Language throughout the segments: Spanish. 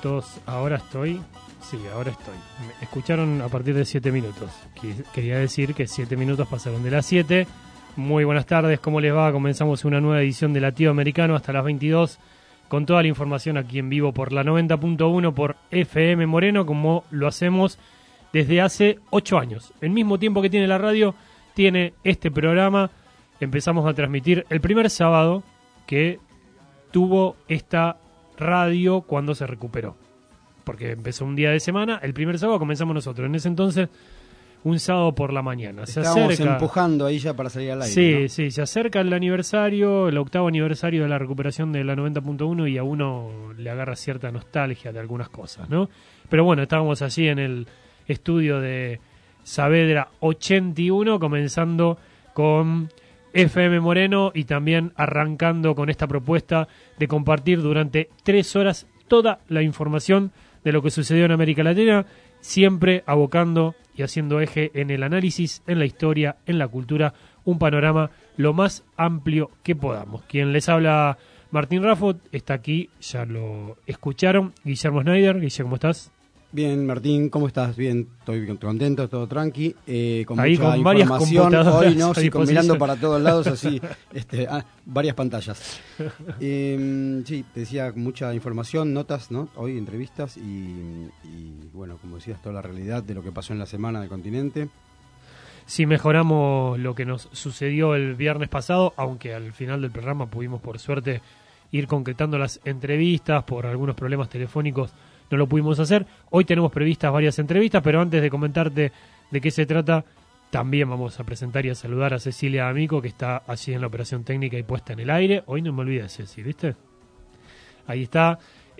minutos. Ahora estoy. Sí, ahora estoy. Me escucharon a partir de 7 minutos. Quería decir que 7 minutos pasaron de las 7. Muy buenas tardes, ¿cómo les va? Comenzamos una nueva edición de Latido Americano hasta las 22. Con toda la información aquí en vivo por la 90.1 por FM Moreno, como lo hacemos desde hace 8 años. El mismo tiempo que tiene la radio, tiene este programa. Empezamos a transmitir el primer sábado que tuvo esta radio cuando se recuperó. Porque empezó un día de semana, el primer sábado comenzamos nosotros. En ese entonces, un sábado por la mañana. Estábamos empujando ahí ya para salir al aire. Sí, ¿no? sí, se acerca el aniversario, el 8º aniversario de la recuperación de la 90.1 y a uno le agarra cierta nostalgia de algunas cosas, ¿no? Pero bueno, estábamos allí en el estudio de Saavedra 81, comenzando con FM Moreno y también arrancando con esta propuesta de compartir durante 3 horas toda la información de lo que sucedió en América Latina, siempre abocando y haciendo eje en el análisis, en la historia, en la cultura, un panorama lo más amplio que podamos. Quien les habla, Martín Raffo, está aquí, ya lo escucharon. Guillermo Schneider. Guillermo, ¿cómo estás? Bien, Martín, ¿cómo estás? Bien, estoy contento, todo tranqui. Con ahí mucha con varias información hoy, ¿no? Sí, mirando para todos lados, así, varias pantallas. Sí, te decía, mucha información, notas, ¿no? Hoy entrevistas y bueno, como decías, toda la realidad de lo que pasó en la semana del continente. Sí, mejoramos lo que nos sucedió el viernes pasado, aunque al final del programa pudimos, por suerte, ir concretando las entrevistas por algunos problemas telefónicos. No lo pudimos hacer. Hoy tenemos previstas varias entrevistas, pero antes de comentarte de qué se trata, también vamos a presentar y a saludar a Cecilia Amico, que está allí en la operación técnica y puesta en el aire. Hoy no me olvidé de Ceci, ¿viste? Ahí está,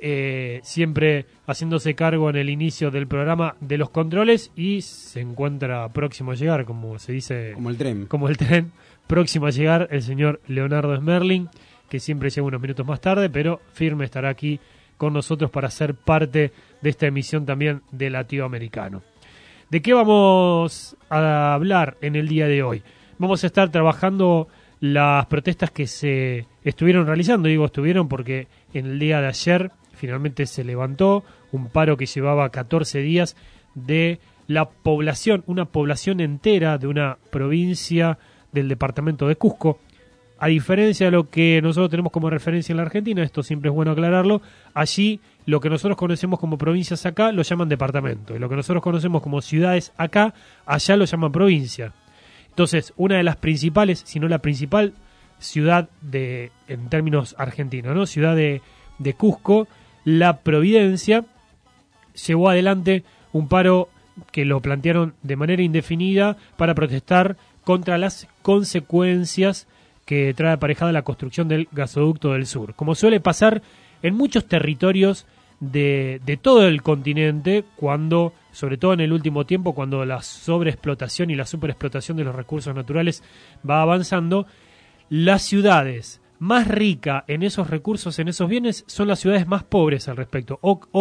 siempre haciéndose cargo en el inicio del programa de los controles y se encuentra próximo a llegar, como se dice. Como el tren. Como el tren. Próximo a llegar el señor Leonardo Smerling, que siempre llega unos minutos más tarde, pero firme estará aquí con nosotros para ser parte de esta emisión también de Latido Americano. ¿De qué vamos a hablar en el día de hoy? Vamos a estar trabajando las protestas que se estuvieron realizando. Digo estuvieron porque en el día de ayer finalmente se levantó un paro que llevaba 14 días de la población, una población entera de una provincia del departamento de Cusco. A diferencia de lo que nosotros tenemos como referencia en la Argentina, esto siempre es bueno aclararlo, allí lo que nosotros conocemos como provincias acá lo llaman departamento, y lo que nosotros conocemos como ciudades acá, allá lo llaman provincia. Entonces, una de las principales, si no la principal ciudad en términos argentinos, ¿no? Ciudad de Cusco, La Providencia, llevó adelante un paro que lo plantearon de manera indefinida para protestar contra las consecuencias que trae aparejada la construcción del gasoducto del sur. Como suele pasar en muchos territorios de todo el continente, cuando, sobre todo en el último tiempo, cuando la sobreexplotación y la superexplotación de los recursos naturales va avanzando, las ciudades más ricas en esos recursos, en esos bienes, son las ciudades más pobres al respecto,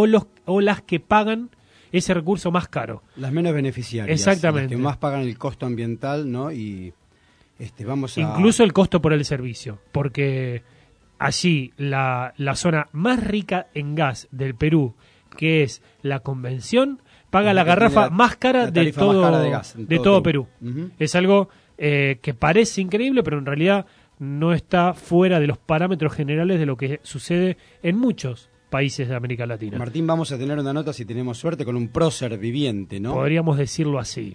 o las que pagan ese recurso más caro. Las menos beneficiarias. Exactamente. Las que más pagan el costo ambiental, ¿no? Y incluso el costo por el servicio, porque allí la zona más rica en gas del Perú, que es la Convención, paga la garrafa más cara de todo Perú. Uh-huh. Es algo que parece increíble, pero en realidad no está fuera de los parámetros generales de lo que sucede en muchos países de América Latina. Martín, vamos a tener una nota, si tenemos suerte, con un prócer viviente, ¿no? Podríamos decirlo así,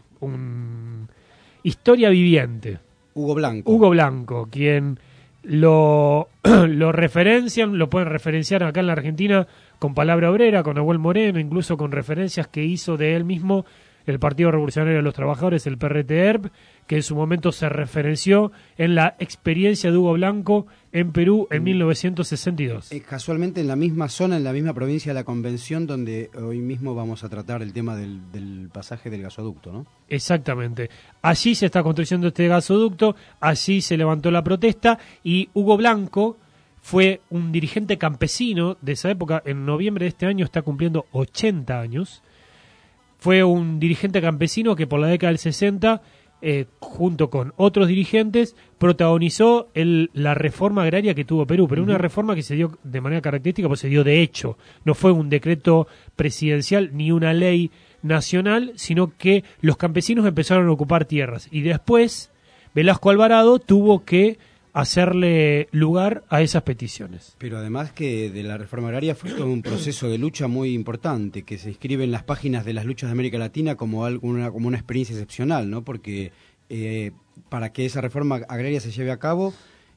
historia viviente. Hugo Blanco, quien lo referencian, lo pueden referenciar acá en la Argentina con Palabra Obrera, con Nahuel Moreno, incluso con referencias que hizo de él mismo el Partido Revolucionario de los Trabajadores, el PRTERP, que en su momento se referenció en la experiencia de Hugo Blanco en Perú en 1962. Casualmente en la misma zona, en la misma provincia de la Convención, donde hoy mismo vamos a tratar el tema del pasaje del gasoducto, ¿no? Exactamente. Allí se está construyendo este gasoducto, allí se levantó la protesta y Hugo Blanco fue un dirigente campesino de esa época. En noviembre de este año está cumpliendo 80 años. Fue un dirigente campesino que por la década del 60 junto con otros dirigentes, protagonizó la reforma agraria que tuvo Perú, pero una reforma que se dio de manera característica, pues se dio de hecho, no fue un decreto presidencial ni una ley nacional, sino que los campesinos empezaron a ocupar tierras y después Velasco Alvarado tuvo que hacerle lugar a esas peticiones. Pero además que de la reforma agraria fue todo un proceso de lucha muy importante, que se inscribe en las páginas de las luchas de América Latina como una experiencia excepcional, ¿no? Porque para que esa reforma agraria se lleve a cabo,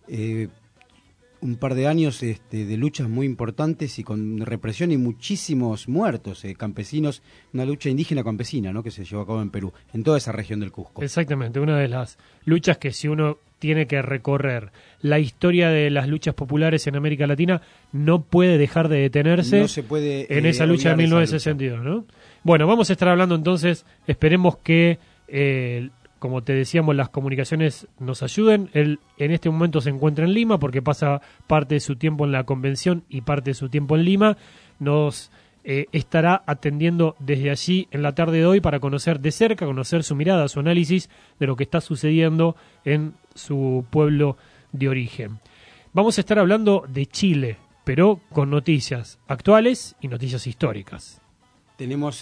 un par de años de luchas muy importantes y con represión y muchísimos muertos, campesinos, una lucha indígena campesina, ¿no? Que se llevó a cabo en Perú, en toda esa región del Cusco. Exactamente, una de las luchas que si uno tiene que recorrer la historia de las luchas populares en América Latina, no puede dejar de detenerse, no se puede, en esa lucha de 1962, ¿no? Bueno, vamos a estar hablando entonces, esperemos que, como te decíamos, las comunicaciones nos ayuden. Él en este momento se encuentra en Lima porque pasa parte de su tiempo en la convención y parte de su tiempo en Lima. Nos estará atendiendo desde allí en la tarde de hoy para conocer de cerca, conocer su mirada, su análisis de lo que está sucediendo en su pueblo de origen. Vamos a estar hablando de Chile, pero con noticias actuales y noticias históricas. Tenemos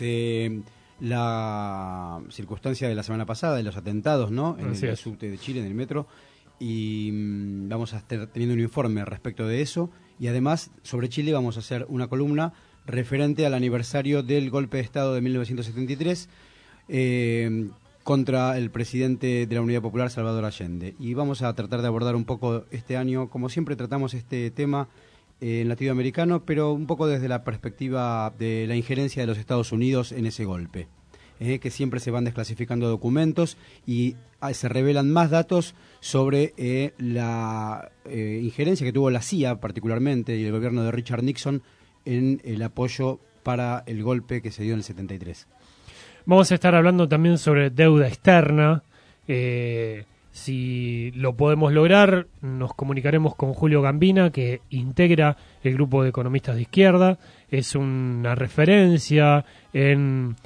la circunstancia de la semana pasada de los atentados, ¿no? En el subte de Chile, en el metro, y vamos a estar teniendo un informe respecto de eso, y además sobre Chile vamos a hacer una columna referente al aniversario del golpe de Estado de 1973 contra el presidente de la Unidad Popular, Salvador Allende. Y vamos a tratar de abordar un poco este año, como siempre tratamos este tema en latinoamericano, pero un poco desde la perspectiva de la injerencia de los Estados Unidos en ese golpe, que siempre se van desclasificando documentos y se revelan más datos sobre la injerencia que tuvo la CIA particularmente y el gobierno de Richard Nixon en el apoyo para el golpe que se dio en el 73. Vamos a estar hablando también sobre deuda externa. Si lo podemos lograr, nos comunicaremos con Julio Gambina, que integra el grupo de economistas de izquierda. Es una referencia en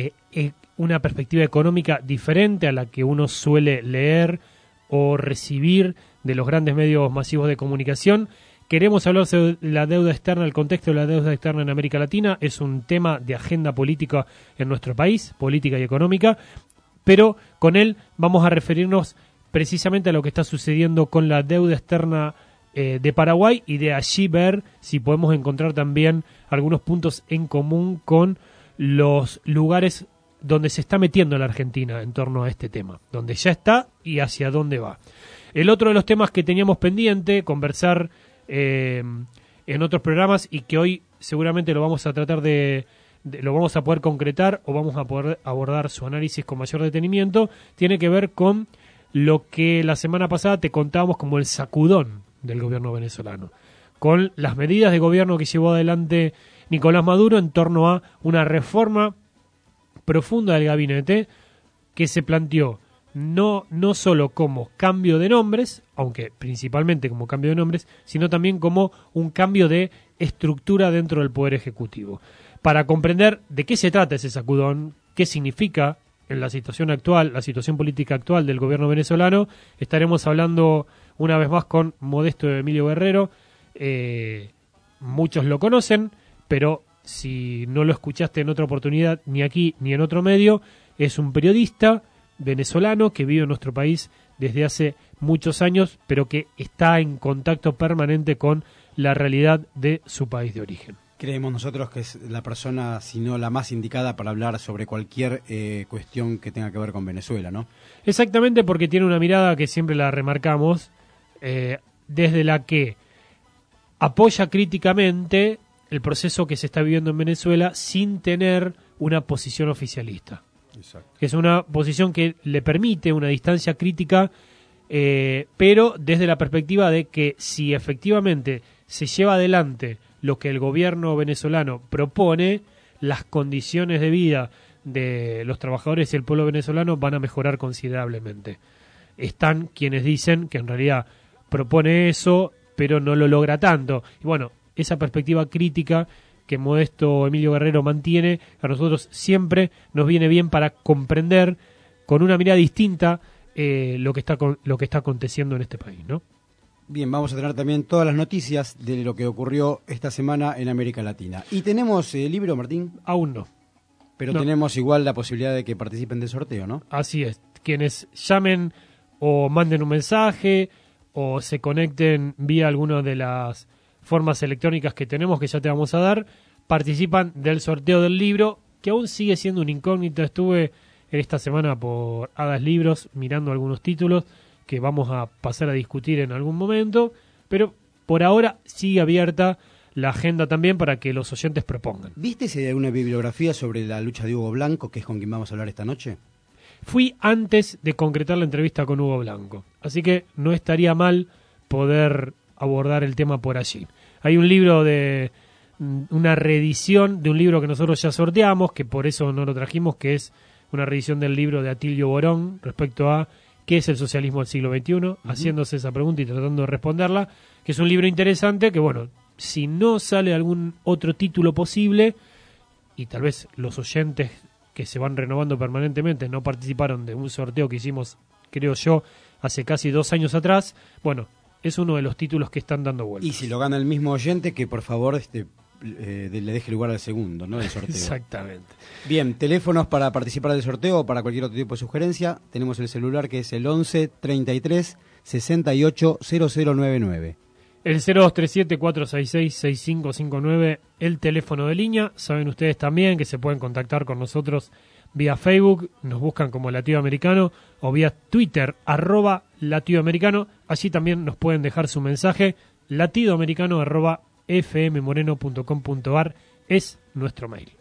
una perspectiva económica diferente a la que uno suele leer o recibir de los grandes medios masivos de comunicación. Queremos hablar sobre la deuda externa, el contexto de la deuda externa en América Latina. Es un tema de agenda política en nuestro país, política y económica, pero con él vamos a referirnos precisamente a lo que está sucediendo con la deuda externa de Paraguay y de allí ver si podemos encontrar también algunos puntos en común con los lugares donde se está metiendo la Argentina en torno a este tema, donde ya está y hacia dónde va. El otro de los temas que teníamos pendiente, conversar en otros programas y que hoy seguramente lo vamos a tratar lo vamos a poder concretar o vamos a poder abordar su análisis con mayor detenimiento, tiene que ver con lo que la semana pasada te contábamos como el sacudón del gobierno venezolano, con las medidas de gobierno que llevó adelante Nicolás Maduro en torno a una reforma profunda del gabinete que se planteó no solo como cambio de nombres, aunque principalmente como cambio de nombres, sino también como un cambio de estructura dentro del Poder Ejecutivo. Para comprender de qué se trata ese sacudón, qué significa en la situación actual, la situación política actual del gobierno venezolano, estaremos hablando una vez más con Modesto Emilio Guerrero. Muchos lo conocen, pero si no lo escuchaste en otra oportunidad, ni aquí ni en otro medio, es un periodista venezolano que vive en nuestro país desde hace muchos años, pero que está en contacto permanente con la realidad de su país de origen. Creemos nosotros que es la persona, si no la más indicada, para hablar sobre cualquier cuestión que tenga que ver con Venezuela, ¿no? Exactamente, porque tiene una mirada que siempre la remarcamos, desde la que apoya críticamente el proceso que se está viviendo en Venezuela sin tener una posición oficialista. Exacto. Es una posición que le permite una distancia crítica, pero desde la perspectiva de que si efectivamente se lleva adelante lo que el gobierno venezolano propone, las condiciones de vida de los trabajadores y el pueblo venezolano van a mejorar considerablemente. Están quienes dicen que en realidad propone eso, pero no lo logra tanto. Y bueno, esa perspectiva crítica que Modesto Emilio Guerrero mantiene, a nosotros siempre nos viene bien para comprender con una mirada distinta lo que está aconteciendo en este país, ¿no? Bien, vamos a tener también todas las noticias de lo que ocurrió esta semana en América Latina. ¿Y tenemos libro, Martín? Aún no. Pero no. Tenemos igual la posibilidad de que participen del sorteo, ¿no? Así es. Quienes llamen o manden un mensaje o se conecten vía alguna de las formas electrónicas que tenemos, que ya te vamos a dar, participan del sorteo del libro, que aún sigue siendo un incógnito. Estuve esta semana por Hadas Libros mirando algunos títulos que vamos a pasar a discutir en algún momento, pero por ahora sigue abierta la agenda también para que los oyentes propongan. ¿Viste si hay alguna bibliografía sobre la lucha de Hugo Blanco, que es con quien vamos a hablar esta noche? Fui antes de concretar la entrevista con Hugo Blanco, así que no estaría mal poder abordar el tema por allí. Hay un libro de una reedición de un libro que nosotros ya sorteamos, que por eso no lo trajimos, que es una reedición del libro de Atilio Borón respecto a qué es el socialismo del siglo XXI, haciéndose esa pregunta y tratando de responderla, que es un libro interesante que, bueno, si no sale algún otro título posible, y tal vez los oyentes que se van renovando permanentemente no participaron de un sorteo que hicimos, creo yo, hace casi 2 años atrás, bueno, es uno de los títulos que están dando vueltas. Y si lo gana el mismo oyente, que por favor le deje lugar al segundo, ¿no? Del sorteo. Exactamente. Bien, teléfonos para participar del sorteo o para cualquier otro tipo de sugerencia. Tenemos el celular que es el 11 33 68 0099. El 0237-466-6559, el teléfono de línea. Saben ustedes también que se pueden contactar con nosotros vía Facebook, nos buscan como Latido Americano, o vía Twitter, @latidoamericano. Allí también nos pueden dejar su mensaje, latidoamericano @fmmoreno.com.ar es nuestro mail.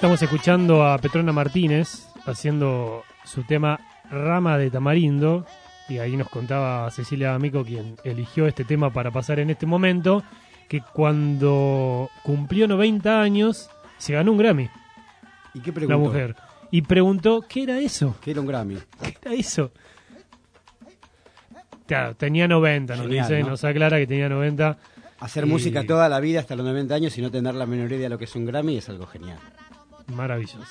Estamos escuchando a Petrona Martínez haciendo su tema Rama de Tamarindo, y ahí nos contaba Cecilia D'Amico, quien eligió este tema para pasar en este momento, que cuando cumplió 90 años se ganó un Grammy. ¿Y qué preguntó? La mujer. Y preguntó, ¿qué era eso? ¿Qué era un Grammy? ¿Qué era eso? Claro, tenía 90, nos Genial, dice, ¿no? nos aclara que tenía 90. Hacer música toda la vida hasta los 90 años y no tener la menor idea de lo que es un Grammy es algo genial. Maravilloso.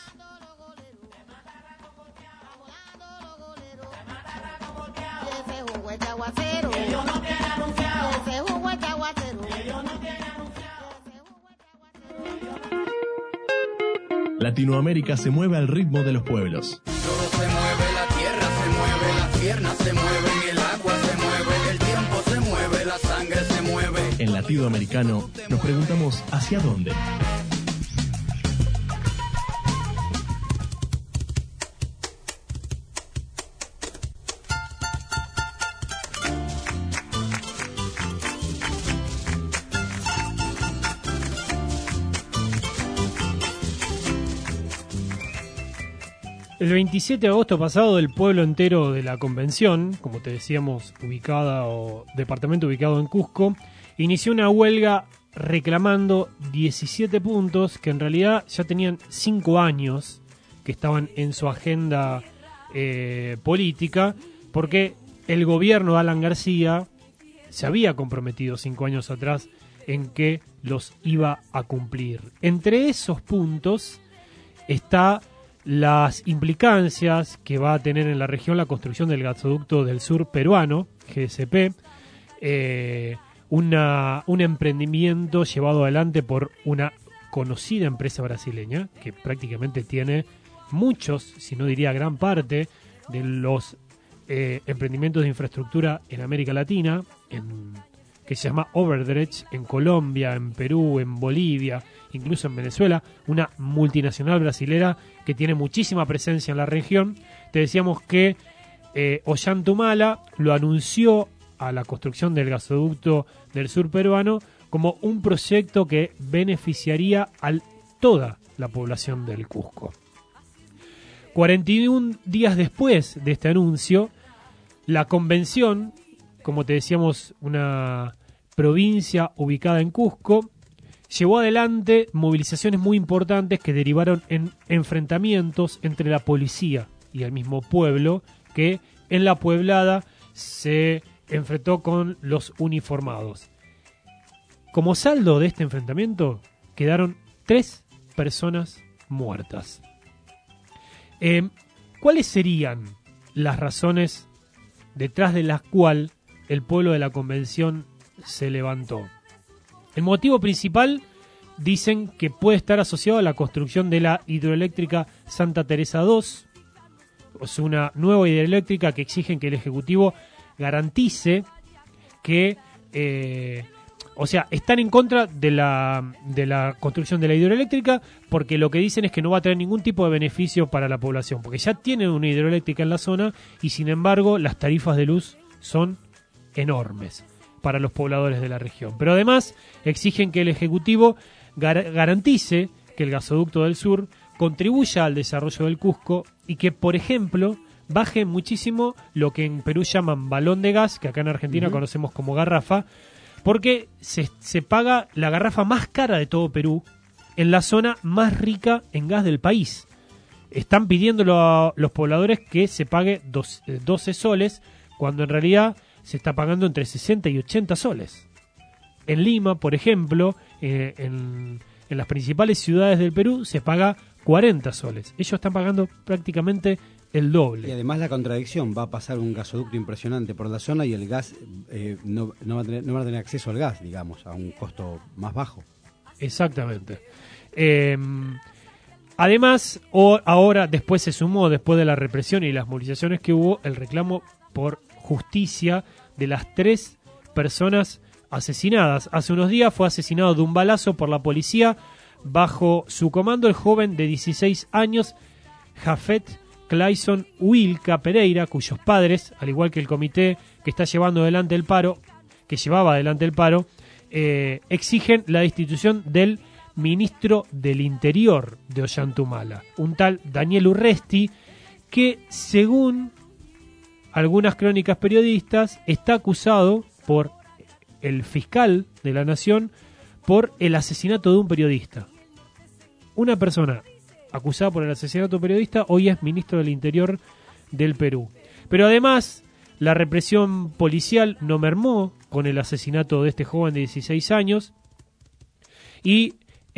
Latinoamérica se mueve al ritmo de los pueblos. Todo se mueve, la tierra se mueve, las piernas se mueven, el agua se mueve, el tiempo se mueve, la sangre se mueve. En Latinoamericano nos preguntamos ¿hacia dónde? El 27 de agosto pasado, el pueblo entero de la Convención, como te decíamos, departamento ubicado en Cusco, inició una huelga reclamando 17 puntos que en realidad ya tenían 5 años que estaban en su agenda política, porque el gobierno de Alan García se había comprometido 5 años atrás en que los iba a cumplir. Entre esos puntos está las implicancias que va a tener en la región la construcción del gasoducto del sur peruano, GSP, un emprendimiento llevado adelante por una conocida empresa brasileña que prácticamente tiene muchos, si no diría gran parte, de los emprendimientos de infraestructura en América Latina, que se llama Overdredge, en Colombia, en Perú, en Bolivia, incluso en Venezuela, una multinacional brasilera que tiene muchísima presencia en la región. Te decíamos que Ollantumala lo anunció a la construcción del gasoducto del sur peruano como un proyecto que beneficiaría a toda la población del Cusco. 41 días después de este anuncio, la Convención, como te decíamos, una provincia ubicada en Cusco, llevó adelante movilizaciones muy importantes que derivaron en enfrentamientos entre la policía y el mismo pueblo, que en la Pueblada se enfrentó con los uniformados. Como saldo de este enfrentamiento, quedaron 3 personas muertas. ¿Cuáles serían las razones detrás de las cuales el pueblo de la Convención se levantó? El motivo principal dicen que puede estar asociado a la construcción de la hidroeléctrica Santa Teresa II, es una nueva hidroeléctrica que exigen que el Ejecutivo garantice que, están en contra de la construcción de la hidroeléctrica, porque lo que dicen es que no va a tener ningún tipo de beneficio para la población, porque ya tienen una hidroeléctrica en la zona y sin embargo las tarifas de luz son enormes para los pobladores de la región. Pero además exigen que el Ejecutivo garantice que el gasoducto del sur contribuya al desarrollo del Cusco y que, por ejemplo, baje muchísimo lo que en Perú llaman balón de gas, que acá en Argentina conocemos como garrafa, porque se paga la garrafa más cara de todo Perú en la zona más rica en gas del país. Están pidiéndolo a los pobladores que se pague 12 soles, cuando en realidad se está pagando entre 60 y 80 soles. En Lima, por ejemplo, en las principales ciudades del Perú se paga 40 soles. Ellos están pagando prácticamente el doble. Y además la contradicción, va a pasar un gasoducto impresionante por la zona y el gas no va a tener acceso al gas, digamos, a un costo más bajo. Exactamente. Además, ahora después se sumó, después de la represión y las movilizaciones que hubo, el reclamo por justicia de las 3 personas asesinadas. Hace unos días fue asesinado de un balazo por la policía. Bajo su comando, el joven de 16 años, Jafet Clayson Wilca Pereira, cuyos padres, al igual que el comité que está llevando adelante el paro, exigen la destitución del ministro del Interior de Ollantumala, un tal Daniel Urresti, que según algunas crónicas periodistas está acusado por el fiscal de la Nación por el asesinato de un periodista. Una persona acusada por el asesinato de un periodista hoy es ministro del Interior del Perú. Pero además, la represión policial no mermó con el asesinato de este joven de 16 años y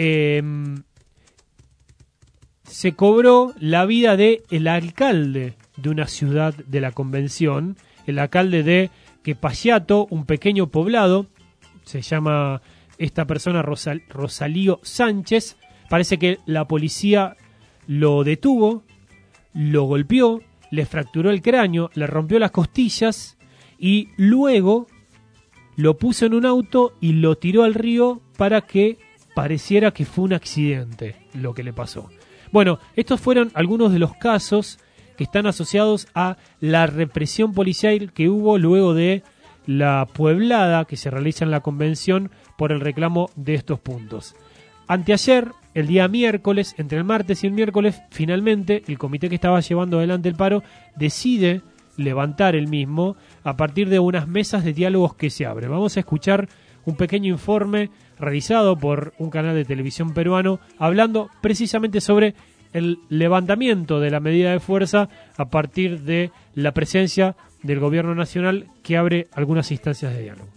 se cobró la vida del alcalde de una ciudad de la Convención, el alcalde de Quepayato, un pequeño poblado, se llama esta persona Rosalío Sánchez. Parece que la policía lo detuvo, lo golpeó, le fracturó el cráneo, le rompió las costillas y luego lo puso en un auto y lo tiró al río para que pareciera que fue un accidente lo que le pasó. Bueno, estos fueron algunos de los casos que están asociados a la represión policial que hubo luego de la pueblada que se realiza en la Convención por el reclamo de estos puntos. Anteayer, el día miércoles, entre el martes y el miércoles, finalmente el comité que estaba llevando adelante el paro decide levantar el mismo a partir de unas mesas de diálogos que se abren. Vamos a escuchar un pequeño informe realizado por un canal de televisión peruano hablando precisamente sobre el levantamiento de la medida de fuerza a partir de la presencia del gobierno nacional que abre algunas instancias de diálogo.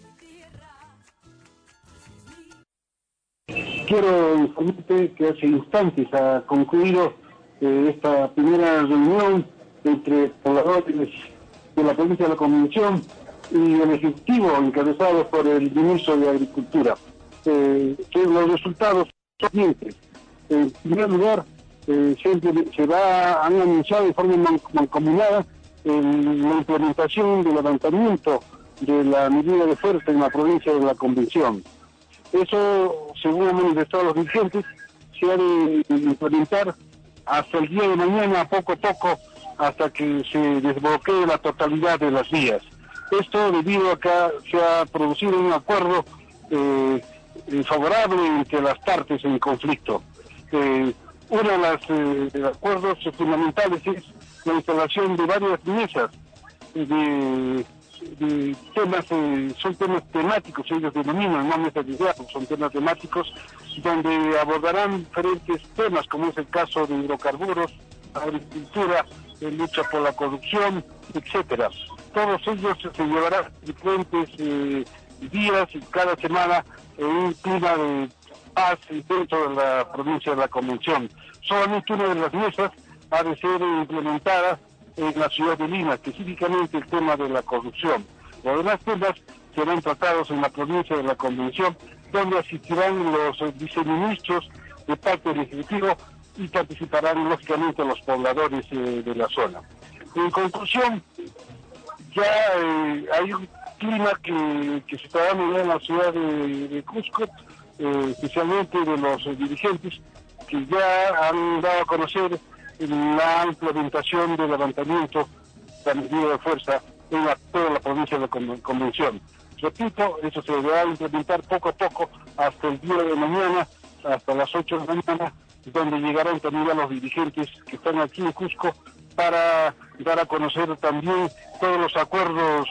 Quiero informarte que hace instantes ha concluido esta primera reunión entre pobladores de la provincia de la Convención y el Ejecutivo encabezado por el Ministro de Agricultura. Que los resultados son siguientes. En primer lugar, han anunciado de forma mancomunada la implementación del levantamiento de la medida de fuerza en la provincia de la Convención. Eso, según han manifestado los dirigentes, se ha de implementar hasta el día de mañana, poco a poco, hasta que se desbloquee la totalidad de las vías. Esto debido a que se ha producido un acuerdo favorable entre las partes en conflicto. Uno de los acuerdos fundamentales es la instalación de varias mesas de temas, son temas temáticos, ellos denominan, no mesas de diálogo, son temas temáticos donde abordarán diferentes temas, como es el caso de hidrocarburos, agricultura, lucha por la corrupción, etcétera. Todos ellos se llevarán diferentes días y cada semana en un clima de paz dentro de la provincia de la Convención. Solamente una de las mesas ha de ser implementada en la ciudad de Lima, específicamente el tema de la corrupción. Los demás temas serán tratados en la provincia de la Convención, donde asistirán los viceministros de parte del Ejecutivo y participarán lógicamente los pobladores de la zona. En conclusión, ya hay un clima que se está dando en la ciudad de Cusco, especialmente de los dirigentes que ya han dado a conocer la implementación del levantamiento de la medida de fuerza en toda la provincia de la Convención. Repito, eso se deberá implementar poco a poco hasta el día de mañana, hasta las 8 de la mañana, donde llegarán también a los dirigentes que están aquí en Cusco para dar a conocer también todos los acuerdos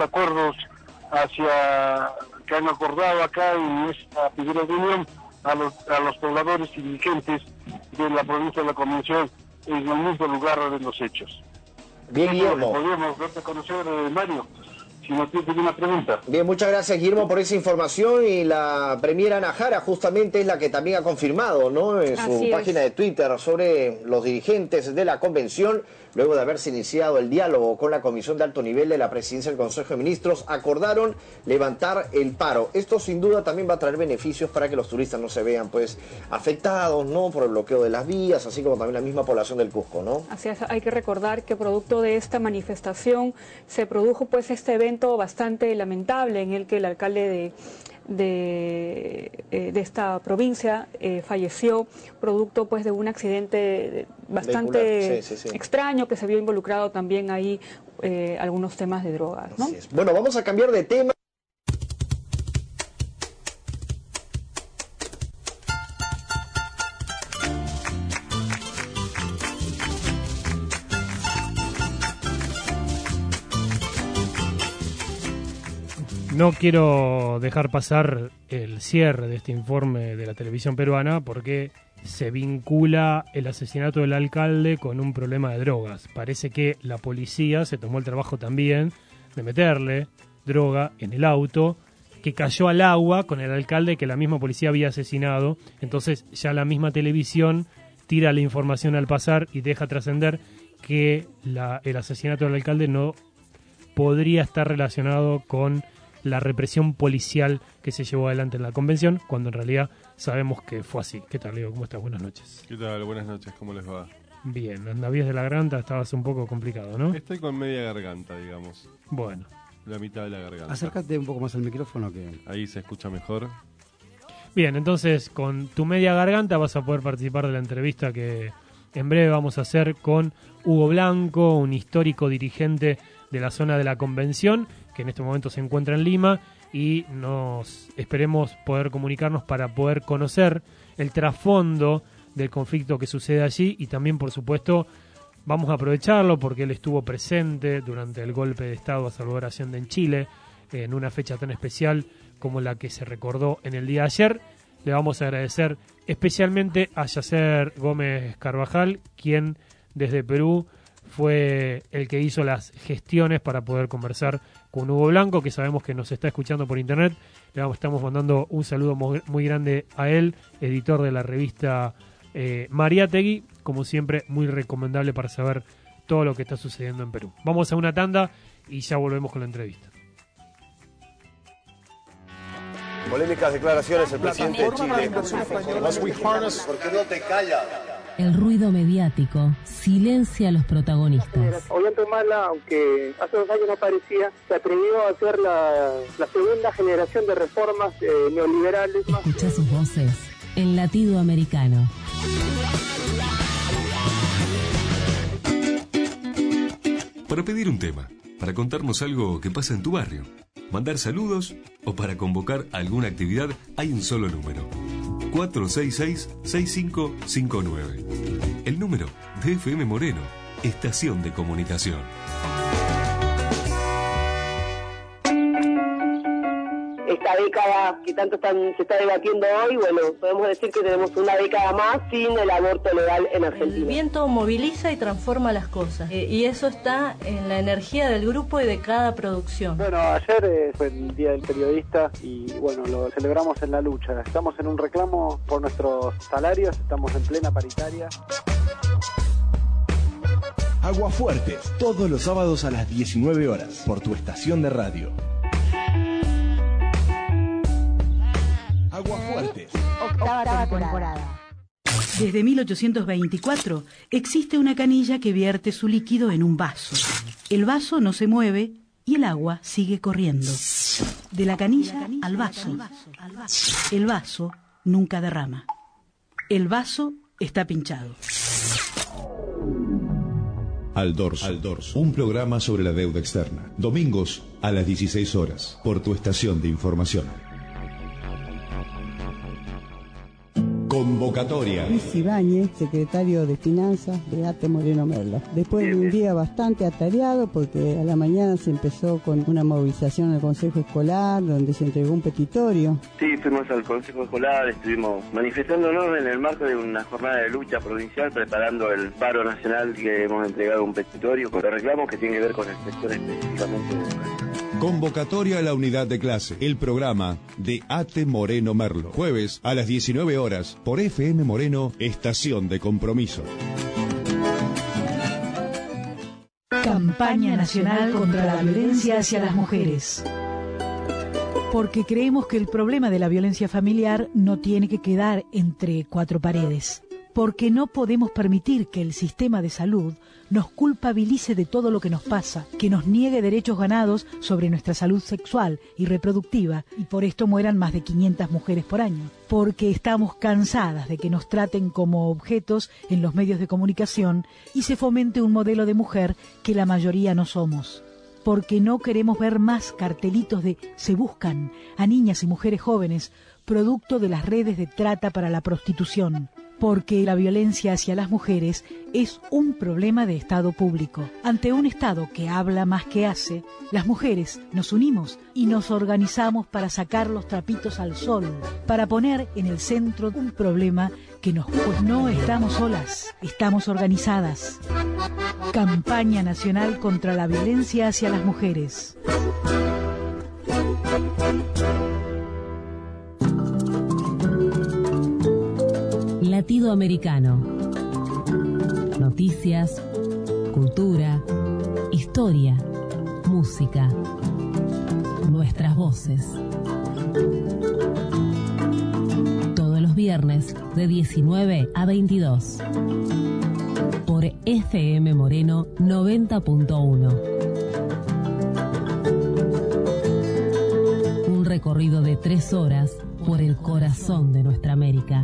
que han acordado acá en esta primera reunión a los pobladores y dirigentes de la provincia de la Convención en el mismo lugar de los hechos. Bien, Guillermo. Podemos darte a conocer, Mario, si no tienes ninguna pregunta. Bien, muchas gracias, Guillermo, por esa información. Y la Premier Ana Jara justamente es la que también ha confirmado, ¿no?, en su página de Twitter sobre los dirigentes de la Convención, luego de haberse iniciado el diálogo con la Comisión de Alto Nivel de la Presidencia del Consejo de Ministros, acordaron levantar el paro. Esto sin duda también va a traer beneficios para que los turistas no se vean pues afectados, ¿no?, por el bloqueo de las vías, así como también la misma población del Cusco, ¿no? Así es, hay que recordar que producto de esta manifestación se produjo pues este evento bastante lamentable en el que el alcalde de esta provincia falleció producto pues de un accidente bastante extraño, que se vio involucrado también ahí algunos temas de drogas, ¿no? Así es. Bueno, vamos a cambiar de tema. no quiero dejar pasar el cierre de este informe de la televisión peruana porque se vincula el asesinato del alcalde con un problema de drogas. Parece que la policía se tomó el trabajo también de meterle droga en el auto que cayó al agua con el alcalde que la misma policía había asesinado. Entonces ya la misma televisión tira la información al pasar y deja trascender que el asesinato del alcalde no podría estar relacionado con la represión policial que se llevó adelante en la convención, cuando en realidad sabemos que fue así. ¿Qué tal, Leo? ¿Cómo estás? Buenas noches. ¿Qué tal? Buenas noches, ¿cómo les va? Bien, andavías de la garganta, estabas un poco complicado, ¿no? Estoy con media garganta, digamos. Bueno. La mitad de la garganta. Acércate un poco más al micrófono que... Ahí se escucha mejor. Bien, entonces con tu media garganta vas a poder participar de la entrevista que en breve vamos a hacer con Hugo Blanco, un histórico dirigente de la zona de la convención, que en este momento se encuentra en Lima, y esperemos poder comunicarnos para poder conocer el trasfondo del conflicto que sucede allí, y también, por supuesto, vamos a aprovecharlo porque él estuvo presente durante el golpe de Estado a Salvador Allende en Chile, en una fecha tan especial como la que se recordó en el día de ayer. Le vamos a agradecer especialmente a Yacer Gómez Carvajal, quien desde Perú fue el que hizo las gestiones para poder conversar con Hugo Blanco, que sabemos que nos está escuchando por internet. Le estamos mandando un saludo muy grande a él, editor de la revista Mariátegui, como siempre muy recomendable para saber todo lo que está sucediendo en Perú. Vamos a una tanda y ya volvemos con la entrevista. Polémicas declaraciones del presidente de Chile. ¿Por qué no te callas? El ruido mediático silencia a los protagonistas. Ollanta-Humala, aunque hace 2 años no parecía, se atrevió a hacer la segunda generación de reformas neoliberales. Escucha sus voces en Latido Americano. Para pedir un tema, para contarnos algo que pasa en tu barrio, mandar saludos o para convocar alguna actividad, hay un solo número: 466-6559. El número de FM Moreno, Estación de Comunicación. Esta década que tanto se está debatiendo hoy, bueno, podemos decir que tenemos una década más sin el aborto legal en Argentina. El viento moviliza y transforma las cosas, y eso está en la energía del grupo y de cada producción. Bueno, ayer fue el Día del Periodista y bueno, lo celebramos en la lucha. Estamos en un reclamo por nuestros salarios, estamos en plena paritaria. Aguafuertes, todos los sábados a las 19 horas, por tu estación de radio. Aguafuertes. Octava temporada. Desde 1824 existe una canilla que vierte su líquido en un vaso. El vaso no se mueve y el agua sigue corriendo. De la canilla al vaso. El vaso nunca derrama. El vaso está pinchado. Al Dorso, un programa sobre la deuda externa. Domingos a las 16 horas, por tu estación de información. Convocatoria. Luis Ibáñez, secretario de Finanzas de ATE Moreno Merlo. Después de un día bastante atareado, porque a la mañana se empezó con una movilización al Consejo Escolar, donde se entregó un petitorio. Sí, fuimos al Consejo Escolar, estuvimos manifestándonos en el marco de una jornada de lucha provincial, preparando el paro nacional, que hemos entregado un petitorio con reclamos que tiene que ver con el sector específicamente de... Convocatoria a la unidad de clase, el programa de ATE Moreno Merlo. Jueves a las 19 horas por FM Moreno, Estación de Compromiso. Campaña Nacional contra la Violencia hacia las Mujeres. Porque creemos que el problema de la violencia familiar no tiene que quedar entre 4 paredes. Porque no podemos permitir que el sistema de salud nos culpabilice de todo lo que nos pasa, que nos niegue derechos ganados sobre nuestra salud sexual y reproductiva, y por esto mueran más de 500 mujeres por año. Porque estamos cansadas de que nos traten como objetos en los medios de comunicación y se fomente un modelo de mujer que la mayoría no somos. Porque no queremos ver más cartelitos de "se buscan" a niñas y mujeres jóvenes, producto de las redes de trata para la prostitución. porque la violencia hacia las mujeres es un problema de Estado público. Ante un Estado que habla más que hace, las mujeres nos unimos y nos organizamos para sacar los trapitos al sol, para poner en el centro un problema que pues no estamos solas, estamos organizadas. Campaña Nacional contra la Violencia hacia las Mujeres. Latido Americano. Noticias, cultura, historia, música. Nuestras voces. Todos los viernes de 19 a 22. Por FM Moreno 90.1. Un recorrido de 3 horas por el corazón de nuestra América.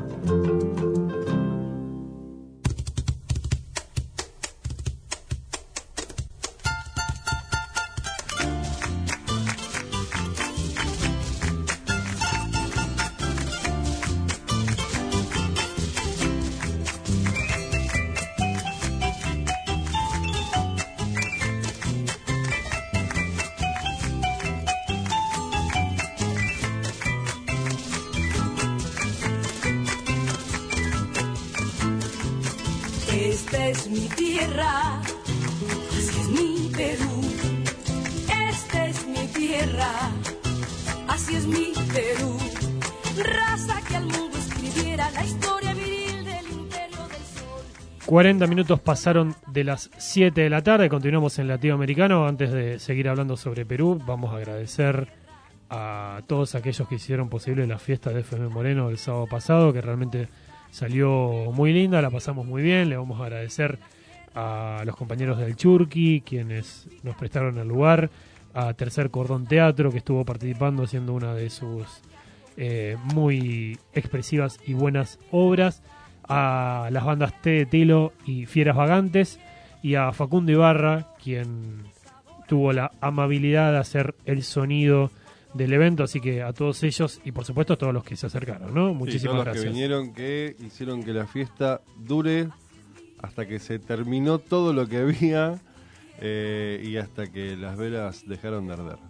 Esta es mi tierra, así es mi Perú. Esta es mi tierra, así es mi Perú. Raza que al mundo escribiera la historia viril del imperio del sol. 40 minutos pasaron de las 7 de la tarde, continuamos en Latido Americano. Antes de seguir hablando sobre Perú, vamos a agradecer a todos aquellos que hicieron posible la fiesta de FM Moreno el sábado pasado, que realmente salió muy linda, la pasamos muy bien. Le vamos a agradecer a los compañeros del Churqui, quienes nos prestaron el lugar, a Tercer Cordón Teatro, que estuvo participando haciendo una de sus muy expresivas y buenas obras, a las bandas T de Tilo y Fieras Vagantes, y a Facundo Ibarra, quien tuvo la amabilidad de hacer el sonido del evento. Así que a todos ellos y por supuesto a todos los que se acercaron, ¿no? Muchísimas todos gracias. Los que vinieron, que hicieron que la fiesta dure hasta que se terminó todo lo que había y hasta que las velas dejaron de arder.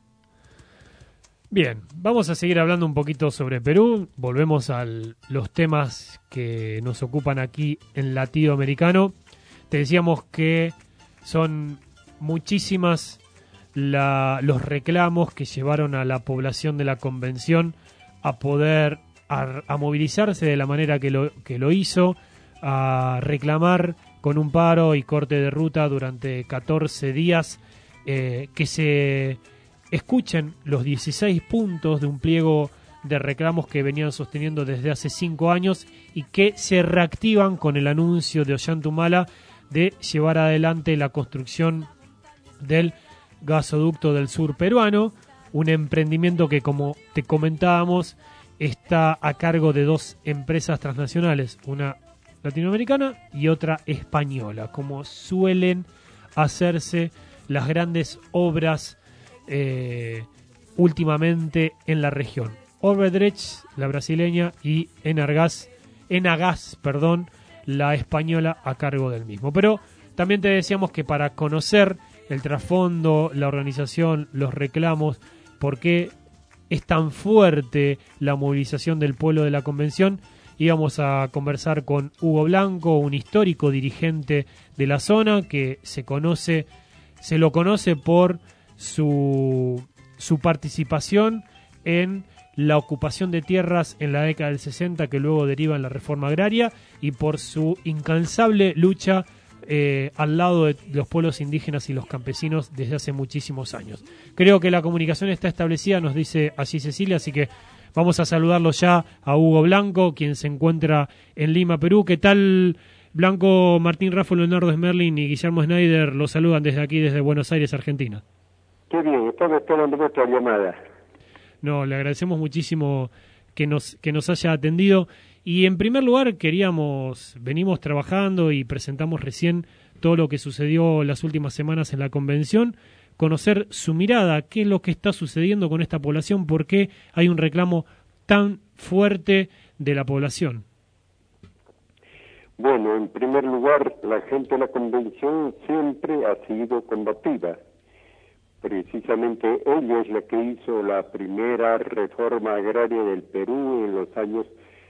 Bien, vamos a seguir hablando un poquito sobre Perú. Volvemos a los temas que nos ocupan aquí en Latido Americano. Te decíamos que son muchísimas los reclamos que llevaron a la población de la convención a poder a movilizarse de la manera que lo hizo, a reclamar con un paro y corte de ruta durante 14 días que se escuchen los 16 puntos de un pliego de reclamos que venían sosteniendo desde hace 5 años y que se reactivan con el anuncio de Ollanta Humala de llevar adelante la construcción del gasoducto del sur peruano, un emprendimiento que, como te comentábamos, está a cargo de 2 empresas transnacionales, una latinoamericana y otra española, como suelen hacerse las grandes obras últimamente en la región. Odebrecht, la brasileña, y Enagás, la española, a cargo del mismo. Pero también te decíamos que para conocer el trasfondo, la organización, los reclamos, por qué es tan fuerte la movilización del pueblo de la convención, íbamos a conversar con Hugo Blanco, un histórico dirigente de la zona que se lo conoce por su participación en la ocupación de tierras en la década del 60, que luego deriva en la reforma agraria, y por su incansable lucha al lado de los pueblos indígenas y los campesinos desde hace muchísimos años. Creo que la comunicación está establecida, nos dice allí Cecilia, así que vamos a saludarlo ya a Hugo Blanco, quien se encuentra en Lima, Perú. ¿Qué tal, Blanco? Martín Raffo, Leonardo Smerling y Guillermo Schneider los saludan desde aquí, desde Buenos Aires, Argentina. Qué bien, estamos esperando nuestra llamada. No, le agradecemos muchísimo que nos haya atendido. Y en primer lugar venimos trabajando y presentamos recién todo lo que sucedió las últimas semanas en la convención, conocer su mirada, qué es lo que está sucediendo con esta población, por qué hay un reclamo tan fuerte de la población. Bueno, en primer lugar, la gente de la convención siempre ha sido combativa. Precisamente ella es la que hizo la primera reforma agraria del Perú en los años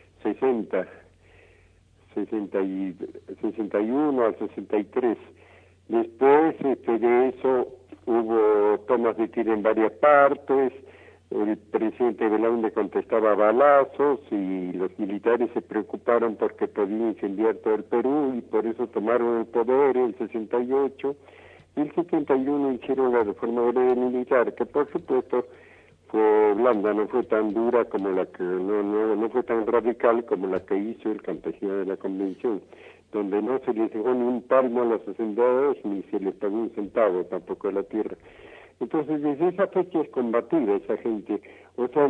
61 al 63. Después de eso hubo tomas de tiro en varias partes, el presidente Belaúnde contestaba a balazos y los militares se preocuparon porque podía incendiar todo el Perú y por eso tomaron el poder en el 68. Y el 71 hicieron la reforma agraria militar, que por supuesto fue blanda, no fue tan dura como la que, no fue tan radical como la que hizo el campesino de la convención, donde no se les dejó ni un palmo a los hacendados ni se les pagó un centavo tampoco a la tierra. Entonces desde esa fecha es combatida esa gente, o sea,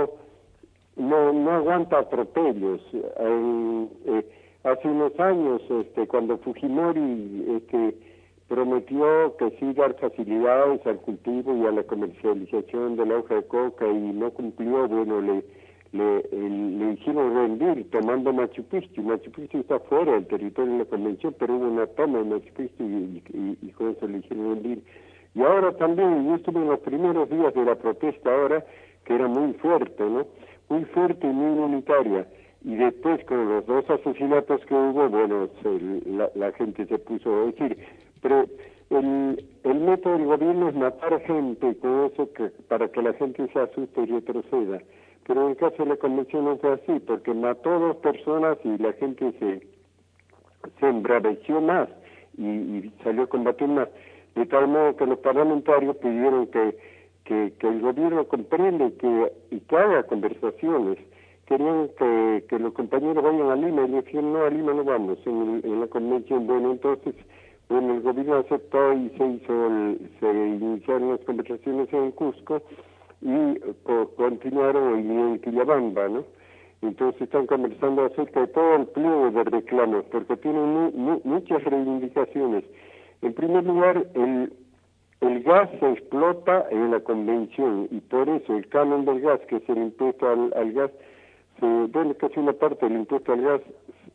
no aguanta atropellos. Hace unos años, cuando Fujimori prometió que sí dar facilidades al cultivo y a la comercialización de la hoja de coca y no cumplió, bueno, le hicieron rendir tomando Machu Picchu. Machu Picchu está fuera del territorio de la convención, pero hubo una toma en Machu Picchu y con eso le hicieron rendir. Y ahora también, yo estuve en los primeros días de la protesta ahora, que era muy fuerte, ¿no? Muy fuerte y muy unitaria. Y después con los 2 asesinatos que hubo, bueno, la gente se puso a decir, pero el método del gobierno es matar gente con eso para que la gente se asuste y retroceda. Pero en el caso de la convención no fue así, porque mató a 2 personas y la gente se embraveció más y salió a combatir más. De tal modo que los parlamentarios pidieron que el gobierno comprenda y que haga conversaciones. Querían que los compañeros vayan a Lima y le dijeron, no, a Lima no vamos, en la convención. Bueno, entonces, el gobierno aceptó y se iniciaron las conversaciones en Cusco y continuaron en Quillabamba, ¿no? Entonces están conversando acerca de todo el pliego de reclamos, porque tienen muchas reivindicaciones. En primer lugar, el gas se explota en la convención y por eso el canon del gas, que es el impuesto al gas, casi una parte del impuesto al gas,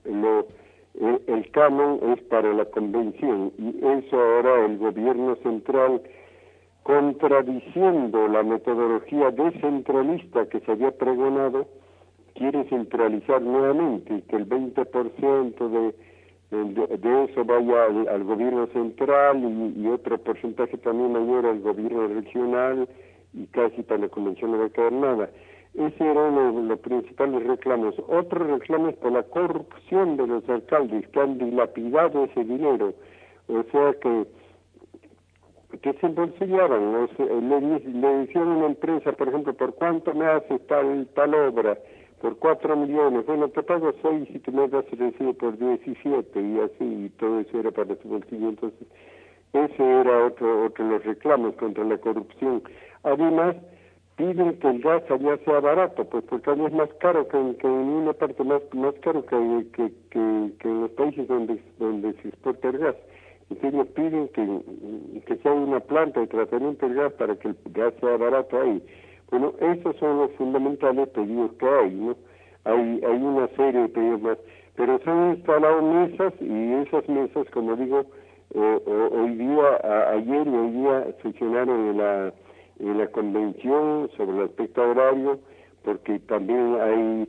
el canon es para la convención y eso ahora el gobierno central, contradiciendo la metodología descentralista que se había pregonado, quiere centralizar nuevamente y que el 20% de eso vaya al gobierno central y otro porcentaje también mayor al gobierno regional y casi para la convención no va a quedar nada. Ese era uno de los principales reclamos. Otro reclamo es por la corrupción de los alcaldes que han dilapidado ese dinero, o sea que se embolsillaban, le decían a una empresa, por ejemplo, ¿por cuánto me haces tal obra? Por 4 millones, bueno, te pago 6 y tú me das el recibo por 17 y así, y todo eso era para su bolsillo. Entonces, ese era otro de los reclamos contra la corrupción. Además, piden que el gas allá sea barato, pues porque allá es más caro que en una parte más caro que en los países donde se exporta el gas. Entonces ellos piden que se haga una planta de tratamiento del gas para que el gas sea barato ahí. Bueno, esos son los fundamentales pedidos que hay, ¿no? Hay una serie de pedidos más, pero se han instalado mesas y esas mesas, como digo, ayer y hoy día sesionaron en la convención sobre el aspecto agrario, porque también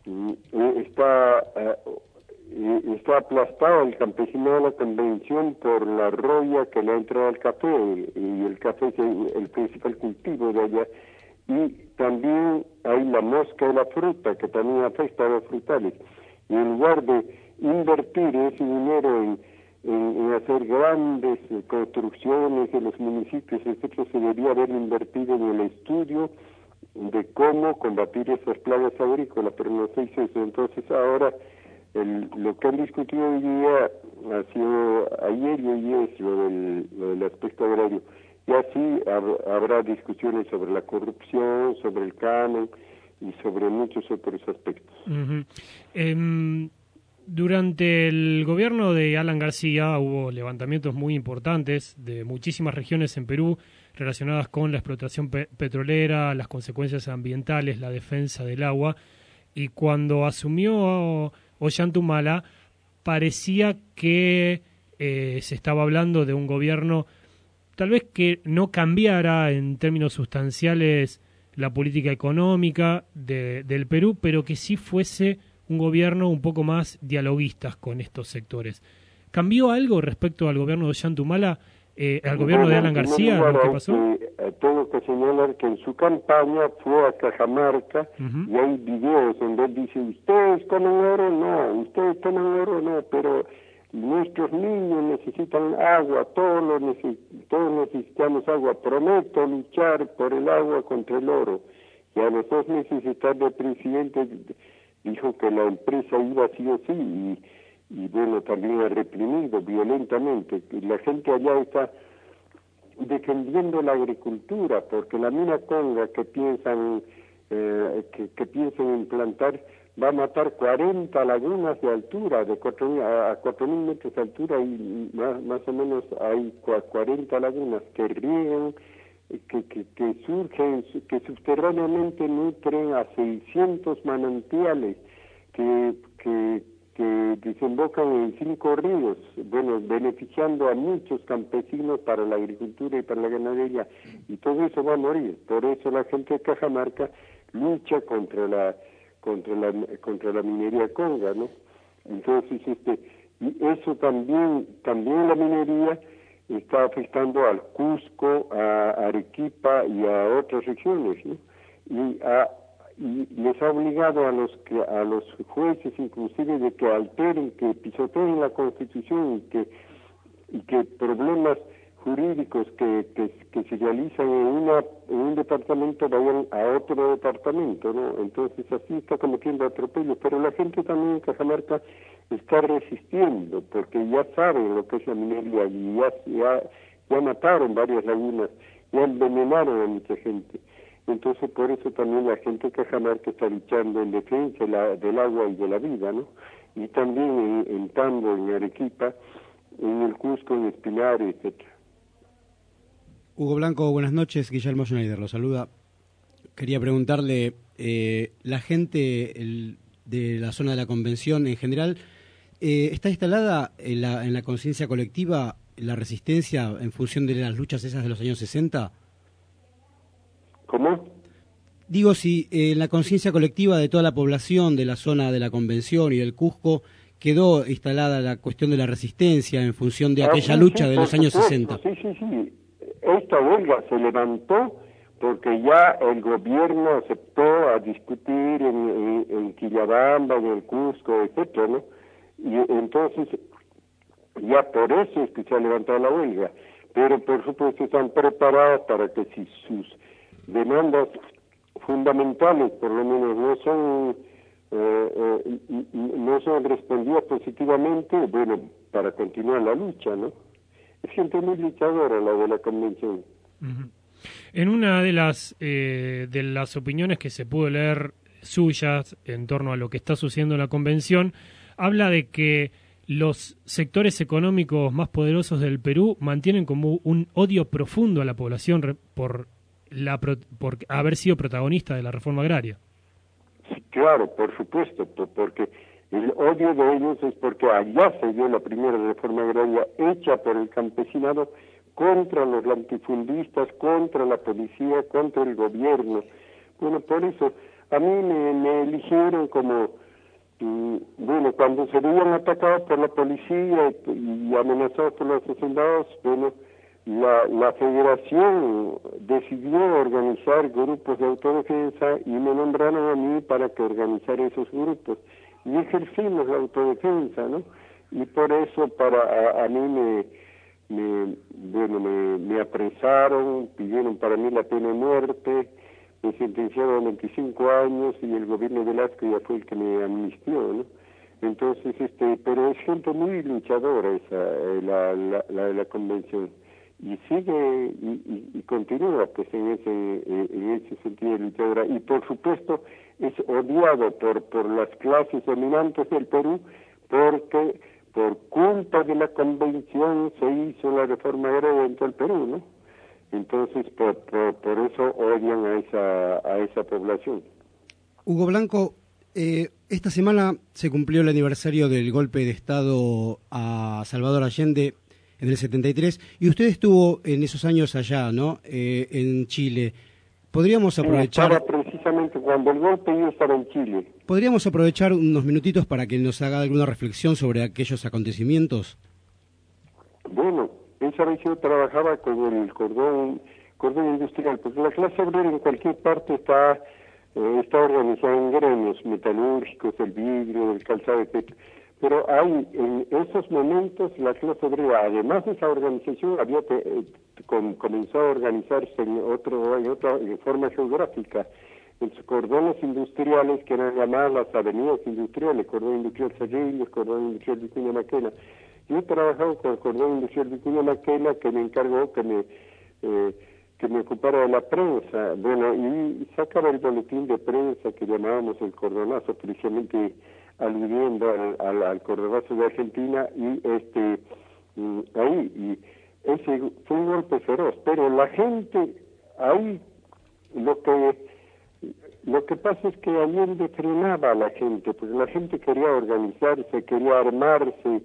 está aplastado el campesinado de la convención por la roya que le ha entrado al café, y el café es el principal cultivo de allá. Y también hay la mosca de la fruta, que también afecta a los frutales. Y en lugar de invertir ese dinero en hacer grandes construcciones en los municipios, etcétera, se debería haber invertido en el estudio de cómo combatir esas plagas agrícolas, pero no se hizo eso. Entonces ahora lo que han discutido hoy día ha sido ayer y hoy es lo del aspecto agrario. Y así habrá discusiones sobre la corrupción, sobre el canon y sobre muchos otros aspectos. Durante el gobierno de Alan García hubo levantamientos muy importantes de muchísimas regiones en Perú relacionadas con la explotación petrolera, las consecuencias ambientales, la defensa del agua. Y cuando asumió Ollanta Humala, parecía que se estaba hablando de un gobierno tal vez que no cambiara en términos sustanciales la política económica del Perú, pero que sí fuese un gobierno un poco más dialoguista con estos sectores. ¿Cambió algo respecto al gobierno de Ollanta Humala, al gobierno de Alan García? ¿Lo que pasó? Tengo que señalar que en su campaña fue a Cajamarca y hay videos donde él dice, ustedes toman oro, no, ustedes toman oro, no, pero nuestros niños necesitan agua, todos necesitamos agua, prometo luchar por el agua contra el oro. Y a los 2 meses de estar de presidente dijo que la empresa iba sí o sí y bueno, también ha reprimido violentamente. Y la gente allá está defendiendo la agricultura, porque la mina Conga que piensan implantar va a matar 40 lagunas de altura, de 4.000 metros de altura, y más o menos hay 40 lagunas que riegan, que surgen, que subterráneamente nutren a 600 manantiales, que desembocan en 5 ríos, bueno, beneficiando a muchos campesinos para la agricultura y para la ganadería, y todo eso va a morir. Por eso la gente de Cajamarca lucha contra la minería Conga, ¿no? Entonces, y eso también la minería está afectando al Cusco, a Arequipa y a otras regiones, ¿no? Y les ha obligado a los jueces inclusive de que alteren, que pisoteen la Constitución y que problemas jurídicos que se realizan en un departamento vayan a otro departamento, ¿no? Entonces así está cometiendo atropellos, pero la gente también en Cajamarca está resistiendo porque ya saben lo que es la minería y ya mataron varias lagunas, ya envenenaron a mucha gente. Entonces por eso también la gente de Cajamarca está luchando en defensa del agua y de la vida, ¿no? Y también en Tambo, en Arequipa, en el Cusco, en Espinar, etcétera. Hugo Blanco, buenas noches. Guillermo Schneider lo saluda. Quería preguntarle, la gente de la zona de la Convención en general, ¿está instalada en la conciencia colectiva la resistencia en función de las luchas esas de los años 60? ¿Cómo? Digo, si en la conciencia colectiva de toda la población de la zona de la Convención y del Cusco quedó instalada la cuestión de la resistencia en función de aquella lucha de los años 60. Sí. Esta huelga se levantó porque ya el gobierno aceptó a discutir en Quillabamba, en el Cusco, etcétera, ¿no? Y entonces, ya por eso es que se ha levantado la huelga. Pero por supuesto están preparados para que si sus demandas fundamentales, por lo menos, no son respondidas positivamente, bueno, para continuar la lucha, ¿no? Es gente muy luchadora la de la Convención. Uh-huh. En una de las opiniones que se pudo leer suyas en torno a lo que está sucediendo en la Convención, habla de que los sectores económicos más poderosos del Perú mantienen como un odio profundo a la población por haber sido protagonista de la reforma agraria. Sí, claro, por supuesto, porque el odio de ellos es porque allá se dio la primera reforma agraria hecha por el campesinado contra los latifundistas, contra la policía, contra el gobierno. Bueno, por eso a mí me eligieron como, bueno, cuando se veían atacados por la policía y amenazados por los soldados, bueno, la federación decidió organizar grupos de autodefensa y me nombraron a mí para que organizara esos grupos. Y ejercimos la autodefensa, ¿no? Y por eso a mí me apresaron, pidieron para mí la pena de muerte, me sentenciaron a 25 años y el gobierno de Velasco ya fue el que me amnistió, ¿no? Entonces, pero es gente muy luchadora la Convención. Y sigue y continúa pues en ese sentido de luchadora, y por supuesto es odiado por las clases dominantes del Perú porque por culpa de la Convención se hizo la reforma agraria en todo el Perú, ¿no? Entonces por eso odian a esa población. Hugo Blanco, Esta semana se cumplió el aniversario del golpe de Estado a Salvador Allende en el 73, y usted estuvo en esos años allá, ¿no? En Chile. Podríamos aprovechar... Estaba precisamente cuando el golpe yo estaba en Chile. ¿Podríamos aprovechar unos minutitos para que nos haga alguna reflexión sobre aquellos acontecimientos? Bueno, esa vez yo trabajaba con el cordón industrial, porque la clase obrera en cualquier parte está organizada en gremios metalúrgicos, del vidrio, del calzado, etc. Pero hay, en esos momentos, la clase obrera, además de esa organización, había comenzado a organizarse en otra forma geográfica, en sus cordones industriales, que eran llamadas las avenidas industriales, cordón industrial Cerrillos, cordón industrial Vicuña Maquena. Yo he trabajado con el cordón industrial Vicuña Maquena, que me encargó que me ocupara de la prensa, bueno, y sacaba el boletín de prensa que llamábamos el cordonazo, precisamente aludiendo al cordonazo de Argentina, y ese fue un golpe feroz, pero la gente ahí, lo que pasa es que Allende frenaba a la gente, porque la gente quería organizarse, quería armarse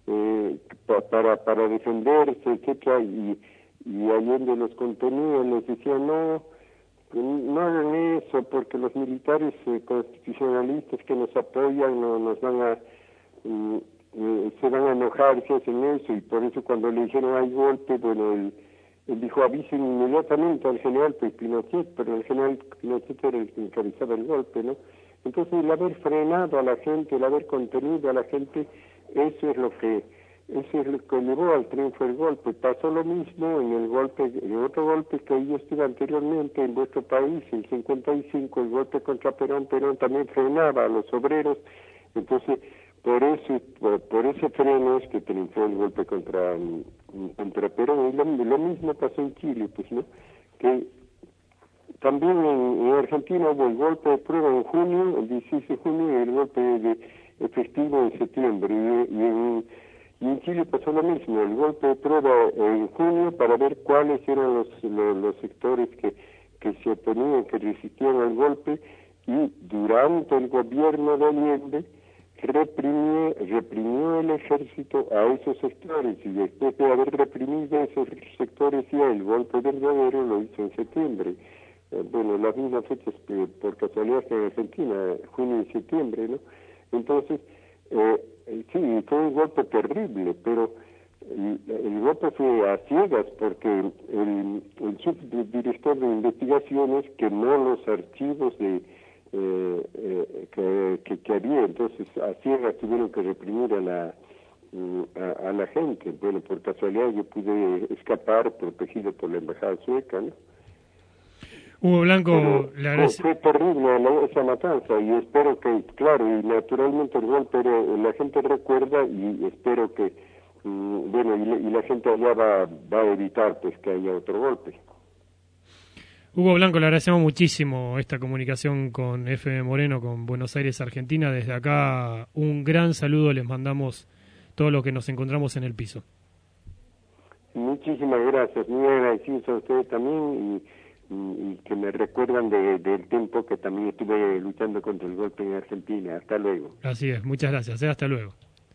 para defenderse, etcétera, y Allende los contenía, les decía no hagan eso, porque los militares constitucionalistas que nos apoyan nos van se van a enojar si hacen eso, y por eso cuando le dijeron hay golpe, bueno, él dijo avisen inmediatamente al general Pinochet, pero el general Pinochet era el que encabezaba el golpe, ¿no? Entonces el haber frenado a la gente, el haber contenido a la gente, eso es lo que llevó al triunfo del golpe. Pasó lo mismo en otro golpe que yo estuve anteriormente en vuestro país, el 55, el golpe contra Perón. Perón también frenaba a los obreros, entonces por ese freno es que triunfó el golpe contra Perón. Y lo mismo pasó en Chile, pues, ¿no? Que también en Argentina hubo el golpe de prueba en junio, el 16 de junio, y el golpe efectivo en septiembre, y en Chile pasó lo mismo, el golpe de prueba en junio para ver cuáles eran los sectores que se oponían, que resistían al golpe, y durante el gobierno de Allende reprimió el ejército a esos sectores, y después de haber reprimido esos sectores, ya el golpe verdadero lo hizo en septiembre. Bueno, las mismas fechas por casualidad que en Argentina, junio y septiembre, ¿no? Entonces, sí, fue un golpe terrible, pero el golpe fue a ciegas porque el subdirector de investigaciones quemó los archivos que había, entonces a ciegas tuvieron que reprimir a la gente. Bueno, por casualidad yo pude escapar protegido por la embajada sueca, ¿no? Hugo Blanco, le agradezco. Fue terrible esa matanza, y espero que, claro, y naturalmente el golpe la gente recuerda, y espero que, bueno, y la gente allá va a evitar pues que haya otro golpe. Hugo Blanco, le agradecemos muchísimo esta comunicación con FM Moreno, con Buenos Aires, Argentina. Desde acá un gran saludo les mandamos todos los que nos encontramos en el piso. Muchísimas gracias, muy agradecidos a ustedes también, y que me recuerdan del tiempo que también estuve luchando contra el golpe en Argentina. Hasta luego. Así es, muchas gracias, hasta luego.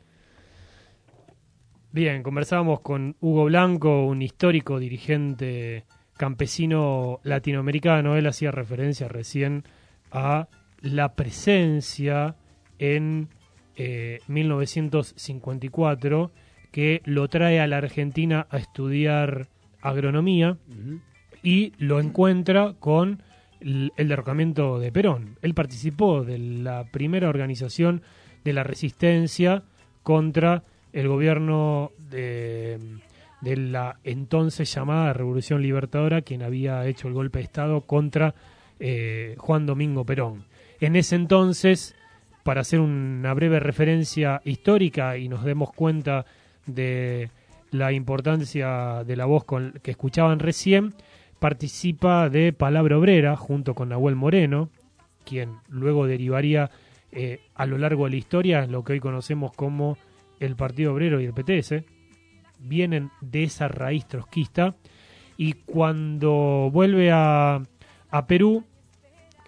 Bien, conversábamos con Hugo Blanco, un histórico dirigente campesino latinoamericano. Él hacía referencia recién a la presencia en 1954 que lo trae a la Argentina a estudiar agronomía. Uh-huh. Y lo encuentra con el derrocamiento de Perón. Él participó de la primera organización de la resistencia contra el gobierno de la entonces llamada Revolución Libertadora, quien había hecho el golpe de Estado contra Juan Domingo Perón. En ese entonces, para hacer una breve referencia histórica y nos demos cuenta de la importancia de la voz que escuchaban recién, participa de Palabra Obrera junto con Nahuel Moreno, quien luego derivaría a lo largo de la historia en lo que hoy conocemos como el Partido Obrero y el PTS. Vienen de esa raíz trotskista, y cuando vuelve a Perú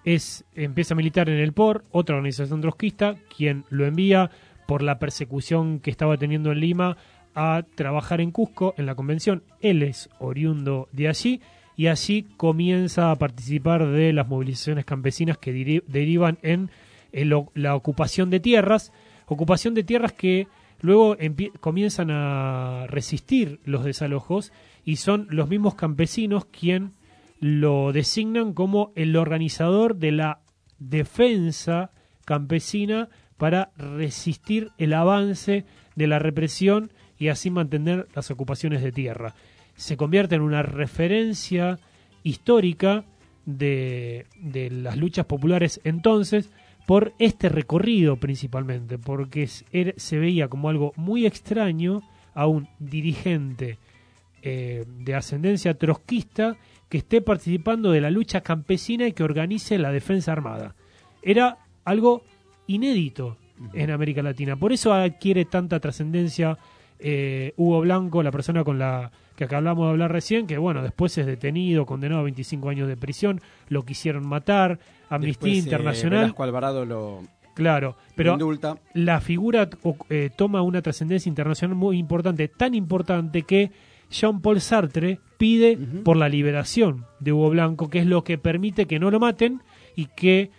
empieza a militar en el POR, otra organización trotskista, quien lo envía por la persecución que estaba teniendo en Lima a trabajar en Cusco, en la convención. Él es oriundo de allí y allí comienza a participar de las movilizaciones campesinas que derivan en la ocupación de tierras que luego comienzan a resistir los desalojos y son los mismos campesinos quien lo designan como el organizador de la defensa campesina para resistir el avance de la represión y así mantener las ocupaciones de tierra. Se convierte en una referencia histórica de las luchas populares entonces por este recorrido principalmente, porque se veía como algo muy extraño a un dirigente de ascendencia trotskista que esté participando de la lucha campesina y que organice la defensa armada. Era algo inédito en América Latina. Por eso adquiere tanta trascendencia Hugo Blanco, la persona con la que acabamos de hablar recién, que bueno, después es detenido, condenado a 25 años de prisión, lo quisieron matar, Amnistía Internacional. Velasco Alvarado lo indulta. La figura toma una trascendencia internacional muy importante, tan importante que Jean-Paul Sartre pide por la liberación de Hugo Blanco, que es lo que permite que no lo maten y que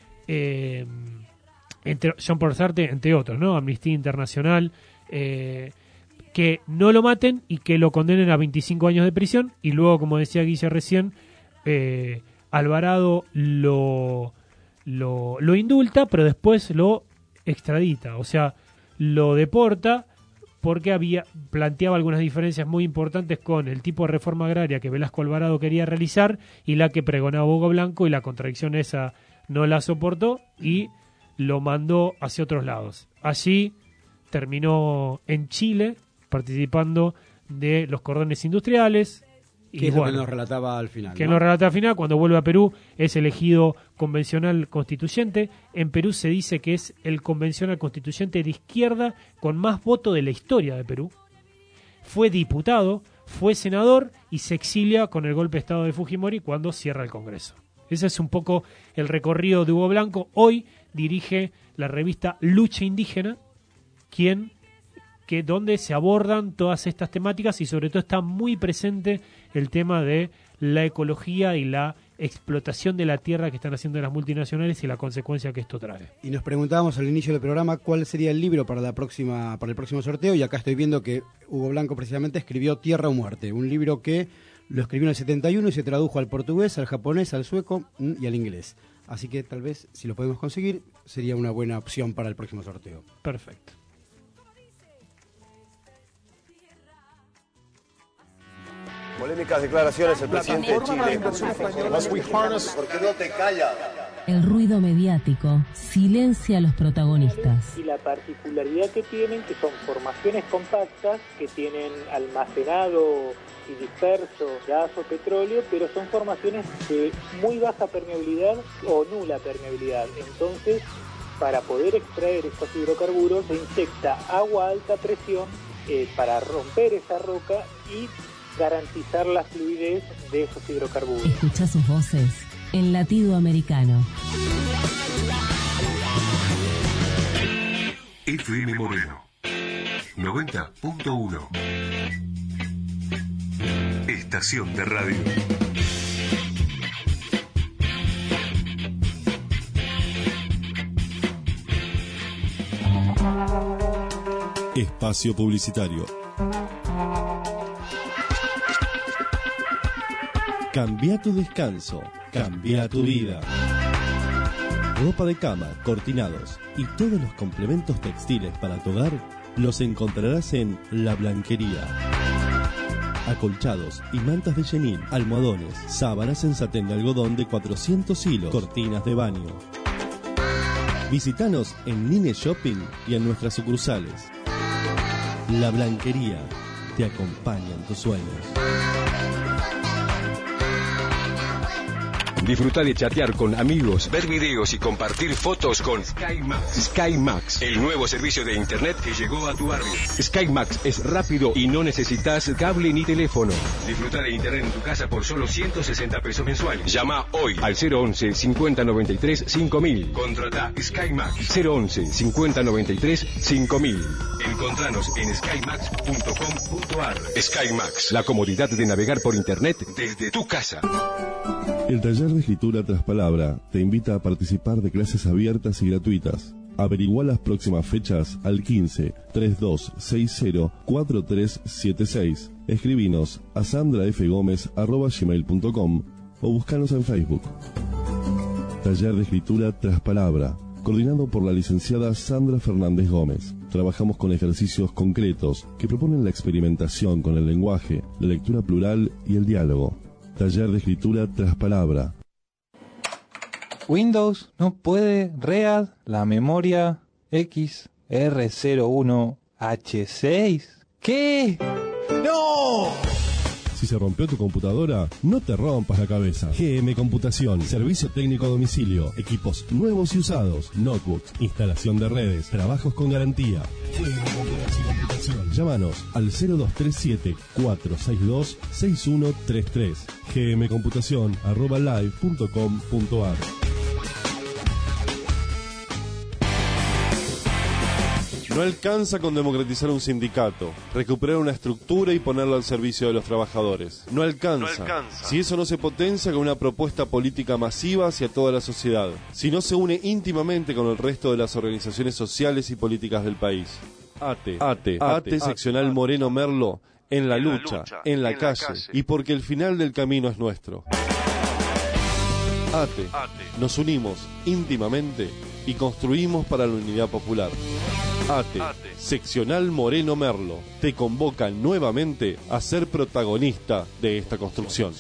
Jean-Paul Sartre, entre otros, ¿no? Amnistía Internacional, que no lo maten y que lo condenen a 25 años de prisión. Y luego, como decía Guille recién, Alvarado lo indulta, pero después lo extradita, o sea, lo deporta porque planteaba algunas diferencias muy importantes con el tipo de reforma agraria que Velasco Alvarado quería realizar y la que pregonaba Hugo Blanco, y la contradicción esa no la soportó y lo mandó hacia otros lados. Allí terminó en Chile participando de los cordones industriales. Que es lo que nos relataba al final. Que nos relata al final, cuando vuelve a Perú, es elegido convencional constituyente. En Perú se dice que es el convencional constituyente de izquierda con más voto de la historia de Perú. Fue diputado, fue senador y se exilia con el golpe de Estado de Fujimori cuando cierra el Congreso. Ese es un poco el recorrido de Hugo Blanco. Hoy dirige la revista Lucha Indígena, donde se abordan todas estas temáticas y sobre todo está muy presente el tema de la ecología y la explotación de la tierra que están haciendo las multinacionales y la consecuencia que esto trae. Y nos preguntábamos al inicio del programa cuál sería el libro para el próximo sorteo, y acá estoy viendo que Hugo Blanco precisamente escribió Tierra o Muerte, un libro que lo escribió en el 71 y se tradujo al portugués, al japonés, al sueco y al inglés. Así que tal vez, si lo podemos conseguir, sería una buena opción para el próximo sorteo. Perfecto. Polémicas declaraciones el presidente de Chile. ¿Por qué no te callas? El ruido mediático silencia a los protagonistas. Y la particularidad que tienen, que son formaciones compactas, que tienen almacenado y disperso gas o petróleo, pero son formaciones de muy baja permeabilidad o nula permeabilidad. Entonces, para poder extraer estos hidrocarburos, se inyecta agua a alta presión para romper esa roca y garantizar la fluidez de esos hidrocarburos. Escucha sus voces en Latido Americano. FM Moreno 90.1. Estación de radio. Espacio publicitario. Cambia tu descanso, cambia tu vida. Ropa de cama, cortinados y todos los complementos textiles para tu hogar los encontrarás en La Blanquería. Acolchados y mantas de chenil, almohadones, sábanas en satén de algodón de 400 hilos, cortinas de baño. Visítanos en Nine Shopping y en nuestras sucursales. La Blanquería te acompaña en tus sueños. Disfruta de chatear con amigos, ver videos y compartir fotos con SkyMax. SkyMax, el nuevo servicio de internet que llegó a tu barrio. SkyMax es rápido y no necesitas cable ni teléfono. Disfruta de internet en tu casa por solo 160 pesos mensuales. Llama hoy al 011 5093 5000. Contrata SkyMax 011 5093 5000. Encontranos en skymax.com.ar. SkyMax, la comodidad de navegar por internet desde tu casa. El taller de escritura tras palabra te invita a participar de clases abiertas y gratuitas. Averigua las próximas fechas al 15 3260 4376. Escribinos a sandrafgomez@gmail.com o búscanos en Facebook. Taller de escritura tras palabra, coordinado por la licenciada Sandra Fernández Gómez. Trabajamos con ejercicios concretos que proponen la experimentación con el lenguaje, la lectura plural y el diálogo. Taller de escritura tras palabra. Windows no puede READ la memoria XR01H6. ¿Qué? ¡No! Si se rompió tu computadora, no te rompas la cabeza. GM Computación, servicio técnico a domicilio, equipos nuevos y usados, notebooks, instalación de redes, trabajos con garantía. Llámanos al 0237-462-6133. gmcomputación@live.com.ar. No alcanza con democratizar un sindicato, recuperar una estructura y ponerlo al servicio de los trabajadores. No alcanza. Si eso no se potencia con una propuesta política masiva hacia toda la sociedad. Si no se une íntimamente con el resto de las organizaciones sociales y políticas del país. ATE seccional Moreno Merlo, en la lucha, en la calle, y porque el final del camino es nuestro. ATE, nos unimos íntimamente y construimos para la unidad popular. ATE, seccional Moreno Merlo, te convoca nuevamente a ser protagonista de esta construcción.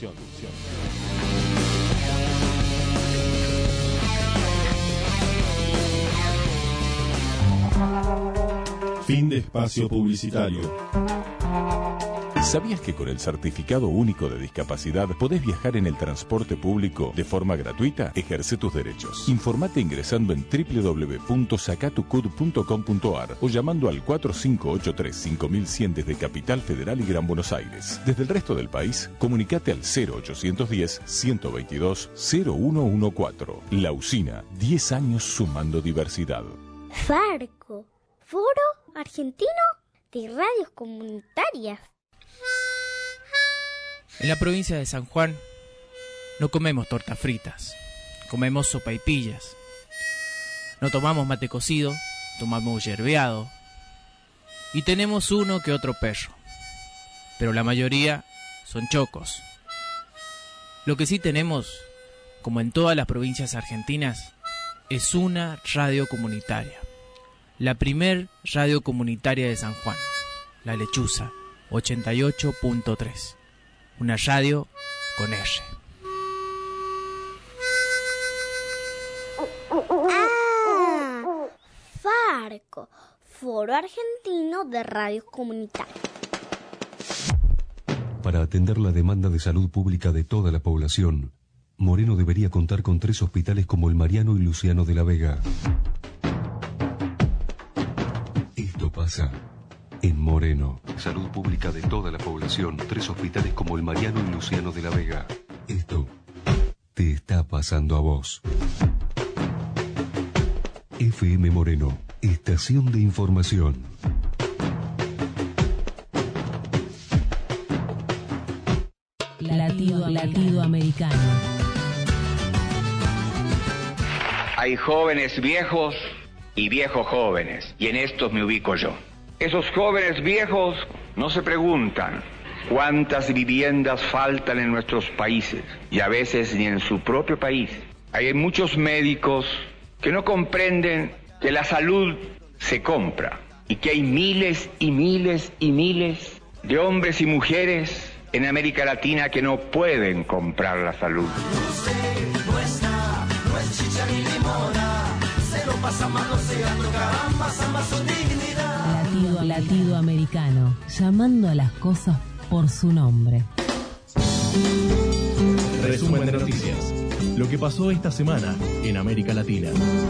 Fin de espacio publicitario. ¿Sabías que con el Certificado Único de Discapacidad podés viajar en el transporte público de forma gratuita? Ejerce tus derechos. Informate ingresando en www.sacatucud.com.ar o llamando al 4583-5100 desde Capital Federal y Gran Buenos Aires. Desde el resto del país, comunicate al 0810-122-0114. La Usina, 10 años sumando diversidad. Farco, Foro Argentino de Radios Comunitarias. En la provincia de San Juan no comemos tortas fritas, comemos sopaipillas. No tomamos mate cocido, tomamos yerbeado. Y tenemos uno que otro perro. Pero la mayoría son chocos. Lo que sí tenemos, como en todas las provincias argentinas, es una radio comunitaria. La primer radio comunitaria de San Juan, La Lechuza, 88.3. Una radio con R. Farco, Foro Argentino de Radios Comunitarias. Para atender la demanda de salud pública de toda la población, Moreno debería contar con 3 hospitales como el Mariano y Luciano de la Vega. Esto pasa en Moreno. Salud pública de toda la población, 3 hospitales como el Mariano y Luciano de la Vega. Esto te está pasando a vos. FM Moreno, estación de información. Latido americano. Hay jóvenes viejos y viejos jóvenes, y en estos me ubico yo. Esos jóvenes viejos no se preguntan cuántas viviendas faltan en nuestros países, y a veces ni en su propio país. Hay muchos médicos que no comprenden que la salud se compra, y que hay miles y miles y miles de hombres y mujeres en América Latina que no pueden comprar la salud. Latido americano, llamando a las cosas por su nombre. Resumen de noticias. lo que pasó esta semana en América Latina.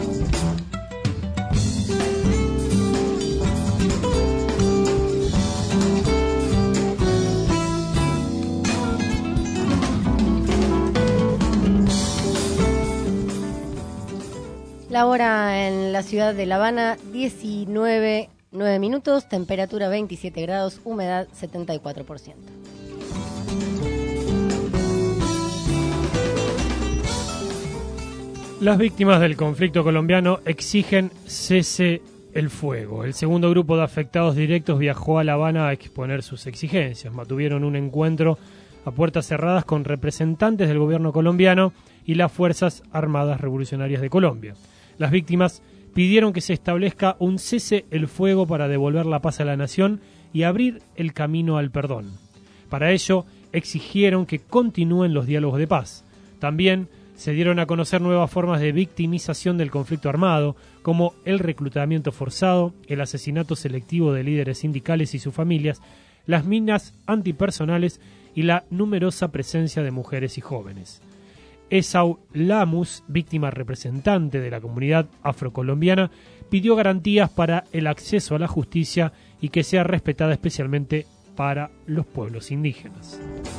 La hora en la ciudad de La Habana, 19:09 minutos, temperatura 27 grados, humedad 74%. Las víctimas del conflicto colombiano exigen cese el fuego. El segundo grupo de afectados directos viajó a La Habana a exponer sus exigencias. Mantuvieron un encuentro a puertas cerradas con representantes del gobierno colombiano y las Fuerzas Armadas Revolucionarias de Colombia. Las víctimas pidieron que se establezca un cese el fuego para devolver la paz a la nación y abrir el camino al perdón. Para ello, exigieron que continúen los diálogos de paz. También se dieron a conocer nuevas formas de victimización del conflicto armado, como el reclutamiento forzado, el asesinato selectivo de líderes sindicales y sus familias, las minas antipersonales y la numerosa presencia de mujeres y jóvenes. Esau Lamus, víctima representante de la comunidad afrocolombiana, pidió garantías para el acceso a la justicia y que sea respetada especialmente para los pueblos indígenas.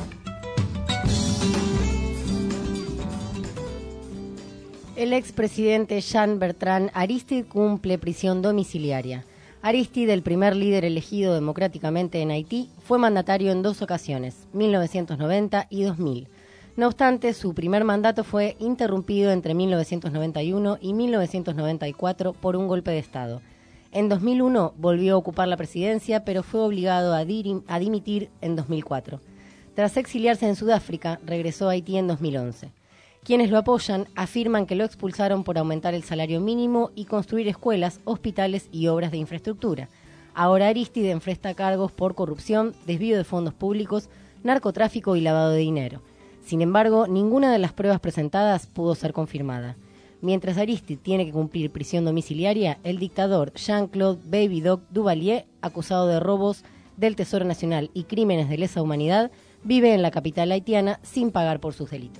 El expresidente Jean-Bertrand Aristide cumple prisión domiciliaria. Aristide, el primer líder elegido democráticamente en Haití, fue mandatario en 2 ocasiones, 1990 y 2000. No obstante, su primer mandato fue interrumpido entre 1991 y 1994 por un golpe de Estado. En 2001 volvió a ocupar la presidencia, pero fue obligado a dimitir en 2004. Tras exiliarse en Sudáfrica, regresó a Haití en 2011. Quienes lo apoyan afirman que lo expulsaron por aumentar el salario mínimo y construir escuelas, hospitales y obras de infraestructura. Ahora Aristide enfrenta cargos por corrupción, desvío de fondos públicos, narcotráfico y lavado de dinero. Sin embargo, ninguna de las pruebas presentadas pudo ser confirmada. Mientras Aristide tiene que cumplir prisión domiciliaria, el dictador Jean-Claude Baby Doc Duvalier, acusado de robos del Tesoro Nacional y crímenes de lesa humanidad, vive en la capital haitiana sin pagar por sus delitos.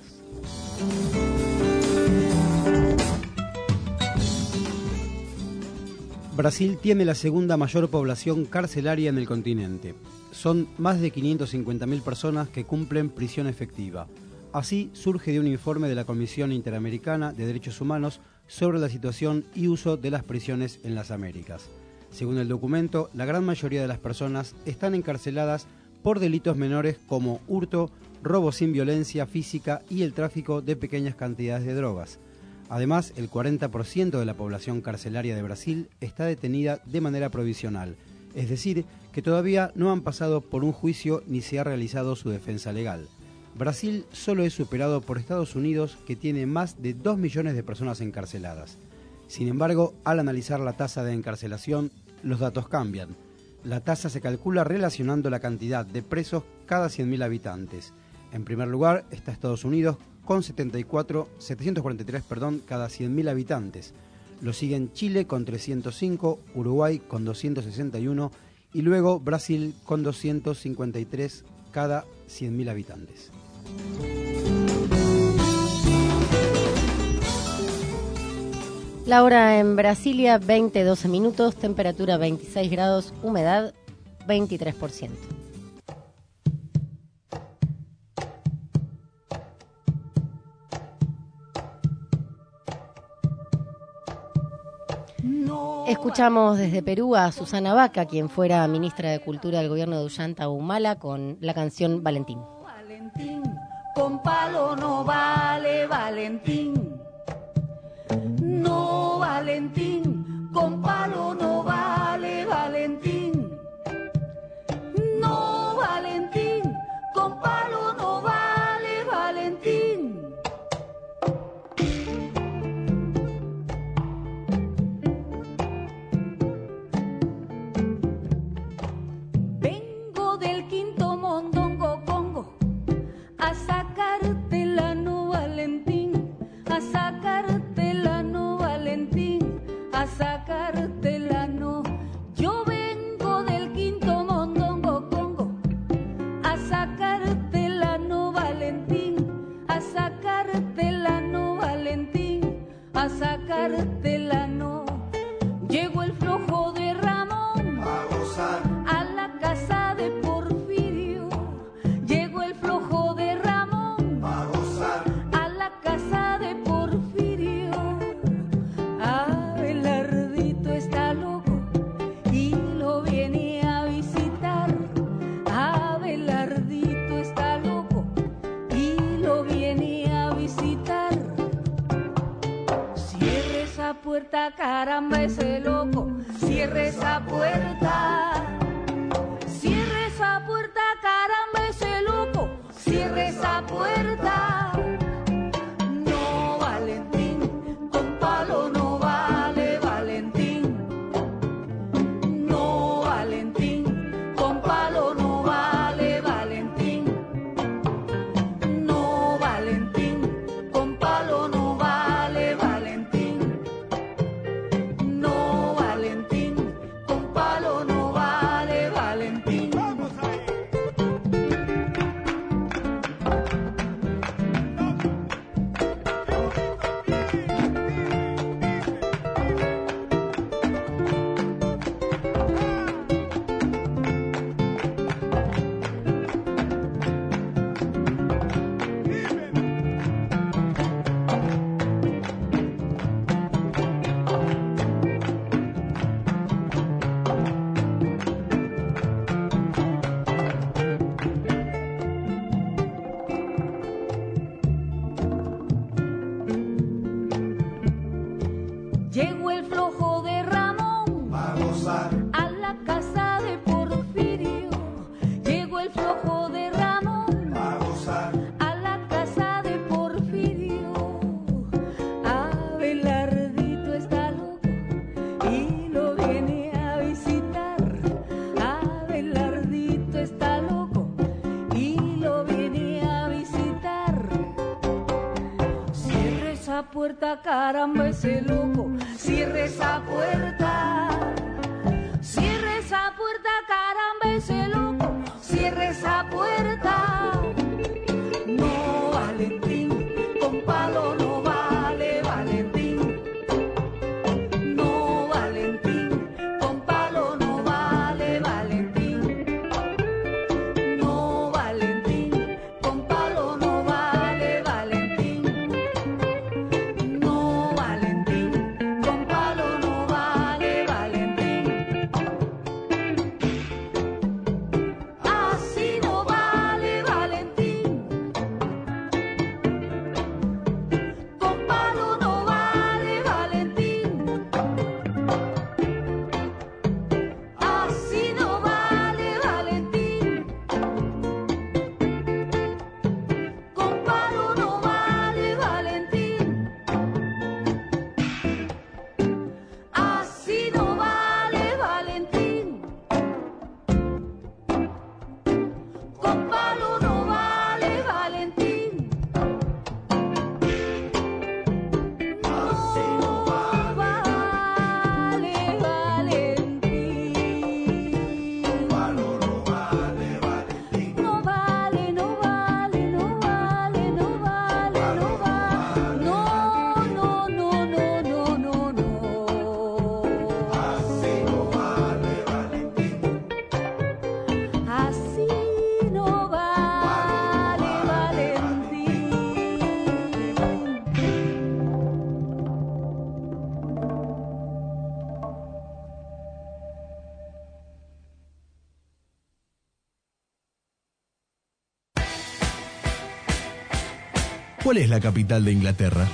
Brasil tiene la segunda mayor población carcelaria en el continente. Son más de 550.000 personas que cumplen prisión efectiva. Así surge de un informe de la Comisión Interamericana de Derechos Humanos sobre la situación y uso de las prisiones en las Américas. Según el documento, la gran mayoría de las personas están encarceladas por delitos menores como hurto, robo sin violencia física y el tráfico de pequeñas cantidades de drogas. Además, el 40% de la población carcelaria de Brasil está detenida de manera provisional, es decir, que todavía no han pasado por un juicio ni se ha realizado su defensa legal. Brasil solo es superado por Estados Unidos, que tiene más de 2 millones de personas encarceladas. Sin embargo, al analizar la tasa de encarcelación, los datos cambian. La tasa se calcula relacionando la cantidad de presos cada 100.000 habitantes. En primer lugar está Estados Unidos con 743 cada 100.000 habitantes. Lo siguen Chile con 305, Uruguay con 261 y luego Brasil con 253 cada 100.000 habitantes. La hora en Brasilia, 20:12 minutos, temperatura 26 grados, humedad 23%. Escuchamos desde Perú a Susana Baca, quien fuera ministra de Cultura del gobierno de Ollanta Humala, con la canción Valentín. Valentín, con palo no vale Valentín. No, Valentín, con palo no vale Valentín. No, Valentín, con palo no vale Valentín. Vengo del quinto mondongo congo a sacarte la no Valentín, a sacarte la no Valentín, a sacarte esa puerta, caramba, ese loco. Cierre esa puerta. Cierre esa puerta, caramba, ese loco. Cierre esa puerta. No, Valentín, con palo no vale, Valentín. No, Valentín, con palo no vale, Valentín. No, Valentín, con palo no vale, Valentín. No, Valentín, con palo no vale, Valentín. Vamos ahí. Llegó el flojo de Ramón a la casa de Porfirio. Llegó el flojo de Ramón a la casa de Porfirio. Abelardito está loco y lo viene a visitar. Abelardito está loco y lo viene a visitar. Cierre esa puerta, caramba, ese loco. Cierre esa puerta. Cierre esa puerta, caramba, ese loco. Cierre esa puerta. No, Valentín, con palo no vale, Valentín. No, Valentín, con palo no vale, Valentín. No, Valentín, con palo no vale, Valentín. No, Valentín, con palo no vale, Valentín. Así no vale, Valentín. Con palo no vale, Valentín. Así no vale, Valentín. Con palo no vale, Valentín. Así no vale, Valentín. Con palo no vale, Valentín. Así no vale, Valentín. Con palo no vale, Valentín. No vale, no vale, no vale, no vale, no vale. No, no, no, no, no, no, no. Así no vale, Valentín. Así no vale, Valentín. ¿Cuál es la capital de Inglaterra?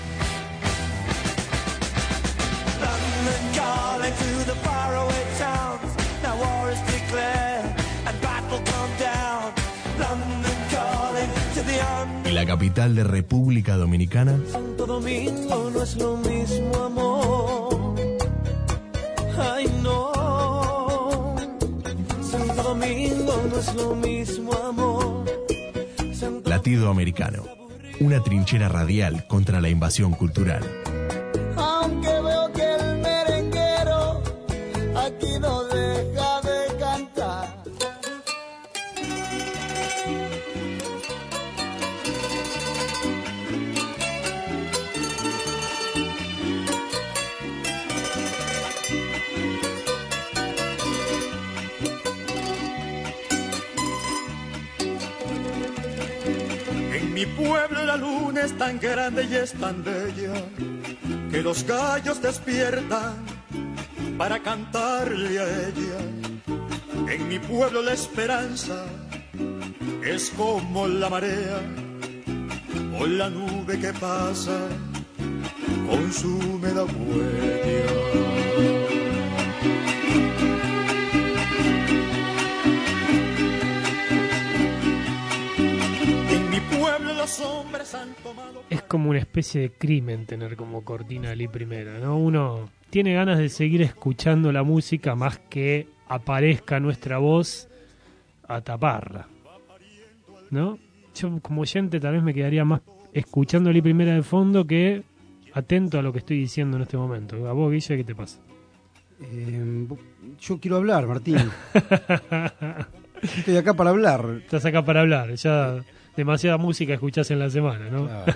London calling to the faraway towns. Now war is declared and battle come down. London calling to the army. ¿Y la capital de República Dominicana? Santo Domingo no es lo mismo, amor. Ay, no. Santo Domingo no es lo mismo, amor. Latido Americano. Una trinchera radial contra la invasión cultural. Aunque veo que el merenguero aquí no deja de cantar. En mi pueblo la luna es tan grande y es tan bella que los gallos despiertan para cantarle a ella. En mi pueblo la esperanza es como la marea o la nube que pasa consume la huella. En mi pueblo los hombres han tomado... Es como una especie de crimen tener como cortina Li Primera, ¿no? Uno tiene ganas de seguir escuchando la música más que aparezca nuestra voz a taparla, ¿no? Yo como oyente tal vez me quedaría más escuchando Li Primera de fondo que atento a lo que estoy diciendo en este momento. ¿A vos, Guille, qué te pasa? Yo quiero hablar, Martín. Estoy acá para hablar. Estás acá para hablar. Ya demasiada música escuchás en la semana, ¿no? Claro.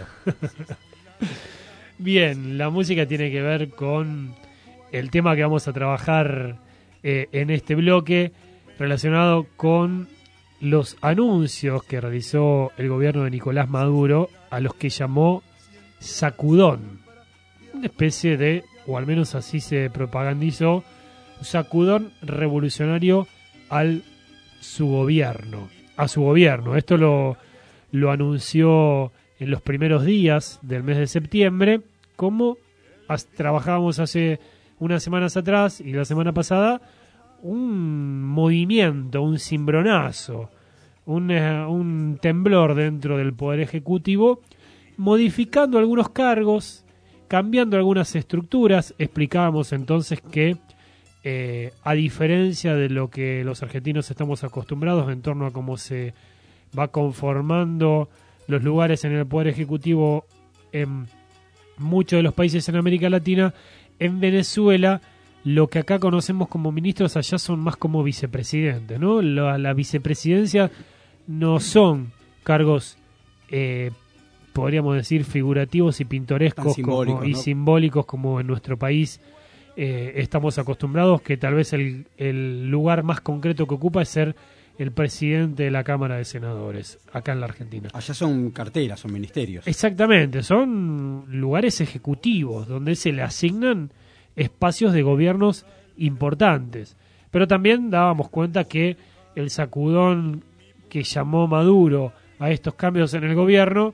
Bien, la música tiene que ver con el tema que vamos a trabajar en este bloque, relacionado con los anuncios que realizó el gobierno de Nicolás Maduro, a los que llamó sacudón. Una especie de, o al menos así se propagandizó, un sacudón revolucionario a su gobierno. Esto lo anunció en los primeros días del mes de septiembre, como trabajábamos hace unas semanas atrás y la semana pasada, un movimiento, un cimbronazo, un temblor dentro del Poder Ejecutivo, modificando algunos cargos, cambiando algunas estructuras. Explicábamos entonces que, a diferencia de lo que los argentinos estamos acostumbrados en torno a cómo se va conformando los lugares en el Poder Ejecutivo en muchos de los países en América Latina, en Venezuela lo que acá conocemos como ministros allá son más como vicepresidentes, ¿no? La vicepresidencia no son cargos, podríamos decir, figurativos y pintorescos simbólicos, y ¿no? simbólicos como en nuestro país estamos acostumbrados, que tal vez el lugar más concreto que ocupa es ser el presidente de la Cámara de Senadores, acá en la Argentina. Allá son carteras, son ministerios. Exactamente, son lugares ejecutivos donde se le asignan espacios de gobiernos importantes. Pero también dábamos cuenta que el sacudón que llamó Maduro a estos cambios en el gobierno,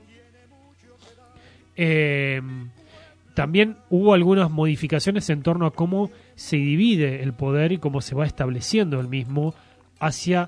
también hubo algunas modificaciones en torno a cómo se divide el poder y cómo se va estableciendo el mismo hacia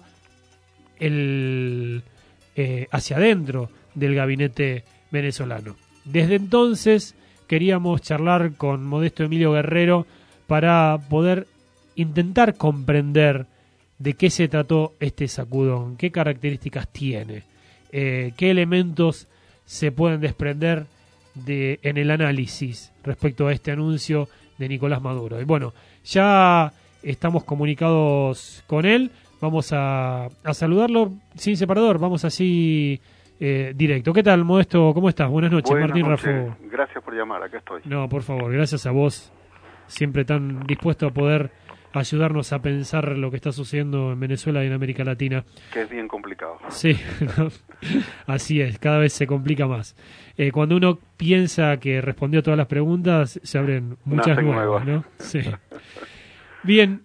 adentro del gabinete venezolano. Desde entonces queríamos charlar con Modesto Emilio Guerrero para poder intentar comprender de qué se trató este sacudón, qué características tiene, qué elementos se pueden desprender en el análisis respecto a este anuncio de Nicolás Maduro. Y bueno, ya estamos comunicados con él. Vamos a saludarlo sin separador, vamos así directo. ¿Qué tal, Modesto? ¿Cómo estás? Buenas noches, Martín Rafo. Gracias por llamar, acá estoy. No, por favor, gracias a vos, siempre tan dispuesto a poder ayudarnos a pensar lo que está sucediendo en Venezuela y en América Latina. Que es bien complicado. Sí, así es, cada vez se complica más. Cuando uno piensa que respondió a todas las preguntas, se abren muchas nuevas, ¿no? Sí. Bien,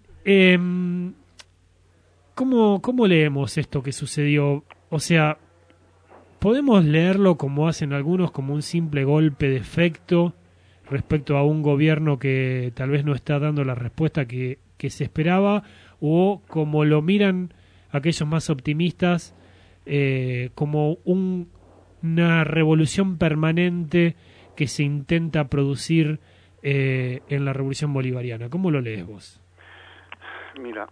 ¿Cómo leemos esto que sucedió? O sea, ¿podemos leerlo como hacen algunos, como un simple golpe de efecto respecto a un gobierno que tal vez no está dando la respuesta que se esperaba? ¿O como lo miran aquellos más optimistas, como una revolución permanente que se intenta producir en la revolución bolivariana? ¿Cómo lo lees vos? Mira,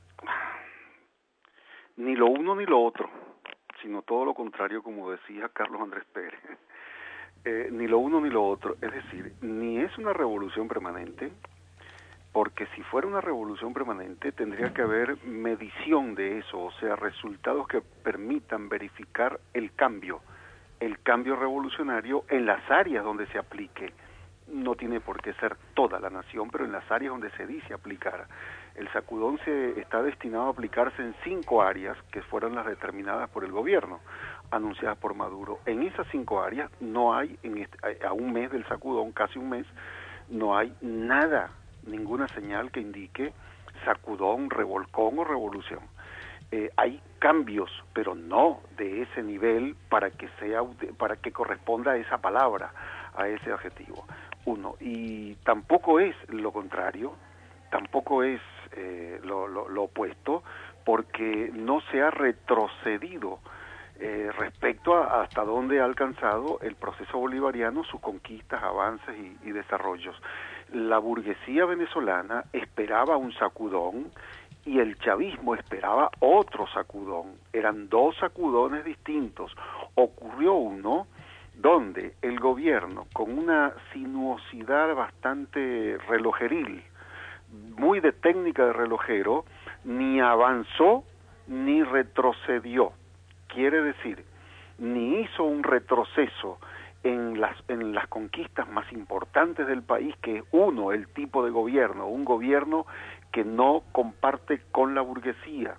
ni lo uno ni lo otro, sino todo lo contrario, como decía Carlos Andrés Pérez. Ni lo uno ni lo otro, es decir, ni es una revolución permanente, porque si fuera una revolución permanente tendría que haber medición de eso, o sea, resultados que permitan verificar el cambio revolucionario en las áreas donde se aplique. No tiene por qué ser toda la nación, pero en las áreas donde se dice aplicar. El sacudón está destinado a aplicarse en 5 áreas que fueron las determinadas por el gobierno, anunciadas por Maduro. En esas 5 áreas no hay, a un mes del sacudón, casi un mes, no hay nada, ninguna señal que indique sacudón, revolcón o revolución. Hay cambios, pero no de ese nivel para que corresponda a esa palabra, a ese adjetivo. uno, y tampoco es lo contrario, tampoco es lo opuesto, porque no se ha retrocedido respecto a hasta dónde ha alcanzado el proceso bolivariano, sus conquistas, avances y desarrollos. La burguesía venezolana esperaba un sacudón y el chavismo esperaba otro sacudón. Eran dos sacudones distintos. Ocurrió uno donde el gobierno, con una sinuosidad bastante relojeril, muy de técnica de relojero, ni avanzó ni retrocedió. Quiere decir, ni hizo un retroceso en las conquistas más importantes del país, que es uno, el tipo de gobierno, un gobierno que no comparte con la burguesía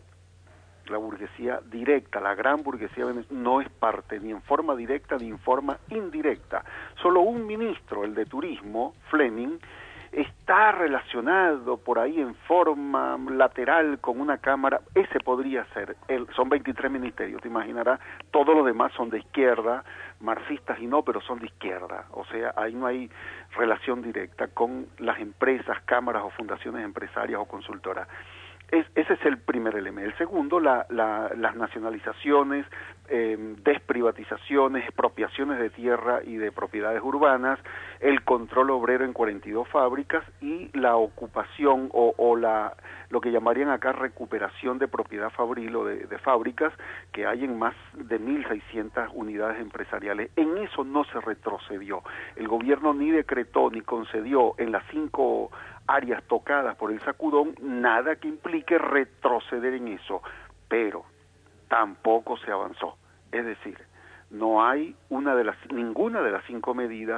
directa, la gran burguesía no es parte ni en forma directa ni en forma indirecta. Solo un ministro, el de turismo, Fleming, está relacionado por ahí en forma lateral con una cámara. Ese podría ser, son 23 ministerios, te imaginarás, todos los demás son de izquierda, marxistas y no, pero son de izquierda, o sea, ahí no hay relación directa con las empresas, cámaras o fundaciones empresarias o consultoras. Ese es el primer elemento. El segundo, las nacionalizaciones, desprivatizaciones, expropiaciones de tierra y de propiedades urbanas, el control obrero en 42 fábricas y la ocupación o lo que llamarían acá recuperación de propiedad fabril o de fábricas que hay en más de 1.600 unidades empresariales. En eso no se retrocedió. El gobierno ni decretó ni concedió en las 5 áreas tocadas por el sacudón nada que implique retroceder en eso, pero tampoco se avanzó. Es decir, no hay ninguna de las 5 medidas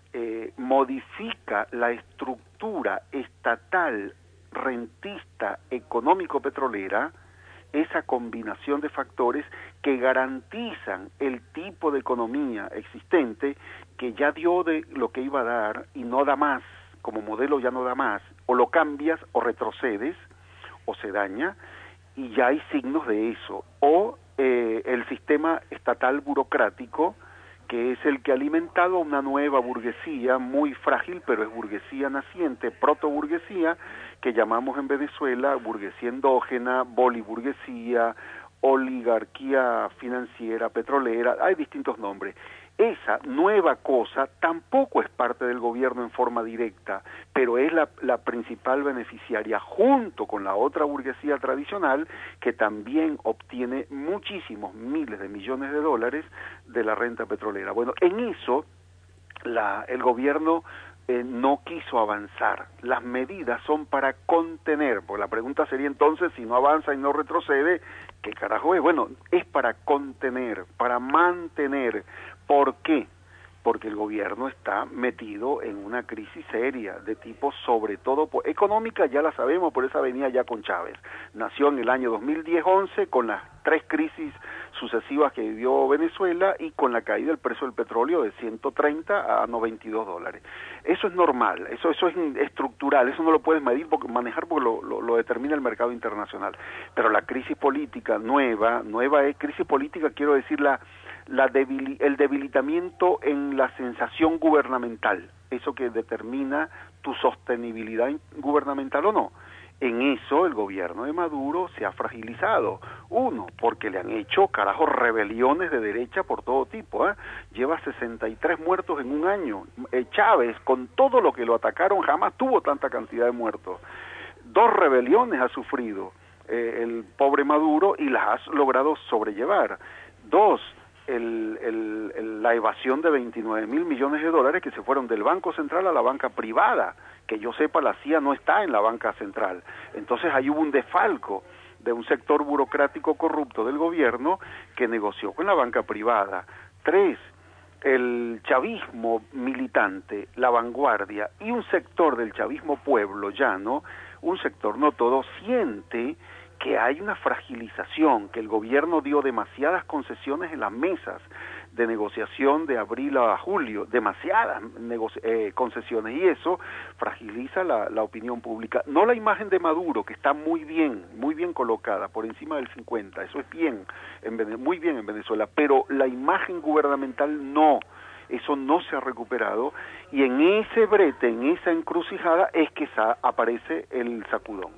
modifica la estructura estatal, rentista, económico-petrolera, esa combinación de factores que garantizan el tipo de economía existente, que ya dio de lo que iba a dar y no da más. Como modelo ya no da más, o lo cambias o retrocedes o se daña, y ya hay signos de eso, o el sistema estatal burocrático, que es el que ha alimentado a una nueva burguesía muy frágil, pero es burguesía naciente, protoburguesía, que llamamos en Venezuela burguesía endógena, boliburguesía, oligarquía financiera, petrolera, hay distintos nombres. Esa nueva cosa tampoco es parte del gobierno en forma directa, pero es la principal beneficiaria junto con la otra burguesía tradicional, que también obtiene muchísimos miles de millones de dólares de la renta petrolera. Bueno, en eso el gobierno no quiso avanzar. Las medidas son para contener, porque la pregunta sería entonces, si no avanza y no retrocede, ¿qué carajo es? Bueno, es para contener, para mantener. ¿Por qué? Porque el gobierno está metido en una crisis seria, de tipo sobre todo económica, ya la sabemos, por esa venía ya con Chávez. Nació en el año 2010-11 con las 3 crisis sucesivas que vivió Venezuela y con la caída del precio del petróleo de 130 a $92. Eso es normal, eso es estructural, eso no lo puedes manejar porque lo determina el mercado internacional. Pero la crisis política nueva es crisis política, quiero decir el debilitamiento en la sensación gubernamental, eso que determina tu sostenibilidad gubernamental o no. En eso el gobierno de Maduro se ha fragilizado. Uno, porque le han hecho, rebeliones de derecha por todo tipo, Lleva 63 muertos en un año. Chávez, con todo lo que lo atacaron, jamás tuvo tanta cantidad de muertos. 2 rebeliones ha sufrido el pobre Maduro y las ha logrado sobrellevar. 2, la evasión de $29.000 millones que se fueron del Banco Central a la banca privada. Que yo sepa, la CIA no está en la banca central. Entonces ahí hubo un desfalco de un sector burocrático corrupto del gobierno que negoció con la banca privada. 3, el chavismo militante, la vanguardia y un sector del chavismo pueblo llano, un sector no todo, siente que hay una fragilización, que el gobierno dio demasiadas concesiones en las mesas de negociación de abril a julio, demasiadas concesiones, y eso fragiliza la opinión pública. No la imagen de Maduro, que está muy bien colocada, por encima del 50, eso es muy bien en Venezuela, pero la imagen gubernamental no. eso no se ha recuperado, y en ese brete, en esa encrucijada, es que aparece el sacudón.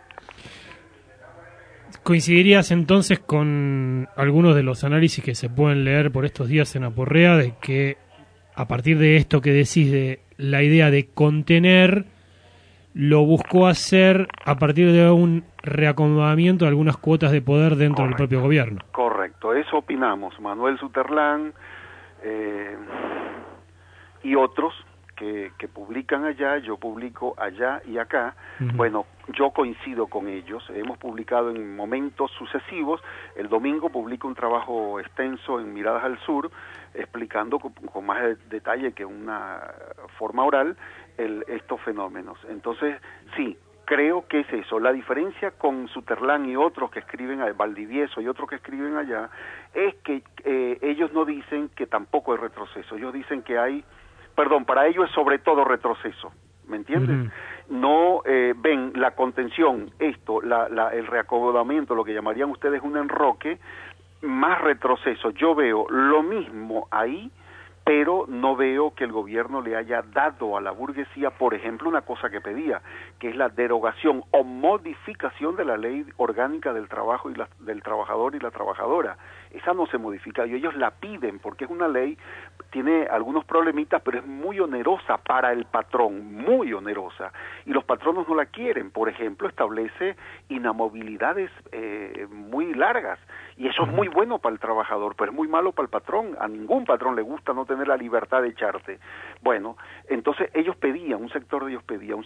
¿Coincidirías entonces con algunos de los análisis que se pueden leer por estos días en Aporrea, de que a partir de esto que decís de la idea de contener, lo buscó hacer a partir de un reacomodamiento de algunas cuotas de poder dentro del propio gobierno? Correcto, eso opinamos, Manuel Suterlán y otros que publican allá, yo publico allá y acá. Bueno, yo coincido con ellos, hemos publicado en momentos sucesivos. El domingo publico un trabajo extenso en Miradas al Sur, explicando con más detalle que una forma oral estos fenómenos. Entonces, sí, creo que es eso. La diferencia con Suterlán y otros que escriben, Valdivieso y otros que escriben allá, es que ellos no dicen que tampoco hay retroceso, ellos dicen que hay, para ellos es sobre todo retroceso, ¿me entiendes? No ven la contención, el reacomodamiento, lo que llamarían ustedes un enroque, más retroceso. Yo veo lo mismo ahí, pero no veo que el gobierno le haya dado a la burguesía, por ejemplo, una cosa que pedía, que es la derogación o modificación de la ley orgánica del trabajo y del trabajador y la trabajadora. Esa no se modifica y ellos la piden porque es una ley, tiene algunos problemitas, pero es muy onerosa para el patrón, muy onerosa, y los patronos no la quieren. Por ejemplo, establece inamovilidades muy largas, y eso es muy bueno para el trabajador, pero es muy malo para el patrón. A ningún patrón le gusta no tener la libertad de echarte. Bueno, entonces ellos pedían, un sector de ellos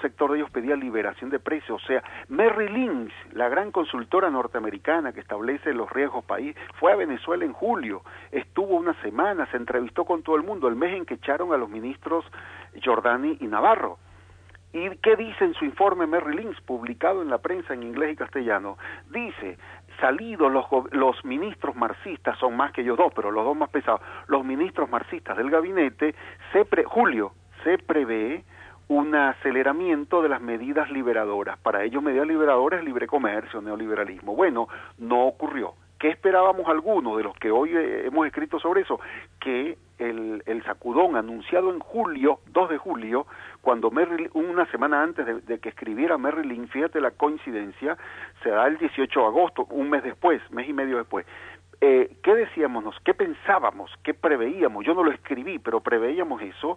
pedía liberación de precios. O sea, Merrill Lynch, la gran consultora norteamericana que establece los riesgos país, fue a Venezuela en julio, estuvo una semana, se entrevistó con todo el mundo, el mes en que echaron a los ministros Giordani y Navarro. ¿Y qué dice en su informe Merrill Lynch, publicado en la prensa en inglés y castellano? Dice, salidos los ministros marxistas, son más que ellos dos, pero los dos más pesados, los ministros marxistas del gabinete, julio, se prevé un aceleramiento de las medidas liberadoras. Para ellos medidas liberadoras es libre comercio, neoliberalismo. Bueno, no ocurrió. ¿Qué esperábamos algunos de los que hoy hemos escrito sobre eso? Que el sacudón anunciado en julio, 2 de julio, cuando una semana antes de que escribiera Merrill Lynch, fíjate la coincidencia, se da el 18 de agosto, un mes después, mes y medio después. ¿Qué decíamos? ¿Qué pensábamos? ¿Qué preveíamos? Yo no lo escribí, pero preveíamos eso,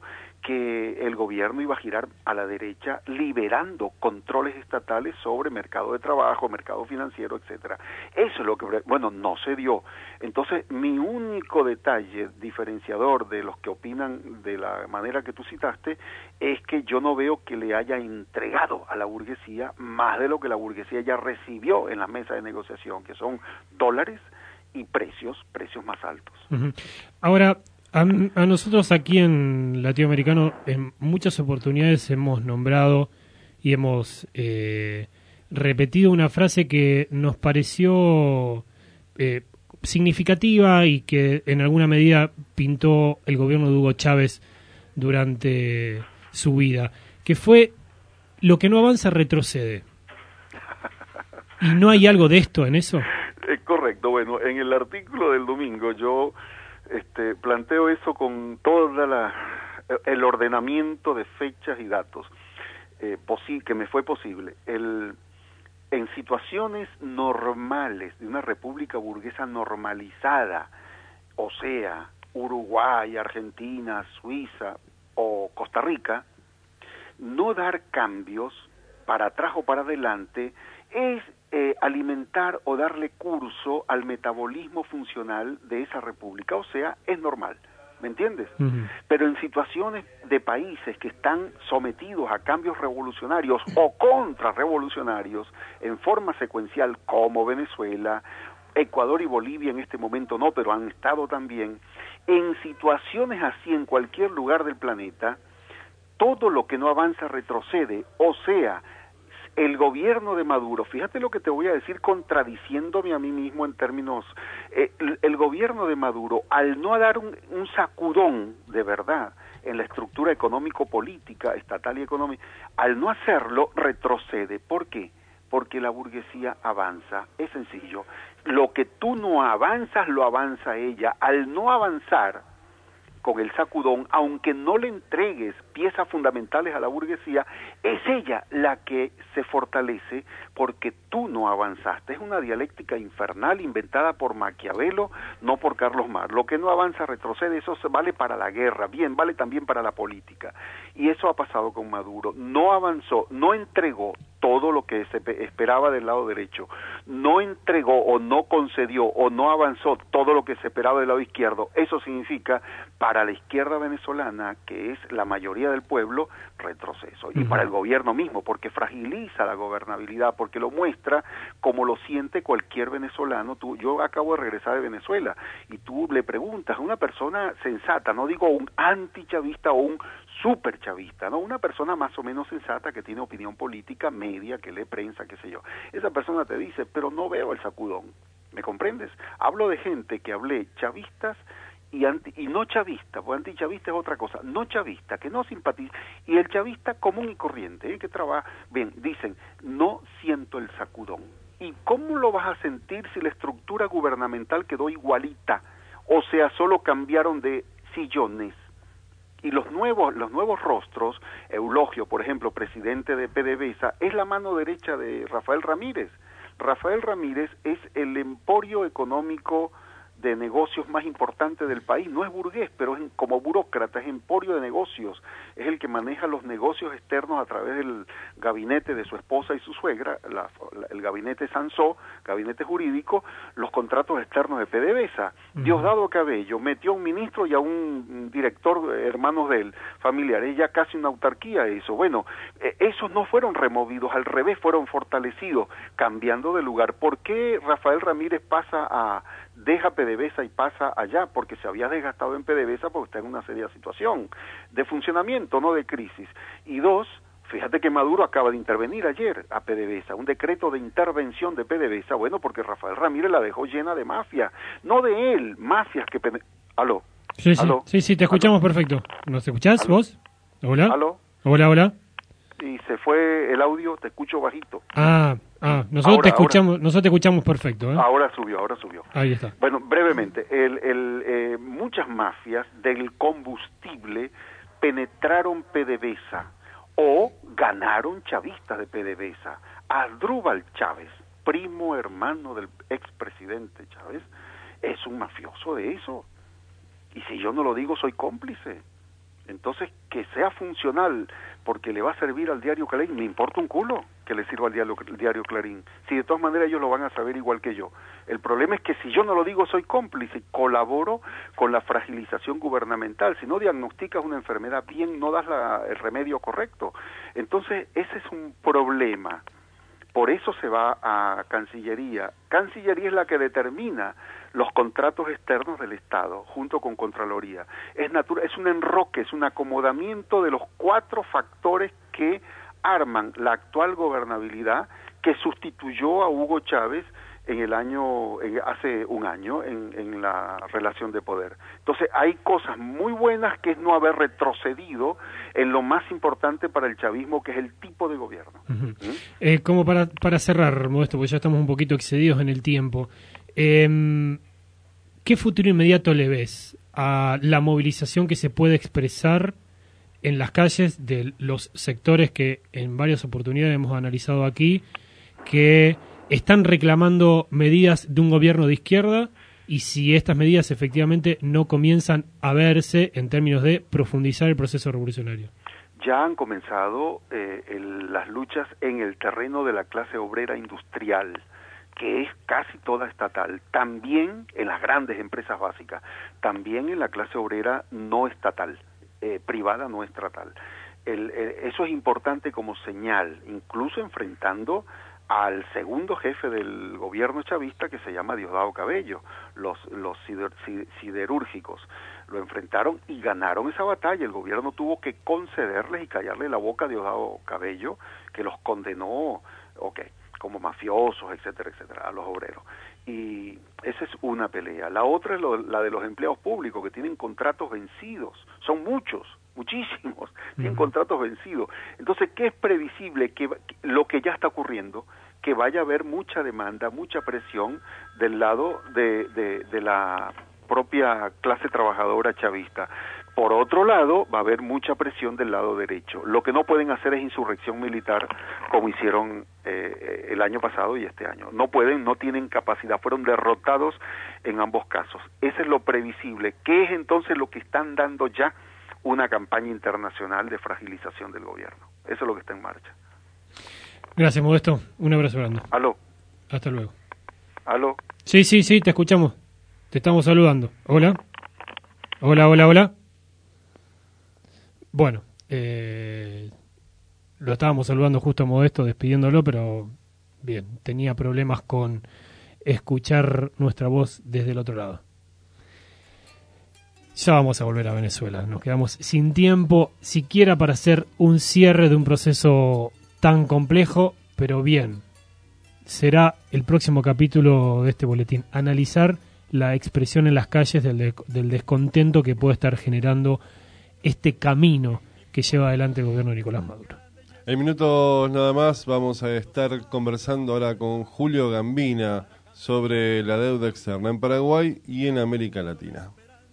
que el gobierno iba a girar a la derecha, liberando controles estatales sobre mercado de trabajo, mercado financiero, etcétera. Eso es lo que, no se dio. Entonces, mi único detalle diferenciador de los que opinan de la manera que tú citaste es que yo no veo que le haya entregado a la burguesía más de lo que la burguesía ya recibió en la mesa de negociación, que son dólares y precios más altos. Ahora, a nosotros aquí en Latinoamericano en muchas oportunidades hemos nombrado y hemos repetido una frase que nos pareció significativa y que en alguna medida pintó el gobierno de Hugo Chávez durante su vida, que fue: lo que no avanza retrocede. ¿Y no hay algo de esto en eso? Correcto. Bueno, en el artículo del domingo yo planteo eso con toda el ordenamiento de fechas y datos que me fue posible. En situaciones normales de una república burguesa normalizada, o sea, Uruguay, Argentina, Suiza o Costa Rica, no dar cambios para atrás o para adelante es alimentar o darle curso al metabolismo funcional de esa república, o sea, es normal, ¿me entiendes? Pero en situaciones de países que están sometidos a cambios revolucionarios o contrarrevolucionarios en forma secuencial, como Venezuela, Ecuador y Bolivia en este momento no, pero han estado también, en situaciones así en cualquier lugar del planeta, todo lo que no avanza retrocede, o sea, el gobierno de Maduro, fíjate lo que te voy a decir contradiciéndome a mí mismo en términos, el gobierno de Maduro, al no dar un sacudón de verdad en la estructura económico-política, estatal y económica, al no hacerlo, retrocede. ¿Por qué? Porque la burguesía avanza, es sencillo. Lo que tú no avanzas, lo avanza ella. Al no avanzar, con el sacudón, aunque no le entregues piezas fundamentales a la burguesía, es ella la que se fortalece porque tú no avanzaste. Es una dialéctica infernal inventada por Maquiavelo, no por Carlos Marx. Lo que no avanza retrocede, eso vale para la guerra, bien, vale también para la política. Y eso ha pasado con Maduro. No avanzó, no entregó todo lo que se esperaba del lado derecho, no entregó o no concedió o no avanzó todo lo que se esperaba del lado izquierdo. Eso significa para la izquierda venezolana, que es la mayoría del pueblo, retroceso. Y para el gobierno mismo, porque fragiliza la gobernabilidad, porque lo muestra como lo siente cualquier venezolano. Yo acabo de regresar de Venezuela y tú le preguntas a una persona sensata, no digo un antichavista o un súper chavista, ¿no? Una persona más o menos sensata que tiene opinión política media, que lee prensa, qué sé yo. Esa persona te dice, pero no veo el sacudón. ¿Me comprendes? Hablo de gente que hablé chavistas y no chavista, porque antichavista es otra cosa, no chavista, que no simpatiza, y el chavista común y corriente, que trabaja, bien, dicen, no siento el sacudón. ¿Y cómo lo vas a sentir si la estructura gubernamental quedó igualita? O sea, solo cambiaron de sillones. Y los nuevos rostros, Eulogio, por ejemplo, presidente de PDVSA, es la mano derecha de Rafael Ramírez. Rafael Ramírez es el emporio económico de negocios más importante del país. No es burgués, pero es como burócrata, es emporio de negocios. Es el que maneja los negocios externos a través del gabinete de su esposa y su suegra, el gabinete Sansó, gabinete jurídico, los contratos externos de PDVSA. Diosdado Cabello metió a un ministro y a un director, hermanos de él, familiares, ya casi una autarquía eso. Bueno, esos no fueron removidos, al revés, fueron fortalecidos, cambiando de lugar. ¿Por qué Rafael Ramírez deja PDVSA y pasa allá? Porque se había desgastado en PDVSA porque está en una seria situación de funcionamiento, no de crisis. Y dos, fíjate que Maduro acaba de intervenir ayer a PDVSA, un decreto de intervención de PDVSA, bueno, porque Rafael Ramírez la dejó llena de mafia, no de él, mafias que... ¿Aló? Sí, ¿Aló? Sí, te escuchamos perfecto. ¿Nos escuchás vos? ¿Hola? ¿Aló? Hola. Y se fue el audio, te escucho bajito. Nosotros te escuchamos perfecto. Ahora subió. Ahí está. Bueno, brevemente, muchas mafias del combustible penetraron PDVSA o ganaron chavistas de PDVSA. Asdrúbal Chávez, primo hermano del expresidente Chávez, es un mafioso de eso. Y si yo no lo digo, soy cómplice. Entonces, que sea funcional porque le va a servir al diario Clarín, me importa un culo que le sirva al diario Clarín. Si de todas maneras ellos lo van a saber igual que yo. El problema es que si yo no lo digo, soy cómplice, colaboro con la fragilización gubernamental. Si no diagnosticas una enfermedad bien, no das el remedio correcto. Entonces, ese es un problema. Por eso se va a Cancillería. Cancillería es la que determina los contratos externos del Estado, junto con Contraloría. Es un enroque, es un acomodamiento de los 4 factores que arman la actual gobernabilidad que sustituyó a Hugo Chávez hace un año en la relación de poder. Entonces hay cosas muy buenas, que es no haber retrocedido en lo más importante para el chavismo, que es el tipo de gobierno. Como para cerrar, Modesto, porque ya estamos un poquito excedidos en el tiempo, ¿qué futuro inmediato le ves a la movilización que se puede expresar en las calles de los sectores que en varias oportunidades hemos analizado aquí, que están reclamando medidas de un gobierno de izquierda, y si estas medidas efectivamente no comienzan a verse en términos de profundizar el proceso revolucionario? Ya han comenzado las luchas en el terreno de la clase obrera industrial, que es casi toda estatal, también en las grandes empresas básicas, también en la clase obrera no estatal, privada no estatal. Eso es importante como señal, incluso enfrentando al segundo jefe del gobierno chavista, que se llama Diosdado Cabello, los siderúrgicos. Lo enfrentaron y ganaron esa batalla. El gobierno tuvo que concederles y callarle la boca a Diosdado Cabello, que los condenó, como mafiosos, etcétera, etcétera, a los obreros. Y esa es una pelea. La otra es la de los empleados públicos, que tienen contratos vencidos. Son muchísimos, tienen contratos vencidos. Entonces, ¿qué es previsible? Que lo que ya está ocurriendo, que vaya a haber mucha demanda, mucha presión del lado de la propia clase trabajadora chavista. Por otro lado, va a haber mucha presión del lado derecho. Lo que no pueden hacer es insurrección militar como hicieron el año pasado y este año. No pueden, no tienen capacidad, fueron derrotados en ambos casos. Eso es lo previsible. ¿Qué es entonces lo que están dando ya? Una campaña internacional de fragilización del gobierno. Eso es lo que está en marcha. Gracias, Modesto. Un abrazo grande. Aló. Hasta luego. Aló. Sí, te escuchamos. Te estamos saludando. Hola. Hola. Bueno, lo estábamos saludando justo a Modesto, despidiéndolo, pero bien, tenía problemas con escuchar nuestra voz desde el otro lado. Ya vamos a volver a Venezuela. Nos quedamos sin tiempo, siquiera para hacer un cierre de un proceso tan complejo, pero bien. Será el próximo capítulo de este boletín. Analizar la expresión en las calles del descontento que puede estar generando este camino que lleva adelante el gobierno de Nicolás Maduro. En minutos nada más vamos a estar conversando ahora con Julio Gambina sobre la deuda externa en Paraguay y en América Latina.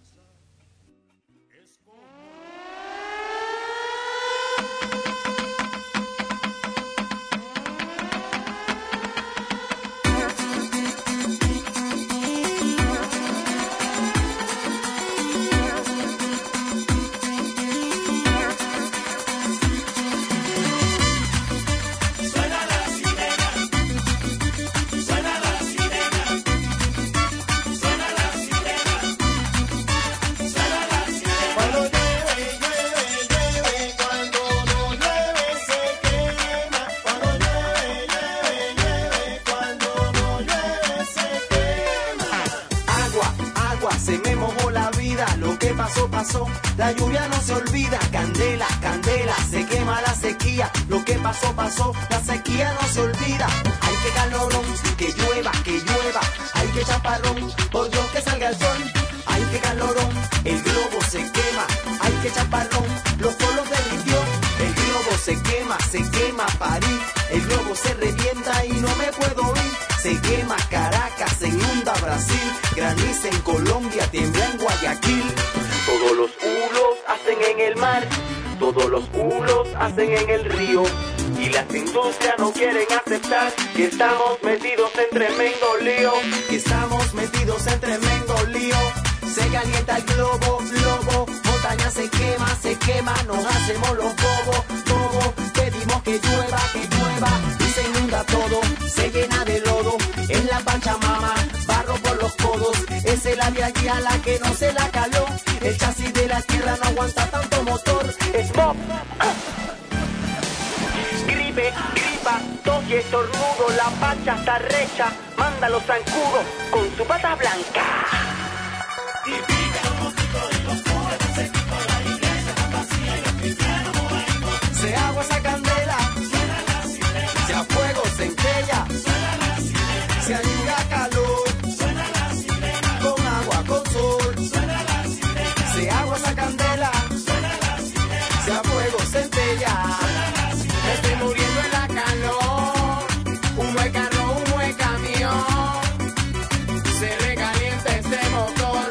La lluvia no se olvida, candela, candela, se quema la sequía. Lo que pasó, pasó, la sequía no se olvida. Hay que calorón, que llueva, hay que chaparrón, por Dios que salga el sol. Hay que calorón, el globo se quema, hay que chaparrón, los polos derritió. El globo se quema París, el globo se revienta y no me puedo ir. Se quema Caracas, se inunda Brasil, graniza en Colombia, tiembla en Guayaquil. Todos los hulos hacen en el mar, todos los hulos hacen en el río. Y las industrias no quieren aceptar que estamos metidos en tremendo lío. Que estamos metidos en tremendo lío. Se calienta el globo, montaña se quema, nos hacemos los bobos. Pedimos que llueva, y se inunda todo, se llena de lodo. En la Pachamama, barro por los codos, es el área guía la que no se la caló. El chasis de la tierra no aguanta tanto motor. Smog, gripe, gripa, tos y estornudo. La pacha está recha, manda los zancudos con su pata blanca. Y pica los mosquitos y los pobres, se quita la iglesia tan vacía y los cristianos morando. Se agua esa candela, suena la sirena. Se a fuego se encella, suena la sirena. Se ayuda calor, suena la sirena. Con agua, con sol, suena la sirena. Se agua esa candela, suena la sirena. Se a fuego se encella, suena la sirena. Me estoy muriendo en la calor, humo de carro, humo de camión. Se recalienta este motor.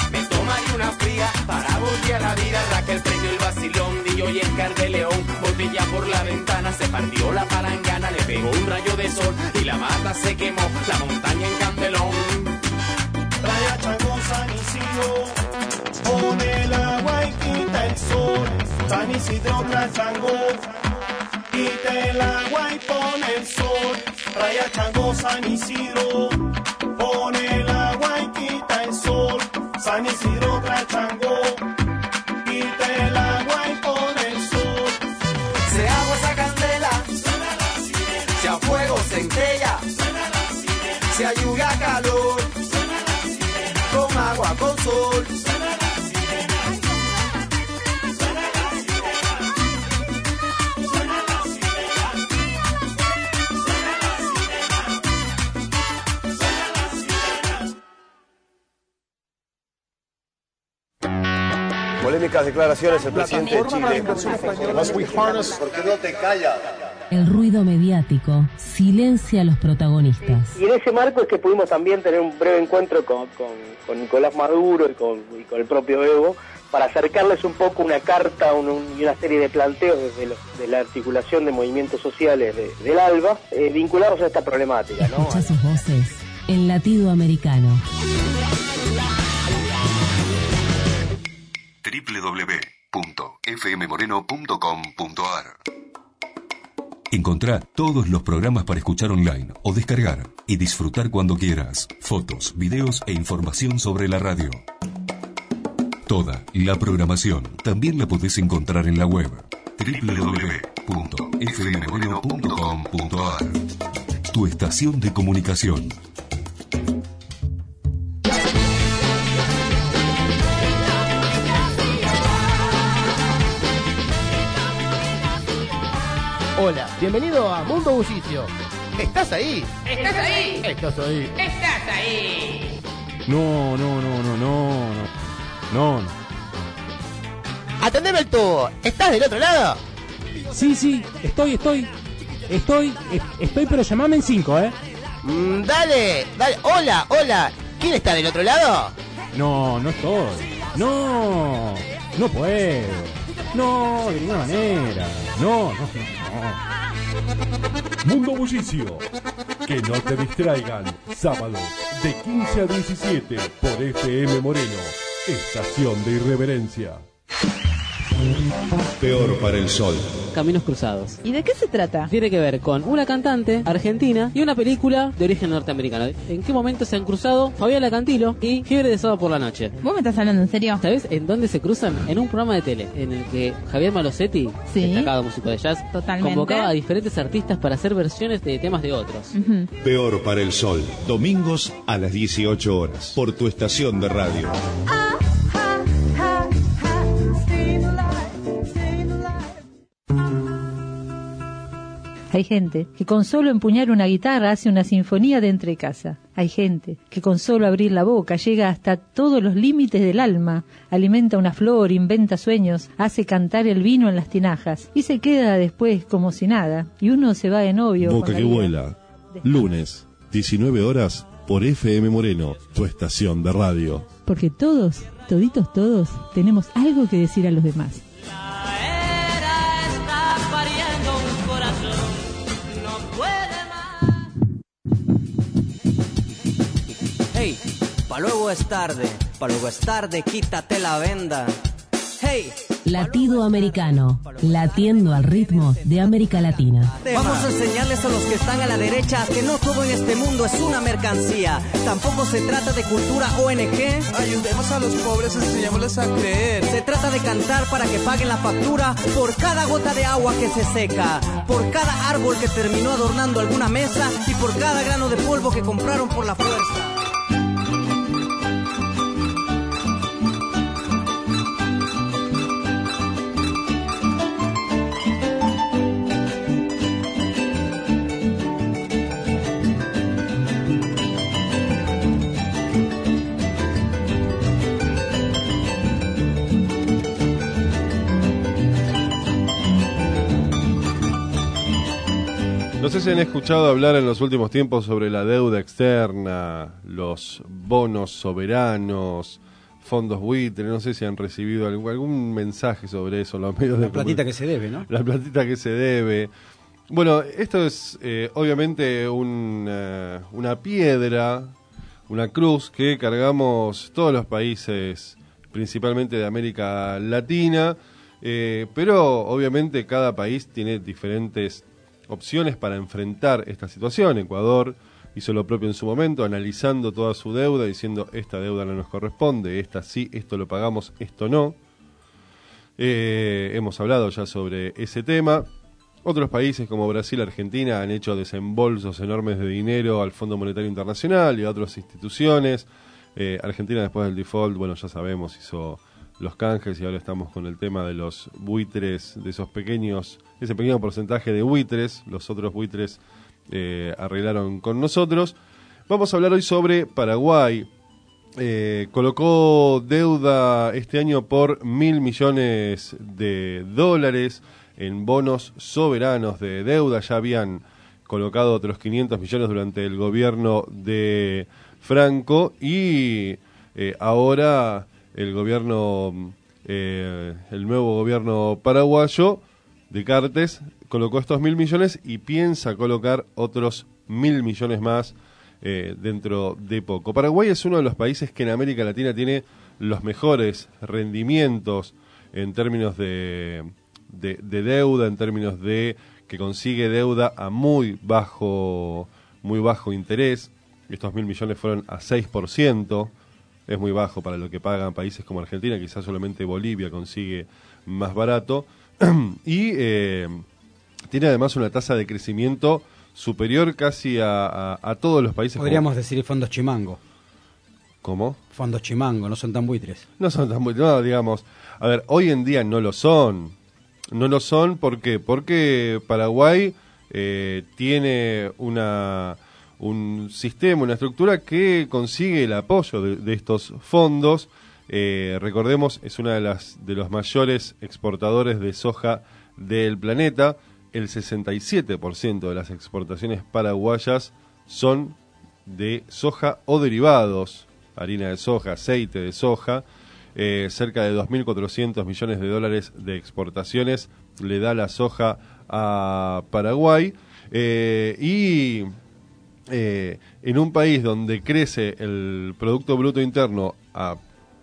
Para voltear la vida, Raquel prendió el vacilón, Dillo y Edgar de León, botella por la ventana, se partió la palangana, le pegó un rayo de sol y la mata se quemó, la montaña en Candelón. Playa Chango, San Isidro, pone el agua y quita el sol, San Isidro tras Chango, quita el agua y pone el sol, Playa Chango, San Isidro, pone el agua y quita el sol. San Isidro tras Chango, quita el agua y pone el sol. Se agua esa candela, suena la sirena. Se a fuego se encella, suena la sirena. Se a lluvia calor, suena la sirena. Con agua, con sol, suena la sirena. Suena la sirena. Suena la sirena. Suena la sirena. Suena la sirena. Polémicas declaraciones el presidente de Chile. ¿Por qué no te callas? El ruido mediático silencia a los protagonistas. Y en ese marco es que pudimos también tener un breve encuentro con Nicolás Maduro y con el propio Evo, para acercarles un poco una carta y una serie de planteos de la articulación de movimientos sociales del ALBA, vinculados a esta problemática, ¿no? Escucha sus voces en Latido Americano. www.fmmoreno.com.ar. Encontrá todos los programas para escuchar online o descargar y disfrutar cuando quieras. Fotos, videos e información sobre la radio. Toda la programación también la podés encontrar en la web www.fmmoreno.com.ar. Tu estación de comunicación. Hola, bienvenido a Mundo Bullicio. ¿Estás ahí? ¿Estás ahí? ¿Estás ahí? ¿Estás ahí? No. Atendeme el tubo. ¿Estás del otro lado? Sí, estoy, pero llamame en 5, Dale. Hola. ¿Quién está del otro lado? No estoy. No puedo. No, de ninguna manera. No. Mundo Bullicio. Que no te distraigan. Sábados de 15 a 17 por FM Moreno. Estación de irreverencia. Peor para el sol. Caminos Cruzados. ¿Y de qué se trata? Tiene que ver con una cantante argentina y una película de origen norteamericano. ¿En qué momento se han cruzado Fabiana Cantilo y Fiebre de Sábado por la Noche? ¿Vos me estás hablando en serio? ¿Sabés en dónde se cruzan? En un programa de tele en el que Javier Malosetti, destacado músico de jazz, convocaba a diferentes artistas para hacer versiones de temas de otros. Peor para el sol. Domingos a las 18 horas. Por tu estación de radio. Hay gente que con solo empuñar una guitarra hace una sinfonía de entrecasa. Hay gente que con solo abrir la boca llega hasta todos los límites del alma, alimenta una flor, inventa sueños, hace cantar el vino en las tinajas y se queda después como si nada. Y uno se va de novio. Boca que vuela. Lunes, 19 horas por FM Moreno, tu estación de radio. Porque todos, todos, tenemos algo que decir a los demás. Hey, pa' luego es tarde, quítate la venda. Hey, Latido Americano, latiendo al ritmo de América Latina. vamos a enseñarles a los que están a la derecha que no todo en este mundo es una mercancía. Tampoco se trata de cultura ONG. Ayudemos a los pobres, enseñémosles a creer. Se trata de cantar para que paguen la factura por cada gota de agua que se seca, por cada árbol que terminó adornando alguna mesa y por cada grano de polvo que compraron por la fuerza. No sé si han escuchado hablar en los últimos tiempos sobre la deuda externa, los bonos soberanos, fondos buitres. No sé si han recibido algún mensaje sobre eso en los medios de comunicación. La platita que se debe, ¿no? La platita que se debe. Bueno, esto es obviamente una piedra, una cruz que cargamos todos los países, principalmente de América Latina, pero obviamente cada país tiene diferentes opciones para enfrentar esta situación. Ecuador hizo lo propio en su momento, analizando toda su deuda, diciendo esta deuda no nos corresponde, esta sí, esto lo pagamos, esto no. Hemos hablado ya sobre ese tema. Otros países como Brasil, Argentina han hecho desembolsos enormes de dinero al Fondo Monetario Internacional y a otras instituciones. Argentina, después del default, bueno, ya sabemos, hizo los canjes y ahora estamos con el tema de los buitres, de ese pequeño porcentaje de buitres. Los otros buitres arreglaron con nosotros. Vamos a hablar hoy sobre Paraguay. Colocó deuda este año por $1.000 millones. en bonos soberanos de deuda. Ya habían colocado otros 500 millones durante el gobierno de Franco y ahora el nuevo gobierno paraguayo de Cartes colocó estos 1.000 millones y piensa colocar otros 1.000 millones más dentro de poco. Paraguay es uno de los países que en América Latina tiene los mejores rendimientos en términos de deuda, en términos de que consigue deuda a muy bajo interés. Estos 1.000 millones fueron a 6%, es muy bajo para lo que pagan países como Argentina, quizás solamente Bolivia consigue más barato, y tiene además una tasa de crecimiento superior casi a todos los países. Podríamos decir fondos chimango. ¿Cómo? Fondos chimango, no son tan buitres. No son tan buitres, no, digamos. A ver, hoy en día no lo son. No lo son, ¿por qué? Porque Paraguay tiene un sistema, una estructura que consigue el apoyo de estos fondos. Recordemos, es una de los mayores exportadores de soja del planeta. El 67% de las exportaciones paraguayas son de soja o derivados, harina de soja, aceite de soja. Cerca de 2.400 millones de dólares de exportaciones le da la soja a Paraguay. En un país donde crece el Producto Bruto Interno a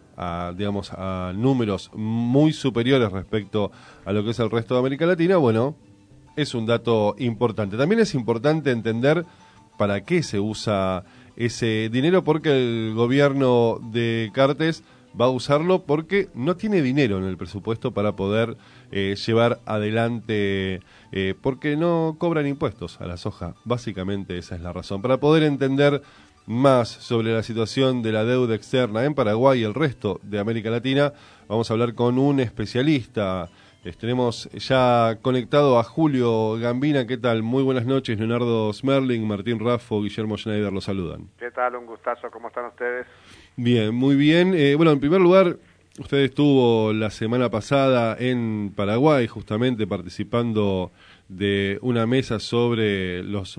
números muy superiores respecto a lo que es el resto de América Latina, bueno, es un dato importante. También es importante entender para qué se usa ese dinero, porque el gobierno de Cartes va a usarlo porque no tiene dinero en el presupuesto para poder llevar adelante, porque no cobran impuestos a la soja. Básicamente esa es la razón. Para poder entender más sobre la situación de la deuda externa en Paraguay y el resto de América Latina, vamos a hablar con un especialista. Tenemos ya conectado a Julio Gambina. ¿Qué tal? Muy buenas noches. Leonardo Smerling, Martín Raffo, Guillermo Schneider los saludan. ¿Qué tal? Un gustazo. ¿Cómo están ustedes? Bien, muy bien. Bueno, en primer lugar, usted estuvo la semana pasada en Paraguay, justamente participando de una mesa sobre los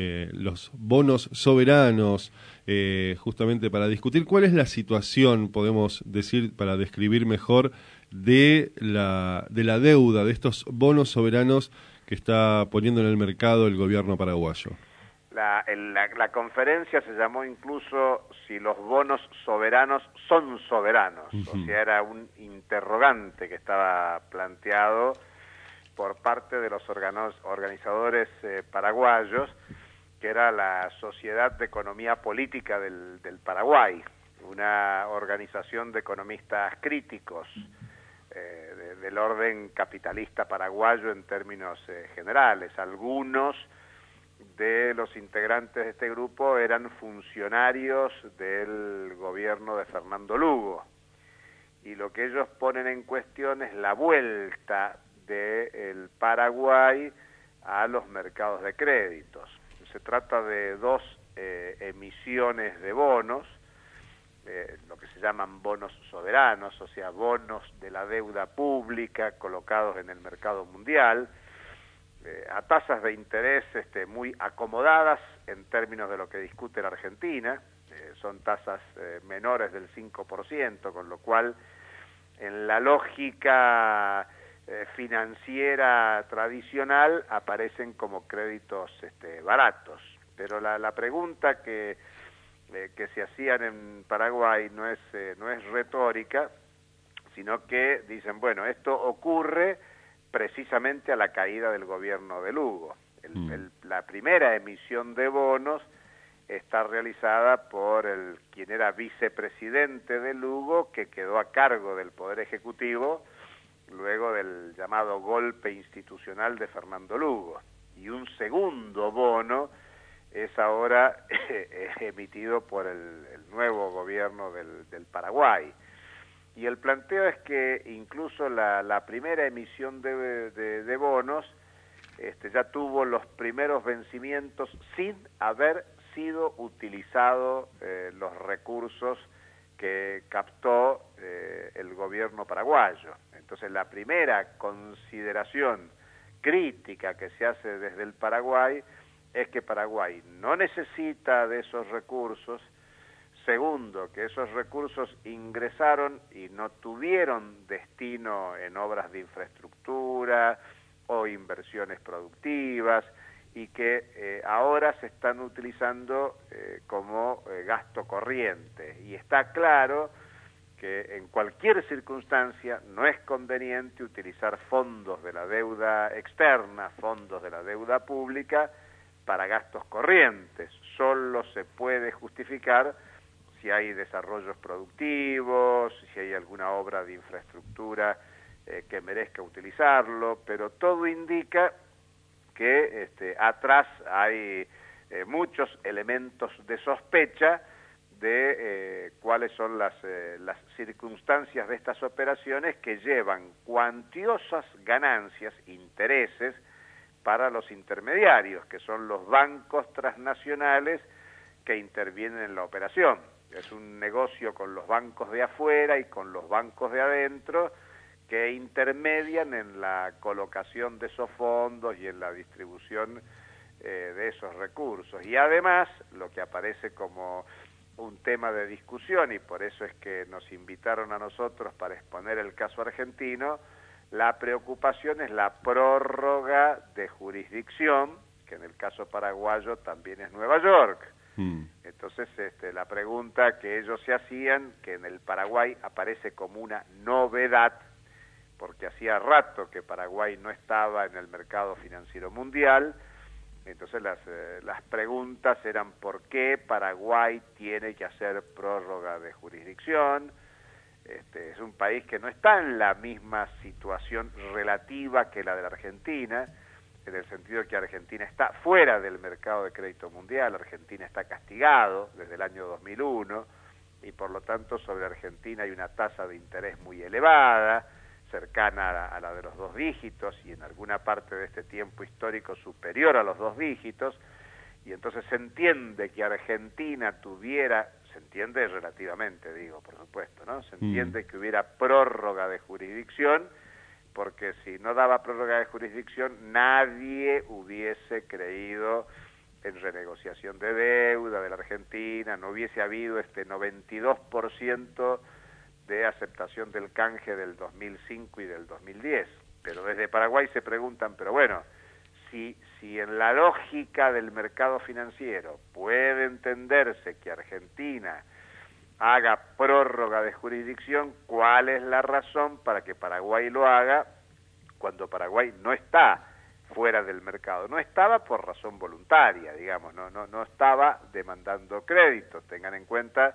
bonos soberanos, justamente para discutir cuál es la situación, podemos decir, para describir mejor, de la deuda, de estos bonos soberanos que está poniendo en el mercado el gobierno paraguayo. La conferencia se llamó incluso si los bonos soberanos son soberanos. O sea, era un interrogante que estaba planteado por parte de los organizadores paraguayos, que era la Sociedad de Economía Política del Paraguay, una organización de economistas críticos del orden capitalista paraguayo en términos generales. Algunos de los integrantes de este grupo eran funcionarios del gobierno de Fernando Lugo, y lo que ellos ponen en cuestión es la vuelta del Paraguay a los mercados de créditos. Se trata de dos emisiones de bonos, lo que se llaman bonos soberanos, o sea, bonos de la deuda pública colocados en el mercado mundial, a tasas de interés muy acomodadas en términos de lo que discute la Argentina. Son tasas menores del 5%, con lo cual en la lógica financiera tradicional aparecen como créditos baratos. Pero la pregunta que se hacían en Paraguay no es retórica, sino que dicen, bueno, esto ocurre precisamente a la caída del gobierno de Lugo. La primera emisión de bonos está realizada por quien era vicepresidente de Lugo, que quedó a cargo del Poder Ejecutivo luego del llamado golpe institucional de Fernando Lugo. Y un segundo bono es ahora emitido por el nuevo gobierno del Paraguay. Y el planteo es que incluso la primera emisión de bonos ya tuvo los primeros vencimientos sin haber sido utilizado los recursos que captó el gobierno paraguayo. Entonces la primera consideración crítica que se hace desde el Paraguay es que Paraguay no necesita de esos recursos. Segundo, que esos recursos ingresaron y no tuvieron destino en obras de infraestructura o inversiones productivas, y que ahora se están utilizando como gasto corriente. Y está claro que en cualquier circunstancia no es conveniente utilizar fondos de la deuda externa, fondos de la deuda pública, para gastos corrientes. Solo se puede justificar si hay desarrollos productivos, si hay alguna obra de infraestructura que merezca utilizarlo, pero todo indica que atrás hay muchos elementos de sospecha de cuáles son las circunstancias de estas operaciones que llevan cuantiosas ganancias, intereses, para los intermediarios, que son los bancos transnacionales que intervienen en la operación. Es un negocio con los bancos de afuera y con los bancos de adentro que intermedian en la colocación de esos fondos y en la distribución de esos recursos. Y además, lo que aparece como un tema de discusión, y por eso es que nos invitaron a nosotros para exponer el caso argentino, la preocupación es la prórroga de jurisdicción, que en el caso paraguayo también es Nueva York. Entonces, la pregunta que ellos se hacían, que en el Paraguay aparece como una novedad, porque hacía rato que Paraguay no estaba en el mercado financiero mundial. Entonces las preguntas eran ¿por qué Paraguay tiene que hacer prórroga de jurisdicción? Es un país que no está en la misma situación relativa que la de la Argentina, en el sentido que Argentina está fuera del mercado de crédito mundial. Argentina está castigado desde el año 2001 y por lo tanto sobre Argentina hay una tasa de interés muy elevada, cercana a la de los 2 dígitos y en alguna parte de este tiempo histórico superior a los 2 dígitos, y entonces se entiende que Argentina tuviera, se entiende relativamente, digo, por supuesto, ¿no? Se entiende que hubiera prórroga de jurisdicción, porque si no daba prórroga de jurisdicción nadie hubiese creído en renegociación de deuda de la Argentina, no hubiese habido 92% de aceptación del canje del 2005 y del 2010. Pero desde Paraguay se preguntan, pero bueno, si en la lógica del mercado financiero puede entenderse que Argentina haga prórroga de jurisdicción, ¿cuál es la razón para que Paraguay lo haga cuando Paraguay no está fuera del mercado? No estaba por razón voluntaria, digamos, no estaba demandando crédito. Tengan en cuenta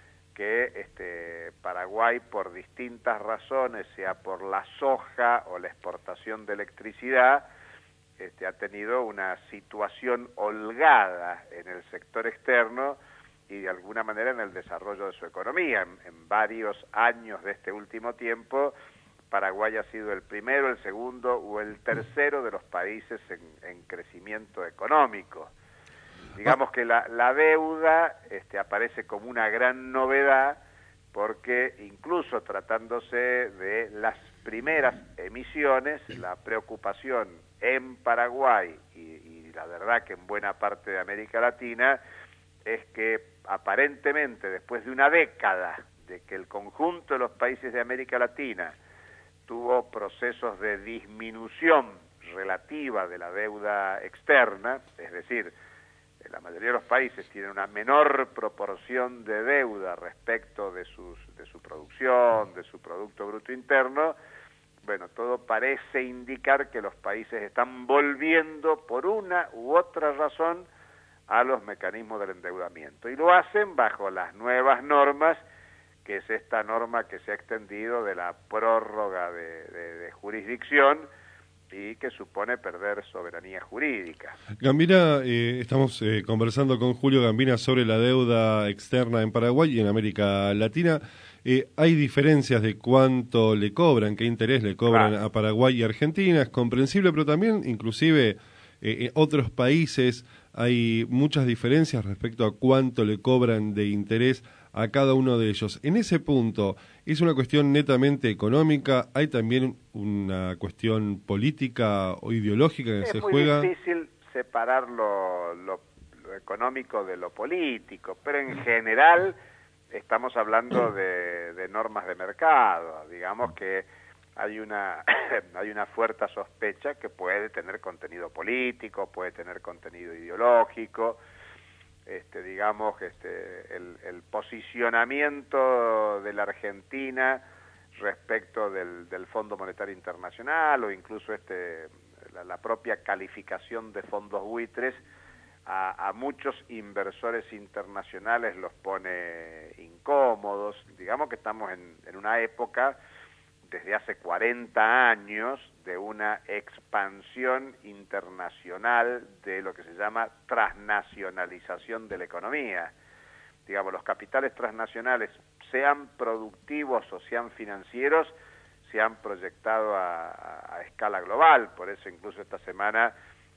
que Paraguay, por distintas razones, sea por la soja o la exportación de electricidad, ha tenido una situación holgada en el sector externo y de alguna manera en el desarrollo de su economía. En varios años de este último tiempo, Paraguay ha sido el primero, el segundo o el tercero de los países en crecimiento económico. Digamos que la deuda aparece como una gran novedad, porque incluso tratándose de las primeras emisiones, la preocupación en Paraguay y la verdad que en buena parte de América Latina es que aparentemente después de una década de que el conjunto de los países de América Latina tuvo procesos de disminución relativa de la deuda externa, es decir, la mayoría de los países tienen una menor proporción de deuda respecto de su producción, de su Producto Bruto Interno. Bueno, todo parece indicar que los países están volviendo por una u otra razón a los mecanismos del endeudamiento, y lo hacen bajo las nuevas normas, que es esta norma que se ha extendido de la prórroga de jurisdicción, y que supone perder soberanía jurídica. Gambina, estamos conversando con Julio Gambina sobre la deuda externa en Paraguay y en América Latina. Hay diferencias de cuánto le cobran, qué interés le cobran a Paraguay y Argentina, es comprensible, pero también, inclusive, en otros países hay muchas diferencias respecto a cuánto le cobran de interés a cada uno de ellos. En ese punto, ¿es una cuestión netamente económica? ¿Hay también una cuestión política o ideológica que se juega? Es muy difícil separar lo económico de lo político, pero en general estamos hablando de normas de mercado. Digamos que hay una fuerte sospecha que puede tener contenido político, puede tener contenido ideológico. Digamos que el posicionamiento de la Argentina respecto del Fondo Monetario Internacional o incluso la propia calificación de fondos buitres a muchos inversores internacionales los pone incómodos. Digamos que estamos en una época desde hace 40 años de una expansión internacional de lo que se llama transnacionalización de la economía. Digamos, los capitales transnacionales, sean productivos o sean financieros, se han proyectado a escala global. Por eso incluso esta semana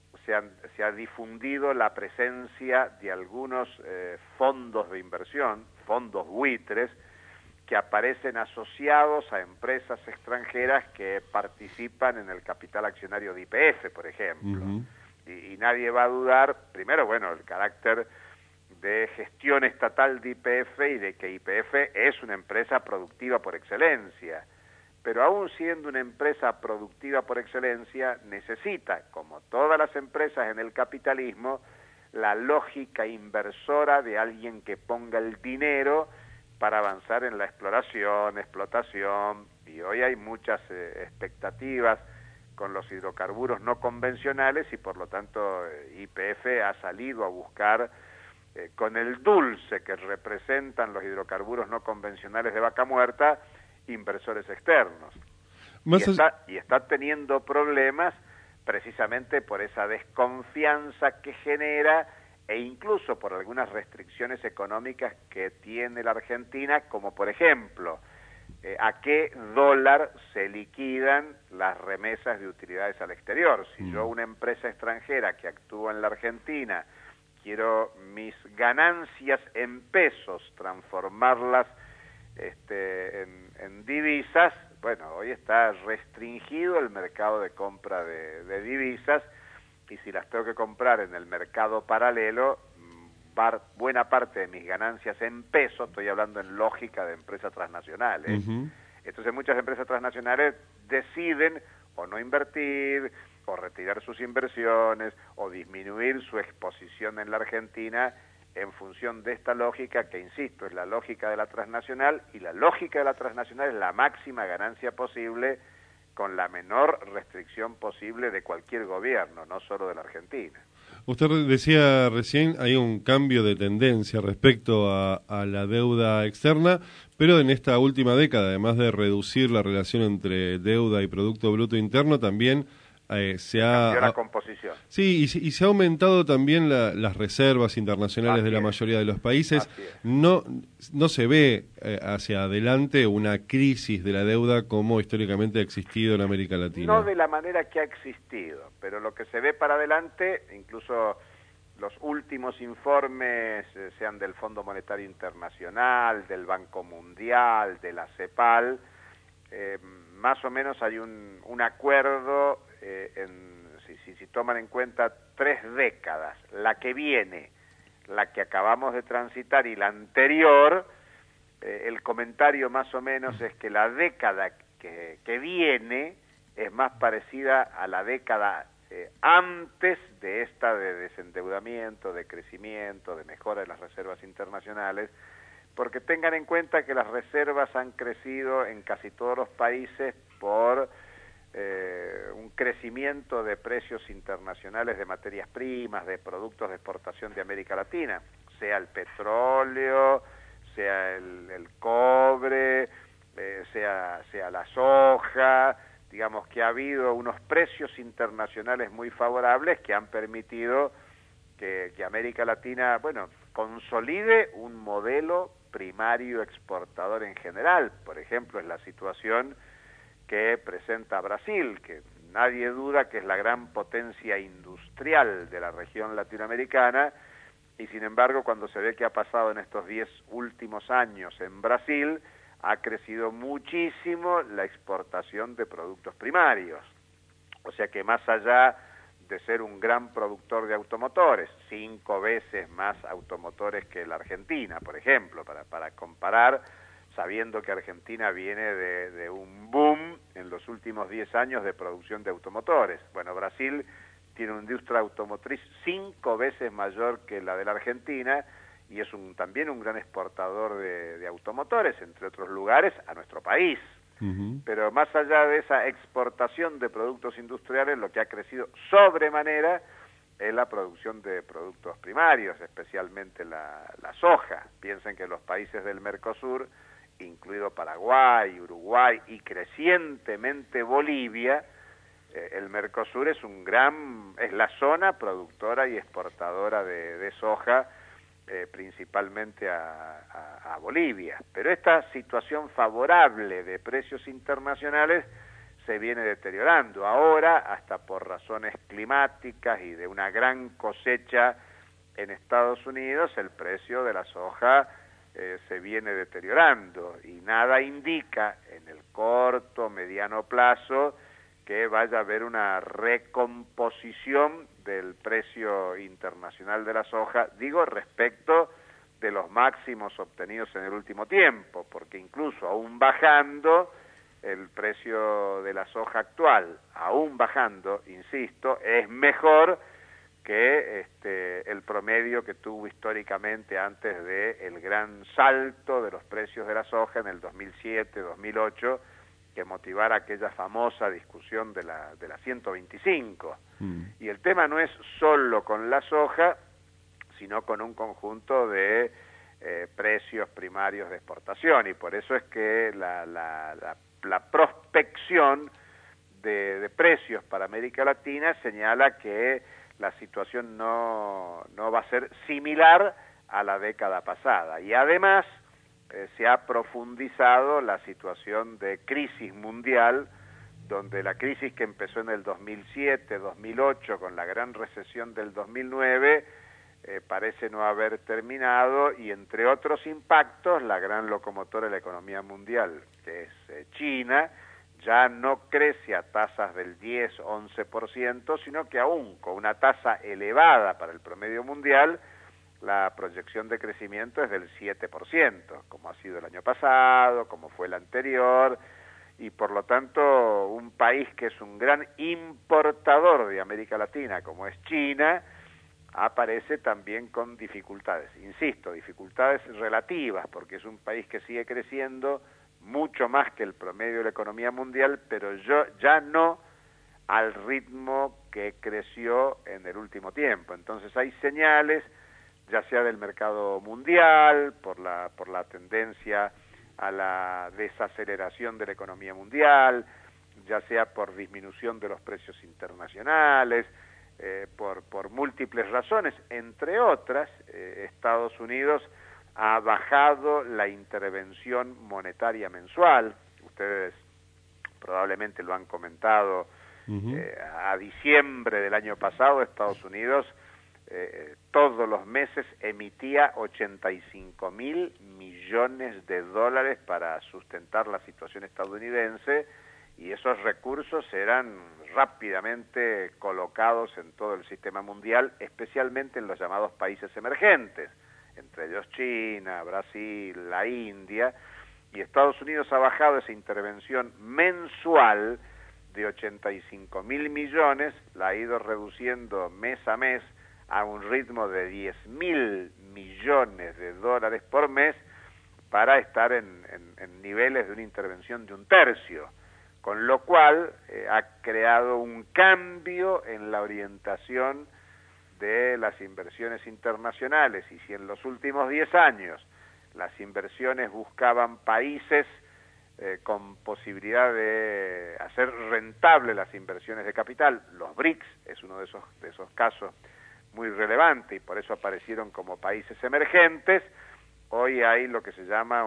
se ha difundido la presencia de algunos fondos de inversión, fondos buitres, que aparecen asociados a empresas extranjeras que participan en el capital accionario de YPF, por ejemplo. Y nadie va a dudar, primero, bueno, el carácter de gestión estatal de YPF y de que YPF es una empresa productiva por excelencia. Pero aún siendo una empresa productiva por excelencia, necesita, como todas las empresas en el capitalismo, la lógica inversora de alguien que ponga el dinero para avanzar en la exploración, explotación, y hoy hay muchas expectativas con los hidrocarburos no convencionales y por lo tanto YPF ha salido a buscar con el dulce que representan los hidrocarburos no convencionales de Vaca Muerta, inversores externos. Y está teniendo problemas precisamente por esa desconfianza que genera e incluso por algunas restricciones económicas que tiene la Argentina, como por ejemplo, a qué dólar se liquidan las remesas de utilidades al exterior. Si yo, una empresa extranjera que actúa en la Argentina, quiero mis ganancias en pesos, transformarlas en divisas, bueno, hoy está restringido el mercado de compra de divisas, y si las tengo que comprar en el mercado paralelo, buena parte de mis ganancias en pesos, estoy hablando en lógica de empresas transnacionales. Entonces muchas empresas transnacionales deciden o no invertir, o retirar sus inversiones, o disminuir su exposición en la Argentina en función de esta lógica que, insisto, es la lógica de la transnacional, y la lógica de la transnacional es la máxima ganancia posible con la menor restricción posible de cualquier gobierno, no solo de la Argentina. Usted decía recién, hay un cambio de tendencia respecto a la deuda externa, pero en esta última década, además de reducir la relación entre deuda y Producto Bruto Interno, también se ha... cambió la composición. Sí, y se ha aumentado también las reservas internacionales de la mayoría de los países. No se ve hacia adelante una crisis de la deuda como históricamente ha existido en América Latina. No de la manera que ha existido, pero lo que se ve para adelante, incluso los últimos informes, sean del Fondo Monetario Internacional, del Banco Mundial, de la CEPAL, más o menos hay un acuerdo si toman en cuenta 3 décadas, la que viene, la que acabamos de transitar y la anterior, el comentario más o menos es que la década que viene es más parecida a la década antes de esta de desendeudamiento, de crecimiento, de mejora de las reservas internacionales, porque tengan en cuenta que las reservas han crecido en casi todos los países por un crecimiento de precios internacionales de materias primas, de productos de exportación de América Latina, sea el petróleo, sea el cobre, sea la soja. Digamos que ha habido unos precios internacionales muy favorables que han permitido que América Latina, bueno, consolide un modelo primario exportador en general. Por ejemplo, es la situación que presenta Brasil, que nadie duda que es la gran potencia industrial de la región latinoamericana, y sin embargo cuando se ve qué ha pasado en estos 10 últimos años en Brasil, ha crecido muchísimo la exportación de productos primarios. O sea que más allá de ser un gran productor de automotores, 5 veces más automotores que la Argentina, por ejemplo, para comparar, sabiendo que Argentina viene de un boom en los últimos 10 años de producción de automotores. Bueno, Brasil tiene una industria automotriz 5 veces mayor que la de la Argentina y es también un gran exportador de automotores, entre otros lugares, a nuestro país. Pero más allá de esa exportación de productos industriales, lo que ha crecido sobremanera es la producción de productos primarios, especialmente la soja. Piensen que los países del Mercosur, incluido Paraguay, Uruguay y crecientemente Bolivia, el Mercosur es la zona productora y exportadora de soja, principalmente a Bolivia. Pero esta situación favorable de precios internacionales se viene deteriorando. Ahora, hasta por razones climáticas y de una gran cosecha en Estados Unidos, el precio de la soja se viene deteriorando y nada indica en el corto, mediano plazo que vaya a haber una recomposición del precio internacional de la soja, digo respecto de los máximos obtenidos en el último tiempo, porque incluso aún bajando el precio de la soja actual, aún bajando, insisto, es mejor que el promedio que tuvo históricamente antes del gran salto de los precios de la soja en el 2007, 2008, que motivara aquella famosa discusión de la 125. Y el tema no es solo con la soja, sino con un conjunto de precios primarios de exportación, y por eso es que la prospección de precios para América Latina señala que la situación no va a ser similar a la década pasada, y además se ha profundizado la situación de crisis mundial, donde la crisis que empezó en el 2007, 2008, con la gran recesión del 2009, parece no haber terminado, y entre otros impactos, la gran locomotora de la economía mundial, que es China, ya no crece a tasas del 10, 11%, sino que aún con una tasa elevada para el promedio mundial, la proyección de crecimiento es del 7%, como ha sido el año pasado, como fue el anterior, y por lo tanto un país que es un gran importador de América Latina, como es China, aparece también con dificultades. Insisto, dificultades relativas, porque es un país que sigue creciendo mucho más que el promedio de la economía mundial, pero ya no al ritmo que creció en el último tiempo. Entonces hay señales, ya sea del mercado mundial, por la tendencia a la desaceleración de la economía mundial, ya sea por disminución de los precios internacionales, por múltiples razones, entre otras, Estados Unidos ha bajado la intervención monetaria mensual. Ustedes probablemente lo han comentado. A diciembre del año pasado, Estados Unidos todos los meses emitía 85.000 millones de dólares para sustentar la situación estadounidense, y esos recursos eran rápidamente colocados en todo el sistema mundial, especialmente en los llamados países emergentes, entre ellos China, Brasil, la India, y Estados Unidos ha bajado esa intervención mensual de 85.000 millones, la ha ido reduciendo mes a mes a un ritmo de 10.000 millones de dólares por mes, para estar en niveles de una intervención de un tercio, con lo cual ha creado un cambio en la orientación de las inversiones internacionales. Y si en los últimos 10 años las inversiones buscaban países con posibilidad de hacer rentable las inversiones de capital, los BRICS es uno de esos casos muy relevante, y por eso aparecieron como países emergentes. Hoy hay lo que se llama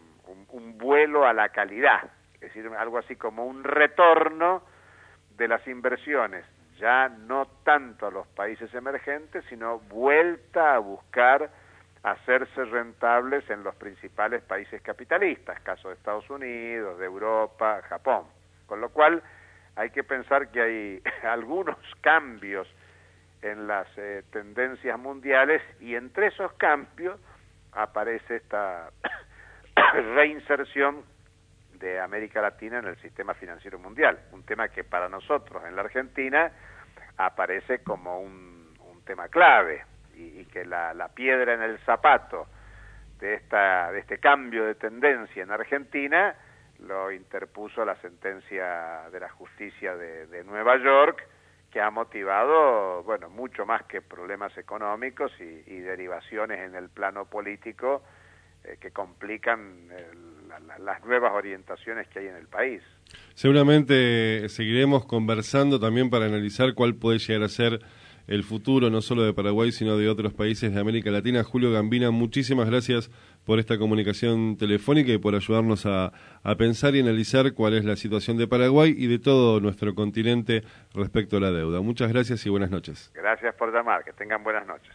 un vuelo a la calidad, es decir, algo así como un retorno de las inversiones ya no tanto a los países emergentes, sino vuelta a buscar hacerse rentables en los principales países capitalistas, caso de Estados Unidos, de Europa, Japón. Con lo cual hay que pensar que hay algunos cambios en las tendencias mundiales, y entre esos cambios aparece esta reinserción de América Latina en el sistema financiero mundial, un tema que para nosotros en la Argentina aparece como un tema clave, y que la piedra en el zapato de este cambio de tendencia en Argentina lo interpuso la sentencia de la justicia de Nueva York, que ha motivado, bueno, mucho más que problemas económicos y derivaciones en el plano político que complican las nuevas orientaciones que hay en el país. Seguramente seguiremos conversando también para analizar cuál puede llegar a ser el futuro, no solo de Paraguay, sino de otros países de América Latina. Julio Gambina, muchísimas gracias por esta comunicación telefónica y por ayudarnos a pensar y analizar cuál es la situación de Paraguay y de todo nuestro continente respecto a la deuda. Muchas gracias y buenas noches. Gracias por llamar, que tengan buenas noches.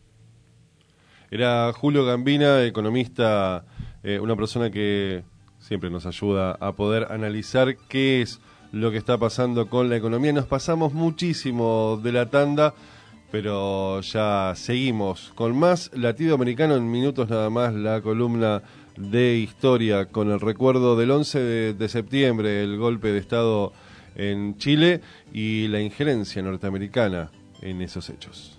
Era Julio Gambina, economista, una persona que siempre nos ayuda a poder analizar qué es lo que está pasando con la economía. Nos pasamos muchísimo de la tanda, pero ya seguimos con más Latido Americano. En minutos nada más la columna de historia con el recuerdo del 11 de septiembre, el golpe de Estado en Chile y la injerencia norteamericana en esos hechos.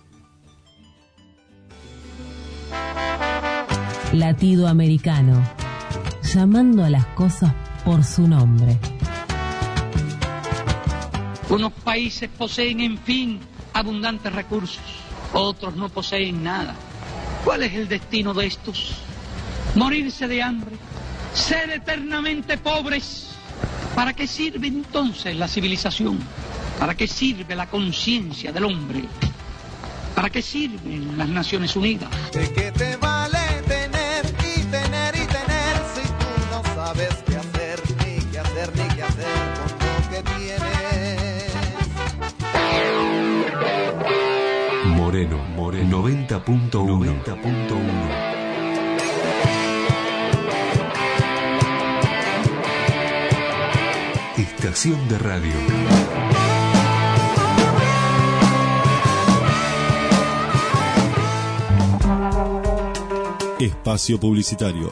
Latido Americano, llamando a las cosas por su nombre. Unos países poseen, en fin, abundantes recursos, otros no poseen nada. ¿Cuál es el destino de estos? Morirse de hambre, ser eternamente pobres. ¿Para qué sirve entonces la civilización? ¿Para qué sirve la conciencia del hombre? ¿Para qué sirven las Naciones Unidas? ¿De qué te vale tener y tener y tener si tú no sabes qué hacer, ni qué hacer, ni qué hacer con lo que tienes? Moreno 90.1. Estación de radio. Espacio publicitario.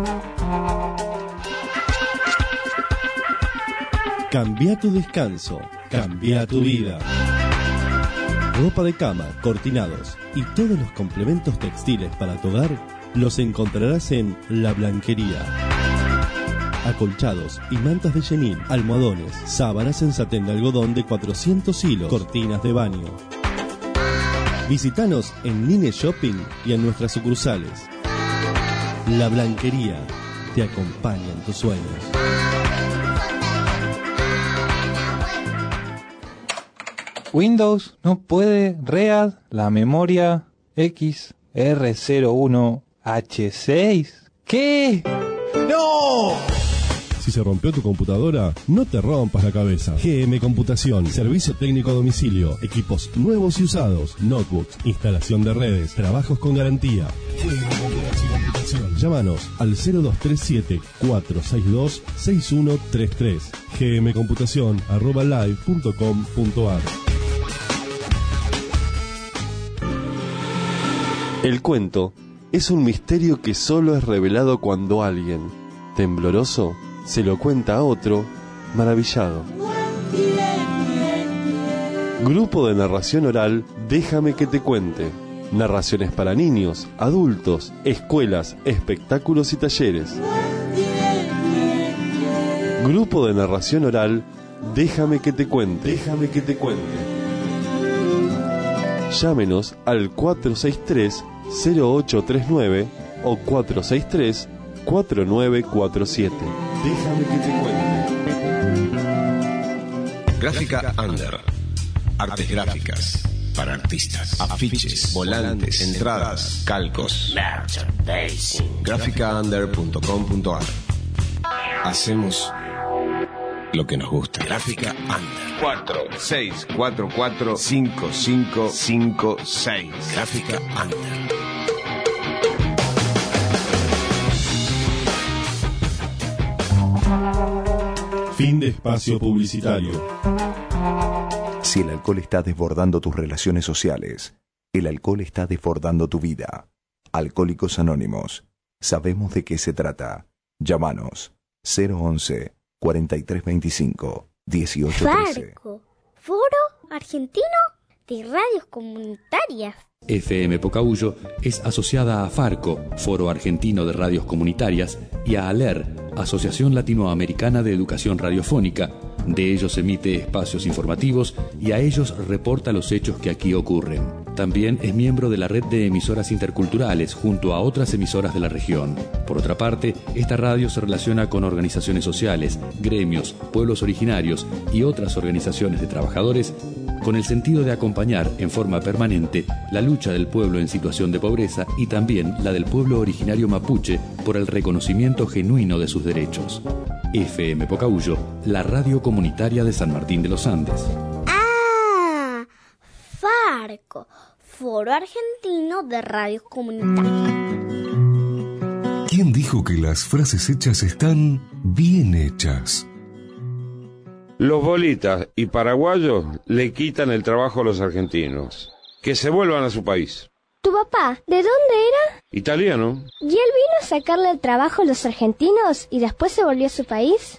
Cambia tu descanso, cambia tu vida. Ropa de cama, cortinados y todos los complementos textiles para tu hogar los encontrarás en La Blanquería. Acolchados y mantas de chenil, almohadones, sábanas en satén de algodón de 400 hilos, cortinas de baño. Visítanos en Nine Shopping y en nuestras sucursales. La Blanquería te acompaña en tus sueños. Windows no puede read la memoria XR01H6. ¿Qué? ¡No! Si se rompió tu computadora, no te rompas la cabeza. GM Computación, servicio técnico a domicilio, equipos nuevos y usados, notebooks, instalación de redes, trabajos con garantía. Llámanos al 0237-462-6133. gmcomputacion@live.com.ar. El cuento es un misterio que solo es revelado cuando alguien, tembloroso, se lo cuenta a otro, maravillado. Grupo de narración oral Déjame que te cuente. Narraciones para niños, adultos, escuelas, espectáculos y talleres. Grupo de narración oral Déjame que te cuente. Déjame que te cuente. Llámenos al 463-0839 o 463-4947. Déjame que te cuente. Gráfica Under. Artes gráficas para artistas. Afiches, volantes, entradas, calcos. Gráficaunder.com.ar. Hacemos lo que nos gusta. Gráfica Under. 46445556. Gráfica Under. Fin de espacio publicitario. Si el alcohol está desbordando tus relaciones sociales, el alcohol está desbordando tu vida. Alcohólicos Anónimos. Sabemos de qué se trata. Llámanos 011 4325 1813. Farco, Foro Argentino de Radios Comunitarias. FM Pocahuyo es asociada a Farco, Foro Argentino de Radios Comunitarias, y a ALER, Asociación Latinoamericana de Educación Radiofónica. De ellos emite espacios informativos y a ellos reporta los hechos que aquí ocurren. También es miembro de la red de emisoras interculturales junto a otras emisoras de la región. Por otra parte, esta radio se relaciona con organizaciones sociales, gremios, pueblos originarios y otras organizaciones de trabajadores con el sentido de acompañar en forma permanente la lucha del pueblo en situación de pobreza y también la del pueblo originario mapuche por el reconocimiento genuino de sus derechos. FM Pocahuyo, la radio comunitaria de San Martín de los Andes. ¡Ah! Farco, Foro Argentino de Radios Comunitarias. ¿Quién dijo que las frases hechas están bien hechas? Los bolitas y paraguayos le quitan el trabajo a los argentinos. Que se vuelvan a su país. ¿Tu papá, de dónde era? Italiano. ¿Y él vino a sacarle el trabajo a los argentinos y después se volvió a su país?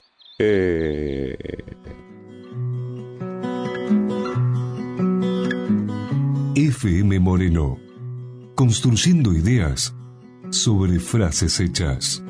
FM Moreno. Construyendo ideas sobre frases hechas.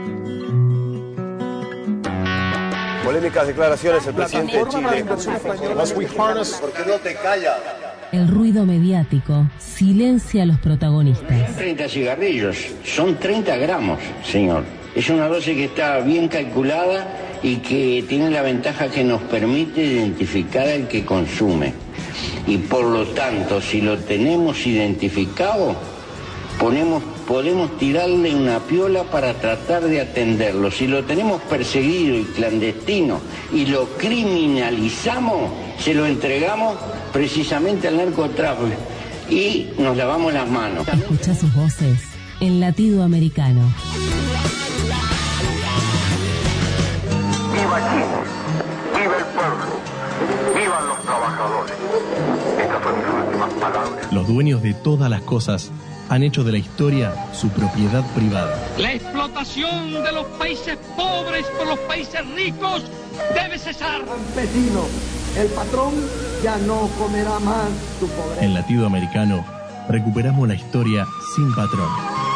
Polémicas declaraciones el presidente de Chile. ¿Por qué no te callas? El ruido mediático silencia a los protagonistas. 30 cigarrillos, son 30 gramos, señor. Es una dosis que está bien calculada y que tiene la ventaja que nos permite identificar al que consume. Y por lo tanto, si lo tenemos identificado, podemos tirarle una piola para tratar de atenderlo. Si lo tenemos perseguido y clandestino y lo criminalizamos, se lo entregamos precisamente al narcotráfico y nos lavamos las manos. Escucha sus voces en Latido Americano. Viva Chile, viva el pueblo, vivan los trabajadores. Estas fueron mis últimas palabras. Los dueños de todas las cosas han hecho de la historia su propiedad privada. La explotación de los países pobres por los países ricos debe cesar. Campesino, el patrón ya no comerá más su pobreza. En Latido Americano recuperamos la historia sin patrón.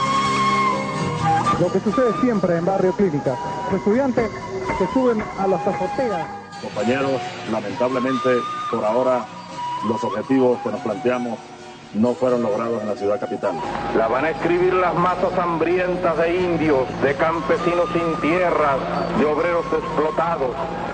Lo que sucede siempre en Barrio Clínica. Los estudiantes se suben a las azoteas. Compañeros, lamentablemente por ahora los objetivos que nos planteamos no fueron logrados en la ciudad capital. La van a escribir las masas hambrientas de indios, de campesinos sin tierras, de obreros explotados.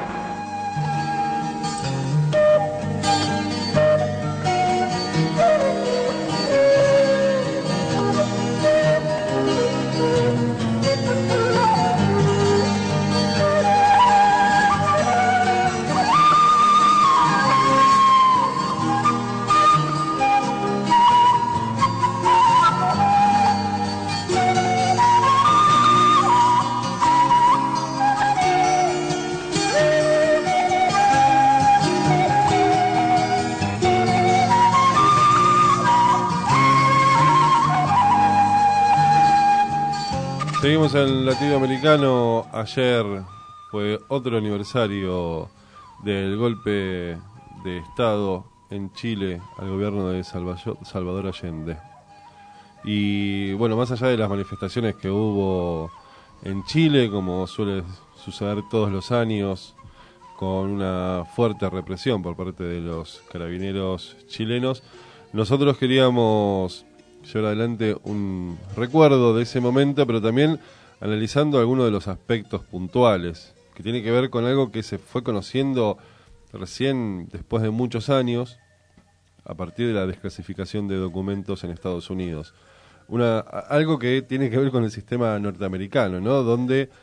Seguimos en Latido Americano. Ayer fue otro aniversario del golpe de Estado en Chile al gobierno de Salvador Allende. Y bueno, más allá de las manifestaciones que hubo en Chile, como suele suceder todos los años, con una fuerte represión por parte de los carabineros chilenos, nosotros queríamos llevar adelante un recuerdo de ese momento, pero también analizando algunos de los aspectos puntuales, que tiene que ver con algo que se fue conociendo recién después de muchos años, a partir de la desclasificación de documentos en Estados Unidos. Algo que tiene que ver con el sistema norteamericano, ¿no? Donde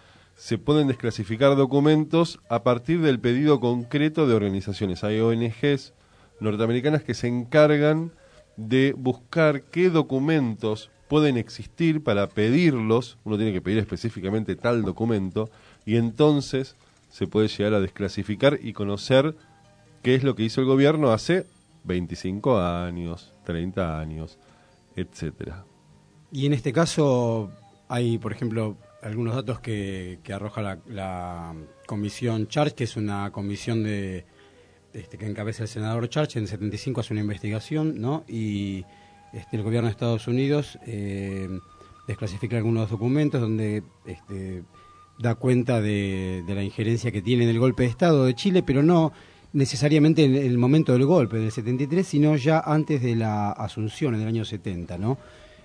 se pueden desclasificar documentos a partir del pedido concreto de organizaciones. Hay ONGs norteamericanas que se encargan de buscar qué documentos pueden existir para pedirlos. Uno tiene que pedir específicamente tal documento y entonces se puede llegar a desclasificar y conocer qué es lo que hizo el gobierno hace 25 años, 30 años, etcétera. Y en este caso hay, por ejemplo, algunos datos que arroja la comisión Church, que es una comisión que encabeza el senador Church. En el 75 hace una investigación, ¿no? Y el gobierno de Estados Unidos desclasifica algunos documentos donde da cuenta de la injerencia que tiene en el golpe de Estado de Chile, pero no necesariamente en el momento del golpe del 73, sino ya antes de la asunción en el año 70, ¿no?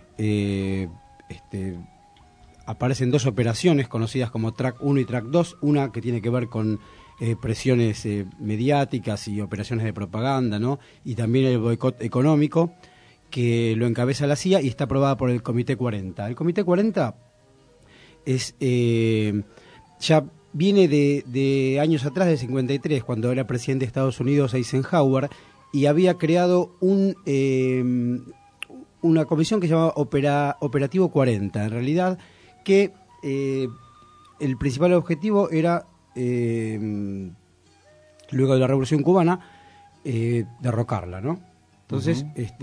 Aparecen dos operaciones conocidas como Track 1 y Track 2, una que tiene que ver con presiones mediáticas y operaciones de propaganda, ¿no? Y también el boicot económico, que lo encabeza la CIA y está aprobada por el Comité 40. El Comité 40 es ya viene de años atrás, del 53, cuando era presidente de Estados Unidos Eisenhower, y había creado una comisión que se llamaba Operativo 40, en realidad, que el principal objetivo era, luego de la Revolución Cubana, derrocarla, ¿no? Entonces,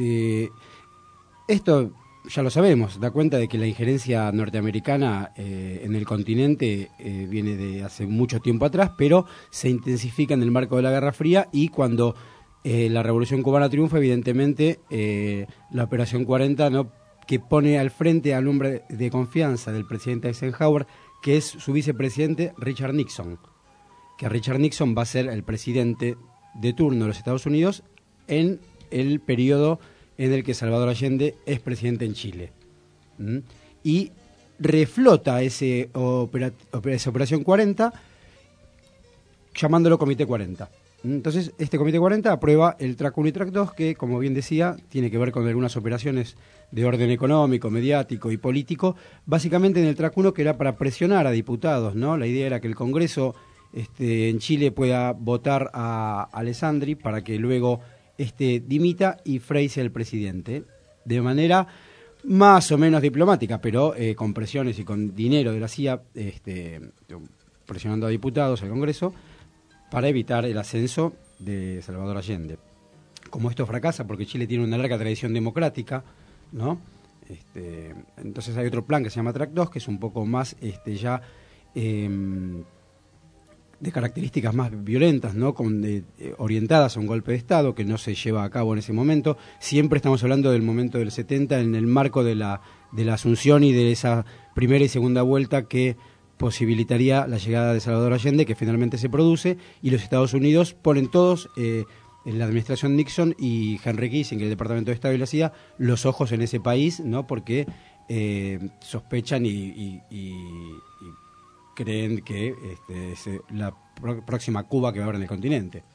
esto ya lo sabemos, da cuenta de que la injerencia norteamericana en el continente viene de hace mucho tiempo atrás, pero se intensifica en el marco de la Guerra Fría, y cuando la Revolución Cubana triunfa, evidentemente la Operación 40, ¿no?, que pone al frente al hombre de confianza del presidente Eisenhower, que es su vicepresidente Richard Nixon, que Richard Nixon va a ser el presidente de turno de los Estados Unidos en el periodo en el que Salvador Allende es presidente en Chile. Y reflota esa Operación 40 llamándolo Comité 40. Entonces, este Comité 40 aprueba el Track 1 y Track 2, que, como bien decía, tiene que ver con algunas operaciones de orden económico, mediático y político. Básicamente en el Track 1, que era para presionar a diputados, ¿no? La idea era que el Congreso en Chile pueda votar a Alessandri para que luego dimita y Frei sea el presidente, de manera más o menos diplomática, pero con presiones y con dinero de la CIA, presionando a diputados al Congreso para evitar el ascenso de Salvador Allende. Como esto fracasa, porque Chile tiene una larga tradición democrática, ¿no? Entonces hay otro plan que se llama Track 2, que es un poco más ya de características más violentas, ¿no? Orientadas a un golpe de Estado que no se lleva a cabo en ese momento. Siempre estamos hablando del momento del 70 en el marco de la asunción y de esa primera y segunda vuelta que posibilitaría la llegada de Salvador Allende, que finalmente se produce, y los Estados Unidos ponen todos, en la administración Nixon y Henry Kissinger, el Departamento de Estado y la CIA, los ojos en ese país, ¿no? Porque sospechan y creen que es la próxima Cuba que va a haber en el continente.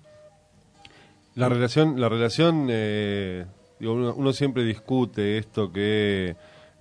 La relación uno siempre discute esto que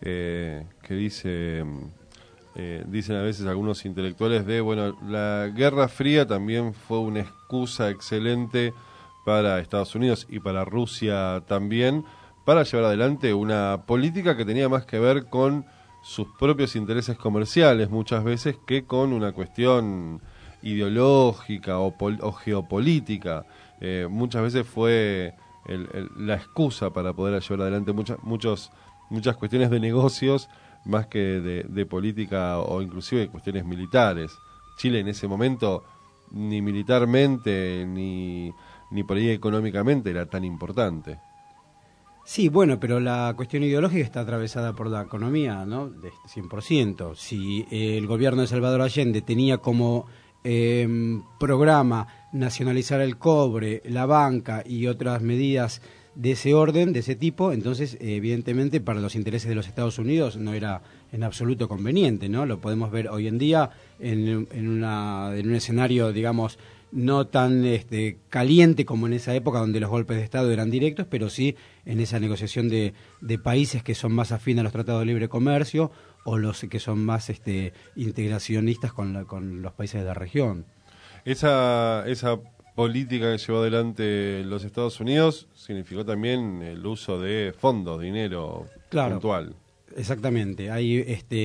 dicen a veces algunos intelectuales la Guerra Fría también fue una excusa excelente para Estados Unidos y para Rusia también, para llevar adelante una política que tenía más que ver con sus propios intereses comerciales muchas veces que con una cuestión ideológica o geopolítica. Muchas veces fue la excusa para poder llevar adelante muchas cuestiones de negocios más que de política o inclusive de cuestiones militares. Chile en ese momento ni militarmente ni por ahí económicamente era tan importante. Sí, bueno, pero la cuestión ideológica está atravesada por la economía, ¿no? De 100%. Si el gobierno de Salvador Allende tenía como programa nacionalizar el cobre, la banca y otras medidas de ese orden, de ese tipo, entonces evidentemente para los intereses de los Estados Unidos no era en absoluto conveniente, ¿no? Lo podemos ver hoy en día en un escenario, digamos, no tan caliente como en esa época donde los golpes de Estado eran directos, pero sí en esa negociación de países que son más afines a los tratados de libre comercio o los que son más integracionistas con los países de la región. Esa política que llevó adelante los Estados Unidos significó también el uso de fondos, dinero puntual. Exactamente. Hay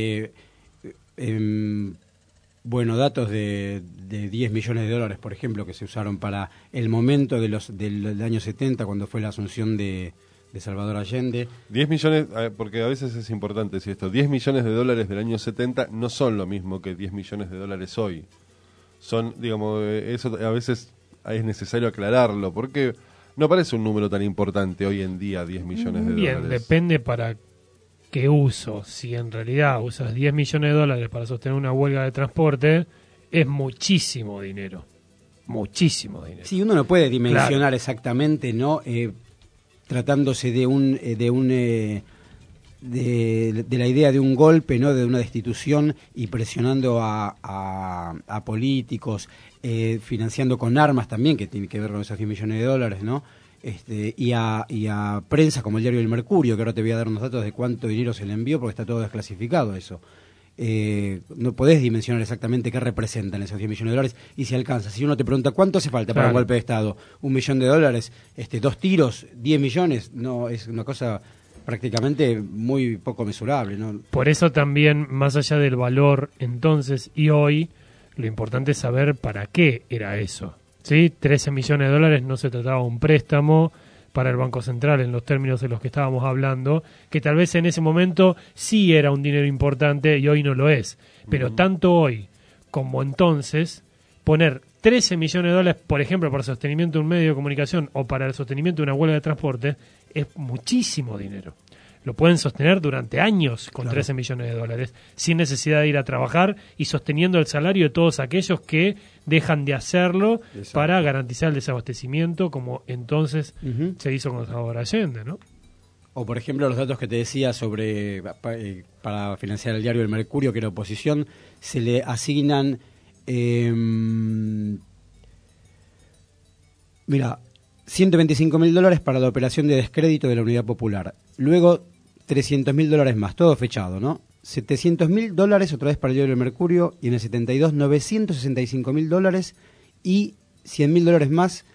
datos de 10 millones de dólares, por ejemplo, que se usaron para el momento del año 70, cuando fue la asunción de Salvador Allende. 10 millones, porque a veces es importante decir esto, 10 millones de dólares del año 70 no son lo mismo que 10 millones de dólares hoy. Son, digamos, eso a veces es necesario aclararlo, porque no parece un número tan importante hoy en día, 10 millones de dólares. Bien, depende para qué uso. Si en realidad usas 10 millones de dólares para sostener una huelga de transporte, es muchísimo dinero. Muchísimo dinero. Sí, uno no puede dimensionar exactamente, ¿no? Tratándose de la idea de un golpe, ¿no? De una destitución y presionando a políticos, financiando con armas también, que tiene que ver con esos 10 millones de dólares, ¿no? Y a prensa como el diario El Mercurio, que ahora te voy a dar unos datos de cuánto dinero se le envió, porque está todo desclasificado eso. No podés dimensionar exactamente qué representan esos 10 millones de dólares y si alcanza. Si uno te pregunta cuánto hace falta para un golpe de Estado, $1 millón, 2 tiros, 10 millones, no, es una cosa prácticamente muy poco mesurable, ¿no? Por eso también, más allá del valor entonces y hoy, lo importante es saber para qué era eso. ¿Sí? 13 millones de dólares no se trataba de un préstamo para el Banco Central en los términos de los que estábamos hablando, que tal vez en ese momento sí era un dinero importante y hoy no lo es. Pero tanto hoy como entonces, poner 13 millones de dólares, por ejemplo, para el sostenimiento de un medio de comunicación o para el sostenimiento de una huelga de transporte, es muchísimo dinero. Lo pueden sostener durante años con 13 millones de dólares, sin necesidad de ir a trabajar y sosteniendo el salario de todos aquellos que dejan de hacerlo para garantizar el desabastecimiento, como entonces se hizo con Salvador Allende, ¿no? O, por ejemplo, los datos que te decía sobre para financiar el diario El Mercurio, que era oposición, se le asignan... $125.000 para la operación de descrédito de la Unidad Popular. Luego, $300.000 más, todo fechado, ¿no? $700.000 otra vez para el diario El Mercurio, y en el 72, $965.000 y $100.000 más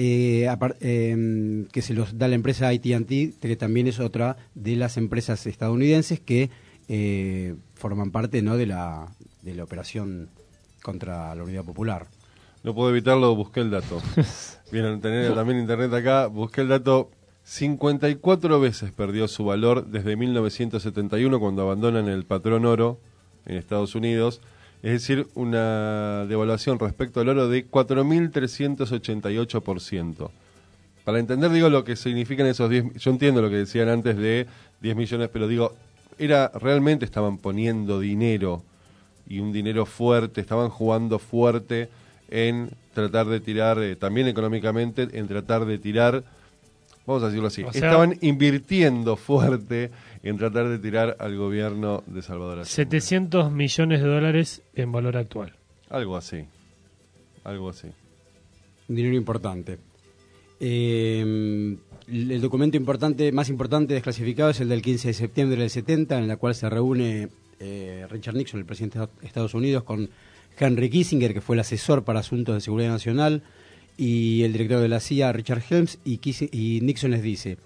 que se los da la empresa AT&T, que también es otra de las empresas estadounidenses que forman parte, ¿no?, de la operación contra la Unidad Popular. No puedo evitarlo, busqué el dato. Vienen a tener también internet acá, busqué el dato. 54 veces perdió su valor desde 1971, cuando abandonan el patrón oro en Estados Unidos. Es decir, una devaluación respecto al oro de 4.388%. Para entender, digo, lo que significan esos 10... Yo entiendo lo que decían antes de 10 millones, pero digo, realmente estaban poniendo dinero, y un dinero fuerte, estaban jugando fuerte en tratar de tirar, también económicamente, en tratar de tirar, vamos a decirlo así, estaban invirtiendo fuerte en tratar de tirar al gobierno de Salvador Allende. 700 millones de dólares en valor actual. Algo así. Un dinero importante. El documento más importante desclasificado es el del 15 de septiembre del 70, en la cual se reúne Richard Nixon, el presidente de Estados Unidos, con Henry Kissinger, que fue el asesor para asuntos de seguridad nacional, y el director de la CIA, Richard Helms, y Nixon les dice: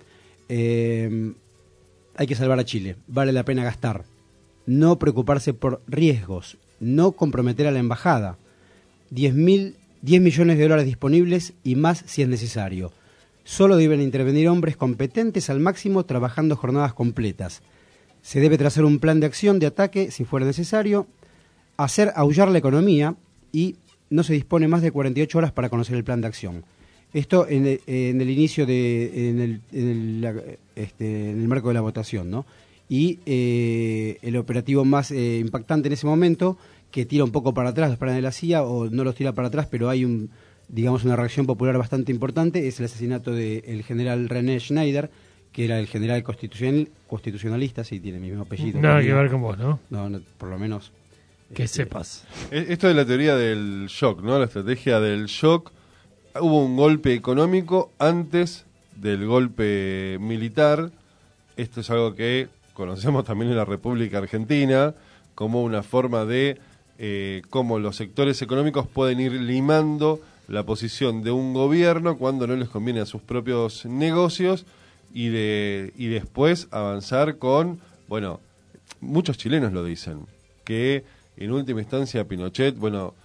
hay que salvar a Chile, vale la pena gastar, no preocuparse por riesgos, no comprometer a la embajada, 10 millones de dólares disponibles y más si es necesario. Solo deben intervenir hombres competentes al máximo, trabajando jornadas completas. Se debe trazar un plan de acción de ataque si fuera necesario, hacer aullar la economía, y no se dispone más de 48 horas para conocer el plan de acción. Esto en el inicio en el marco de la votación, ¿no? Y el operativo más impactante en ese momento, que tira un poco para atrás los planes de la CIA, o no los tira para atrás, pero hay una reacción popular bastante importante, es el asesinato del general René Schneider, que era el general constitucionalista, sí, tiene mi mismo apellido. Nada que ver con vos, ¿no? No, por lo menos Que sepas. Esto es la teoría del shock, ¿no? La estrategia del shock. Hubo un golpe económico antes del golpe militar. Esto es algo que conocemos también en la República Argentina como una forma de cómo los sectores económicos pueden ir limando la posición de un gobierno cuando no les conviene a sus propios negocios y después avanzar con, bueno, muchos chilenos lo dicen, que en última instancia Pinochet,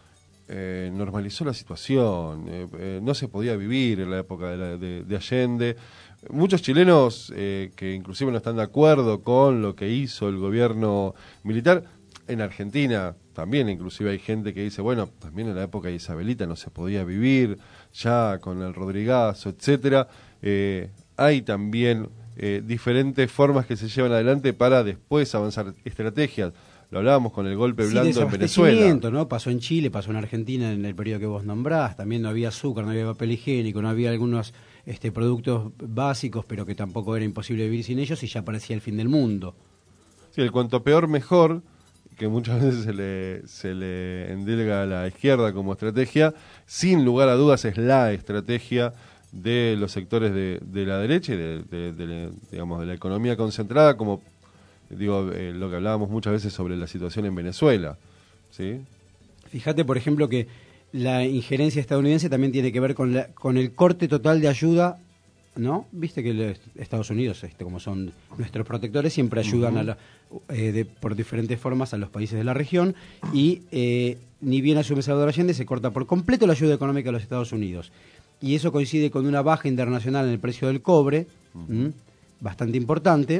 normalizó la situación, no se podía vivir en la época de Allende. Muchos chilenos que inclusive no están de acuerdo con lo que hizo el gobierno militar, en Argentina también inclusive hay gente que dice, bueno, también en la época de Isabelita no se podía vivir, ya con el Rodrigazo, etcétera. Hay también diferentes formas que se llevan adelante para después avanzar estrategias. Lo hablábamos con el golpe blando en Venezuela, ¿no? Pasó en Chile, pasó en Argentina en el periodo que vos nombrás. También no había azúcar, no había papel higiénico, no había algunos productos básicos, pero que tampoco era imposible vivir sin ellos y ya parecía el fin del mundo. Sí, el cuanto peor mejor, que muchas veces se le endilga a la izquierda como estrategia, sin lugar a dudas es la estrategia de los sectores de la derecha y de la economía concentrada, como lo que hablábamos muchas veces sobre la situación en Venezuela, ¿sí? Fíjate, por ejemplo, que la injerencia estadounidense también tiene que ver con el corte total de ayuda, ¿no? Viste que Estados Unidos, como son nuestros protectores, siempre ayudan por diferentes formas a los países de la región y ni bien asume Salvador Allende, se corta por completo la ayuda económica a los Estados Unidos. Y eso coincide con una baja internacional en el precio del cobre, bastante importante,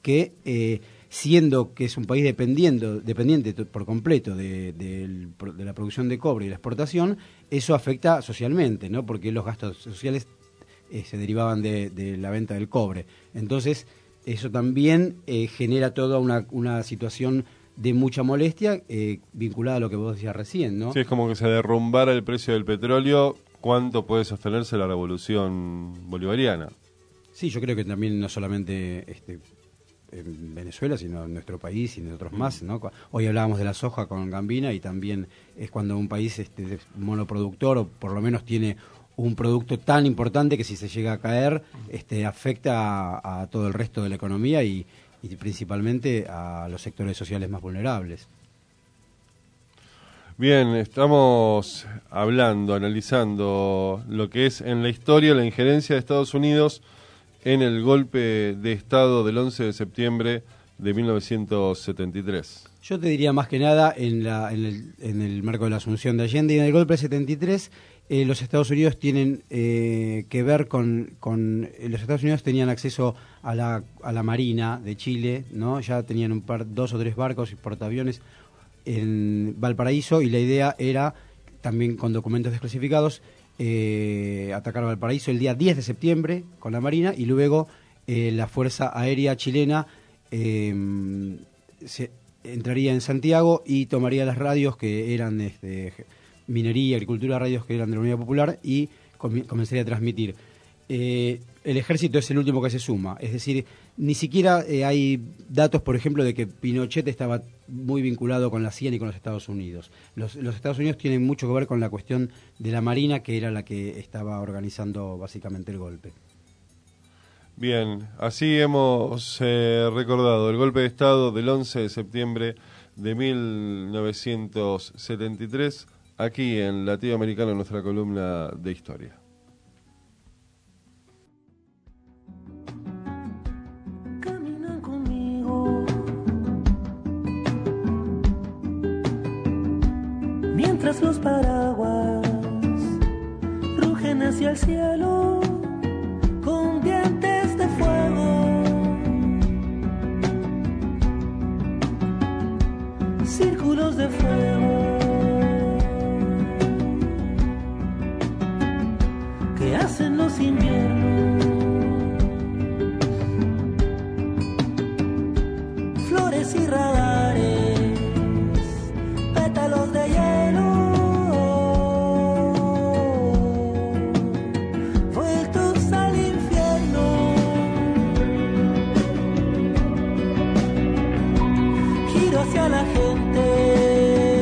que siendo que es un país dependiente por completo de la producción de cobre y la exportación, eso afecta socialmente, ¿no? Porque los gastos sociales se derivaban de la venta del cobre. Entonces, eso también genera toda una situación de mucha molestia vinculada a lo que vos decías recién, ¿no? Sí, es como que se derrumbara el precio del petróleo. ¿Cuánto puede sostenerse la revolución bolivariana? Sí, yo creo que también no solamente en Venezuela, sino en nuestro país y en otros más, ¿no? Hoy hablábamos de la soja con Gambina y también es cuando un país es monoproductor o por lo menos tiene un producto tan importante que si se llega a caer afecta a todo el resto de la economía y principalmente a los sectores sociales más vulnerables. Bien, estamos analizando lo que es en la historia la injerencia de Estados Unidos en el golpe de Estado del 11 de septiembre de 1973. Yo te diría más que nada en el marco de la asunción de Allende y en el golpe de 73, los Estados Unidos tienen que ver con los Estados Unidos tenían acceso a la Marina de Chile, ¿no? Ya tenían 2 o 3 barcos y portaaviones en Valparaíso y la idea era, también con documentos desclasificados, atacar Valparaíso el día 10 de septiembre con la Marina y luego la Fuerza Aérea Chilena entraría en Santiago y tomaría las radios que eran minería, agricultura, radios que eran de la Unidad Popular y comenzaría a transmitir. El ejército es el último que se suma, es decir, ni siquiera hay datos, por ejemplo, de que Pinochet estaba muy vinculado con la CIA ni con los Estados Unidos. Los Estados Unidos tienen mucho que ver con la cuestión de la Marina, que era la que estaba organizando básicamente el golpe. Bien, así hemos recordado el golpe de Estado del 11 de septiembre de 1973, aquí en Latinoamericano, en nuestra columna de historia. Mientras los paraguas rugen hacia el cielo con dientes de fuego, círculos de fuego que hacen los inviernos, flores y radares, pétalos de hielo, vueltos al infierno. Giro hacia la gente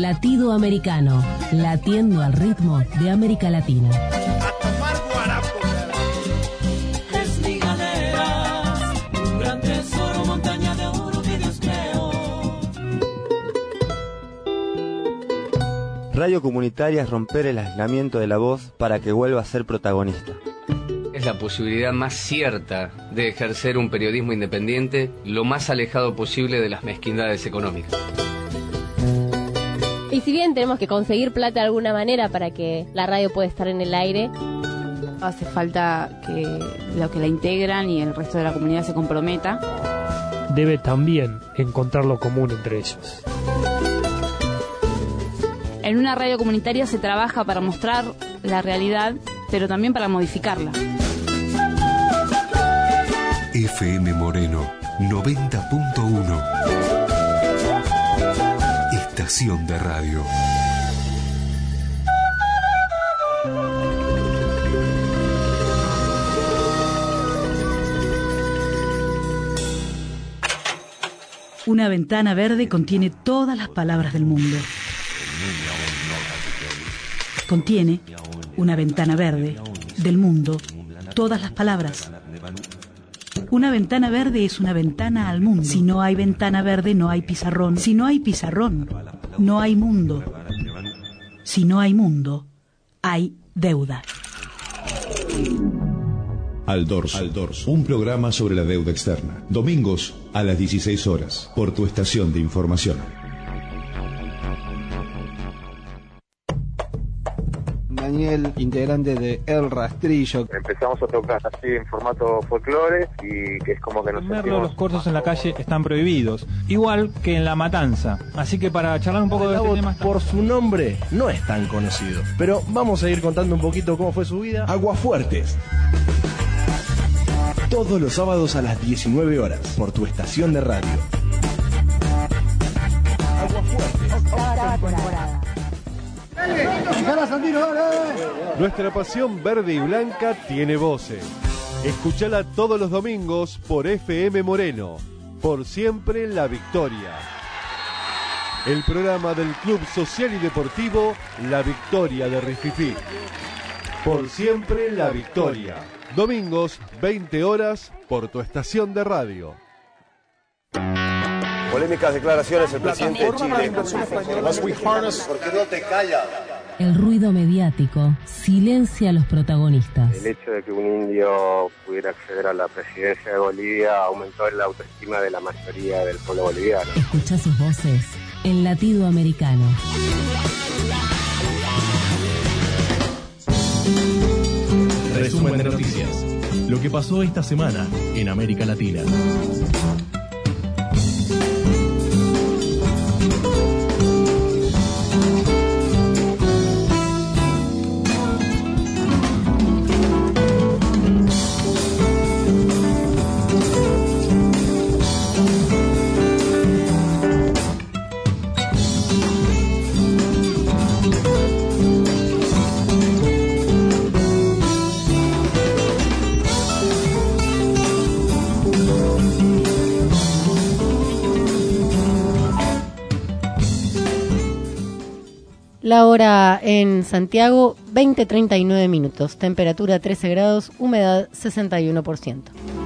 Latido Americano, latiendo al ritmo de América Latina. Es mi galera, un gran tesoro, montaña de oro que Dios creó. Radio comunitaria es romper el aislamiento de la voz para que vuelva a ser protagonista. Es la posibilidad más cierta de ejercer un periodismo independiente lo más alejado posible de las mezquindades económicas. Y si bien tenemos que conseguir plata de alguna manera para que la radio pueda estar en el aire, hace falta que los que la integran y el resto de la comunidad se comprometa. Debe también encontrar lo común entre ellos. En una radio comunitaria se trabaja para mostrar la realidad, pero también para modificarla. FM Moreno 90.1. Estación de radio. Una ventana verde contiene todas las palabras del mundo. Contiene una ventana verde del mundo, todas las palabras. Una ventana verde es una ventana al mundo. Si no hay ventana verde, no hay pizarrón. Si no hay pizarrón, no hay mundo. Si no hay mundo, hay deuda. Al Dorso, un programa sobre la deuda externa. Domingos a las 16 horas, por tu estación de información. Daniel, integrante de El Rastrillo. Empezamos a tocar así en formato folclore y que es como que nos sentimos... Los corsos en la calle están prohibidos, igual que en La Matanza. Así que para charlar un poco de este tema... Por su nombre no es tan conocido, pero vamos a ir contando un poquito cómo fue su vida. Aguafuertes. Todos los sábados a las 19 horas, por tu estación de radio. Nuestra pasión verde y blanca tiene voces. Escuchala todos los domingos por FM Moreno. Por siempre la victoria. El programa del Club Social y Deportivo La Victoria de Rififí. Por siempre la victoria. Domingos, 20 horas, por tu estación de radio. Polémicas declaraciones del presidente de Chile. ¿Por qué no te callas? El ruido mediático silencia a los protagonistas. El hecho de que un indio pudiera acceder a la presidencia de Bolivia aumentó la autoestima de la mayoría del pueblo boliviano. Escucha sus voces en Latido Americano. Resumen de noticias. Lo que pasó esta semana en América Latina. La hora en Santiago, 20:39 minutos. Temperatura 13 grados, humedad 61%.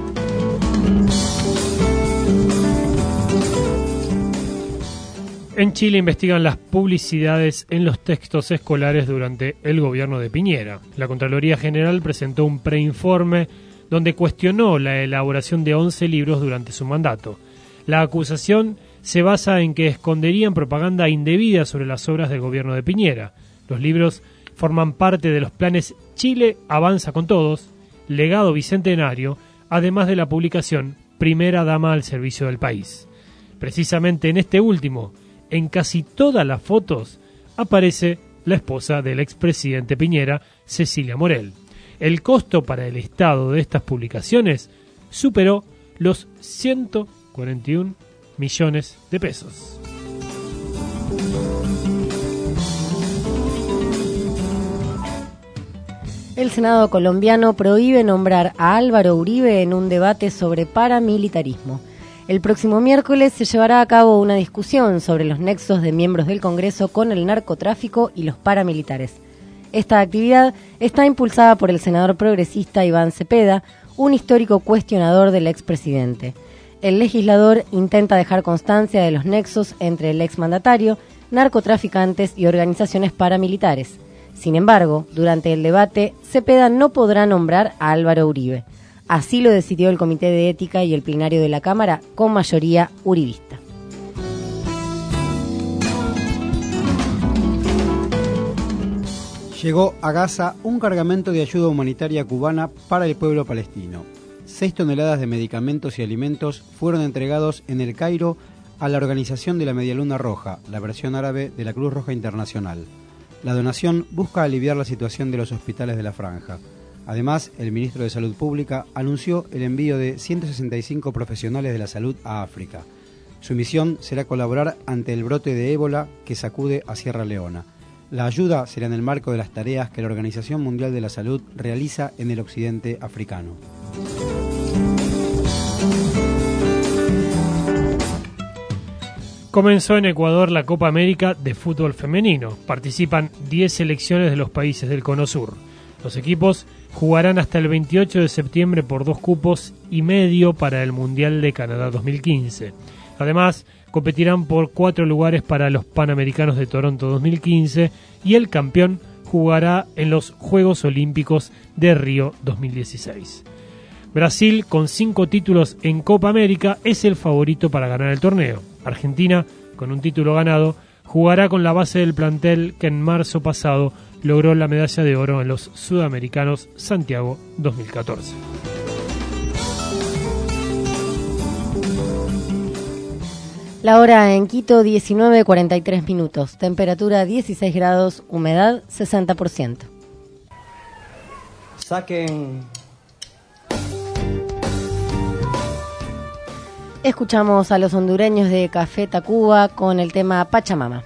En Chile investigan las publicidades en los textos escolares durante el gobierno de Piñera. La Contraloría General presentó un preinforme donde cuestionó la elaboración de 11 libros durante su mandato. La acusación se basa en que esconderían propaganda indebida sobre las obras del gobierno de Piñera. Los libros forman parte de los planes Chile Avanza con Todos, Legado Bicentenario, además de la publicación Primera Dama al Servicio del País. Precisamente en este último, en casi todas las fotos, aparece la esposa del expresidente Piñera, Cecilia Morel. El costo para el Estado de estas publicaciones superó los 141 millones de pesos. El Senado colombiano prohíbe nombrar a Álvaro Uribe en un debate sobre paramilitarismo. El próximo miércoles se llevará a cabo una discusión sobre los nexos de miembros del Congreso con el narcotráfico y los paramilitares. Esta actividad está impulsada por el senador progresista Iván Cepeda, un histórico cuestionador del expresidente. El legislador intenta dejar constancia de los nexos entre el exmandatario, narcotraficantes y organizaciones paramilitares. Sin embargo, durante el debate, Cepeda no podrá nombrar a Álvaro Uribe. Así lo decidió el Comité de Ética y el plenario de la Cámara, con mayoría uribista. Llegó a Gaza un cargamento de ayuda humanitaria cubana para el pueblo palestino. 6 toneladas de medicamentos y alimentos fueron entregados en El Cairo a la organización de la Medialuna Roja, la versión árabe de la Cruz Roja Internacional. La donación busca aliviar la situación de los hospitales de la franja. Además, el ministro de Salud Pública anunció el envío de 165 profesionales de la salud a África. Su misión será colaborar ante el brote de ébola que sacude a Sierra Leona. La ayuda será en el marco de las tareas que la Organización Mundial de la Salud realiza en el occidente africano. Comenzó en Ecuador la Copa América de fútbol femenino. Participan 10 selecciones de los países del Cono Sur. Los equipos jugarán hasta el 28 de septiembre por 2 cupos y medio para el Mundial de Canadá 2015. Además, competirán por 4 lugares para los Panamericanos de Toronto 2015 y el campeón jugará en los Juegos Olímpicos de Río 2016. Brasil, con 5 títulos en Copa América, es el favorito para ganar el torneo. Argentina, con un título ganado, jugará con la base del plantel que en marzo pasado logró la medalla de oro en los Sudamericanos Santiago 2014. La hora en Quito, 19:43 minutos. Temperatura 16 grados, humedad 60%. Saquen. Escuchamos a los hondureños de Café Tacuba con el tema Pachamama.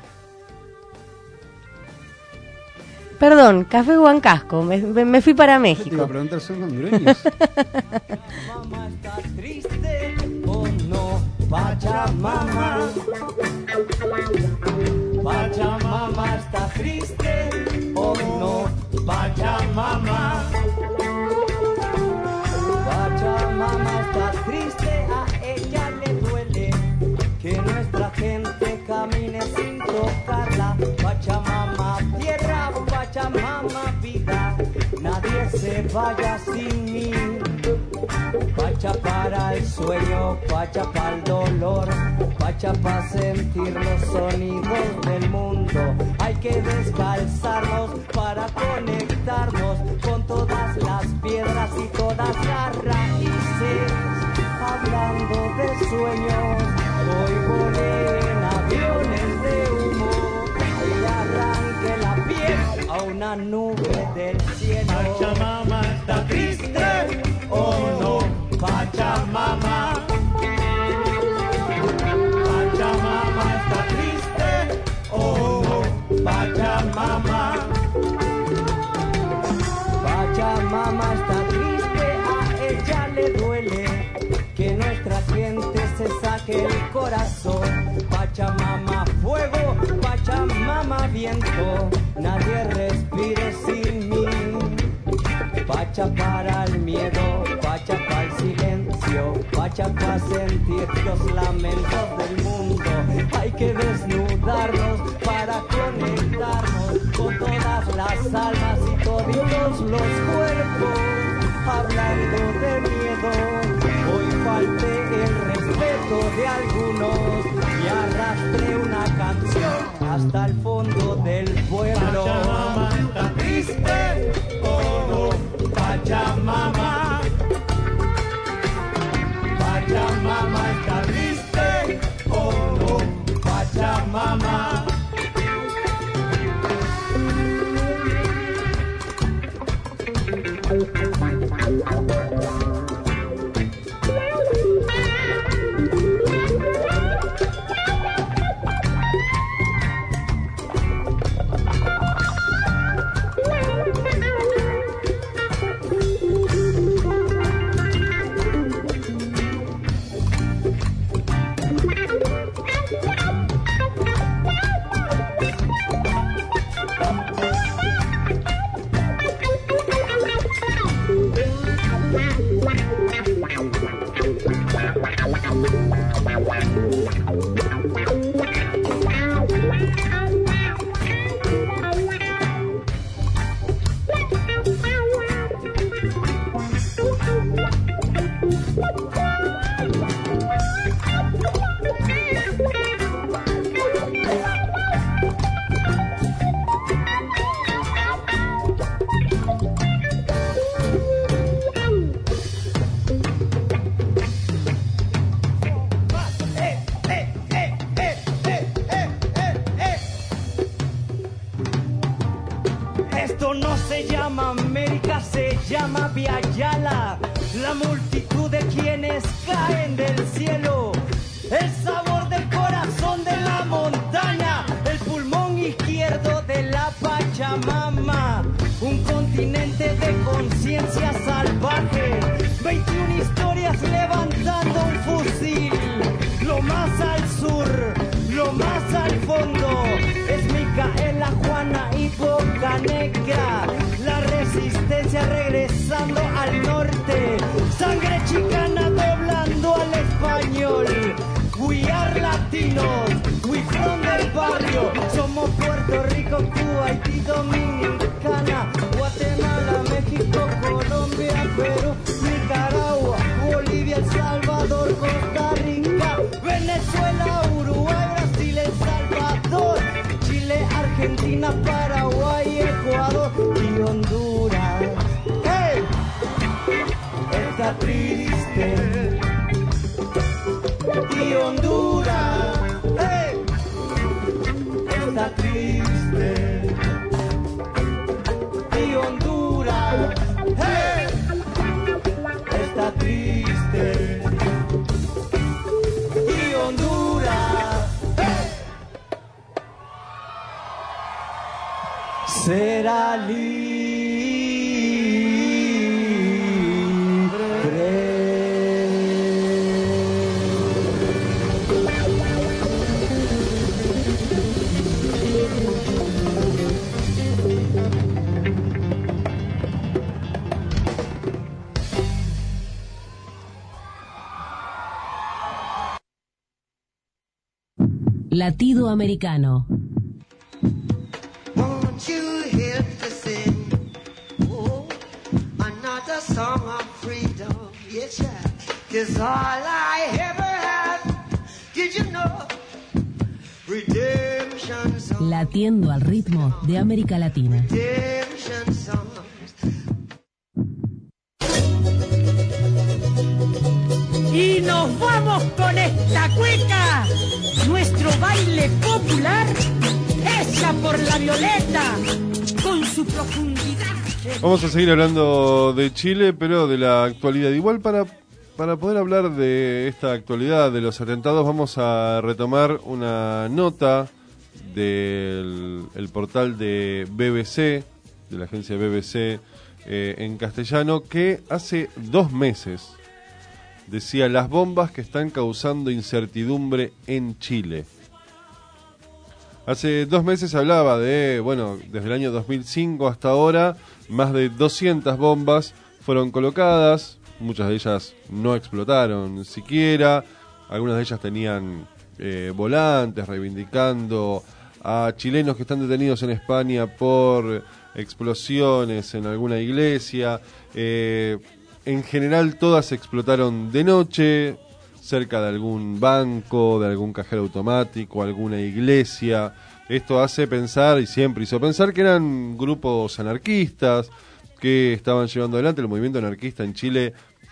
Perdón, Café Huancasco, me fui para México. Te iba a preguntar, ¿son hondureños? Mamá, ¿estás triste o no? Pachamama. Pachamama, ¿estás triste o no? Pachamama. Pachamama, ¿estás triste? A ella le duele que nuestra gente camine sin tocarla. Pachamama, tierra, Pachamama, vida, nadie se vaya sin mí. Pacha para el sueño, Pacha para el dolor, Pacha para sentir los sonidos del mundo. Hay que descalzarnos para conectarnos con todas las piedras y todas las raíces. Hablando de sueños, hoy volé en aviones de humo y arranqué la piel a una nube del cielo. Pachamama, ¿está triste o no? Pachamama. Pachamama, ¿está triste o no? Pachamama. Pachamama está triste, a ella le duele que nuestra gente se saque el corazón. Pachamama fuego, Pachamama viento, nadie respire sin mí. Pacha para el miedo, Pacha para el silencio, Pacha para sentir los lamentos del mundo. Hay que desnudarnos para conectarnos con todas las almas y todos los cuerpos. Hablando de miedo, hoy falté el respeto de algunos y arrastré una canción hasta el fondo del pueblo. Pachamama, ¿está triste o no? Pachamama. Pachamama, ¿está triste o no? Pachamama. Esto no se llama América, se llama Viayala. La multitud de quienes caen del cielo. El sabor del corazón de la montaña. El pulmón izquierdo de la Pachamama. Un continente de conciencia salvaje. 21 historias levantando un fusil. Lo más al sur, lo más al fondo. Es Micaela, Juana y Boca Negra. La resistencia regresando al norte. Sangre chicana doblando al español. We are latinos, we from del barrio. Somos Puerto Rico, Cuba, Haití, Dominicana, Guatemala, México, Colombia, Perú, Nicaragua, Bolivia, El Salvador, Costa Rica, Venezuela, Uruguay, Brasil, El Salvador, Chile, Argentina, Paraguay, Ecuador y Honduras. ¡Hey! Está triste. Y Honduras, hey, está triste. Y Honduras, hey, está triste. Y Honduras, hey, será libre. Latido americano. Won't you hear to sing? Oh, another song of freedom. Yes, yeah. 'Cause all I ever had, did you know? Redemption songs. Latiendo al ritmo de América Latina. Redemption songs. Y nos vamos con esta cueca, nuestro baile popular, hecha por la Violeta, con su profundidad. Vamos a seguir hablando de Chile, pero de la actualidad. Igual para poder hablar de esta actualidad, de los atentados, vamos a retomar una nota del el portal de BBC, de la agencia BBC en castellano, que hace 2 meses decía las bombas que están causando incertidumbre en Chile. Hace 2 meses hablaba de, bueno, desde el año 2005 hasta ahora, más de 200 bombas fueron colocadas, muchas de ellas no explotaron siquiera, algunas de ellas tenían volantes reivindicando a chilenos que están detenidos en España por explosiones en alguna iglesia. En general todas explotaron de noche, cerca de algún banco, de algún cajero automático, alguna iglesia. Esto hace pensar, y siempre hizo pensar, que eran grupos anarquistas que estaban llevando adelante. El movimiento anarquista en Chile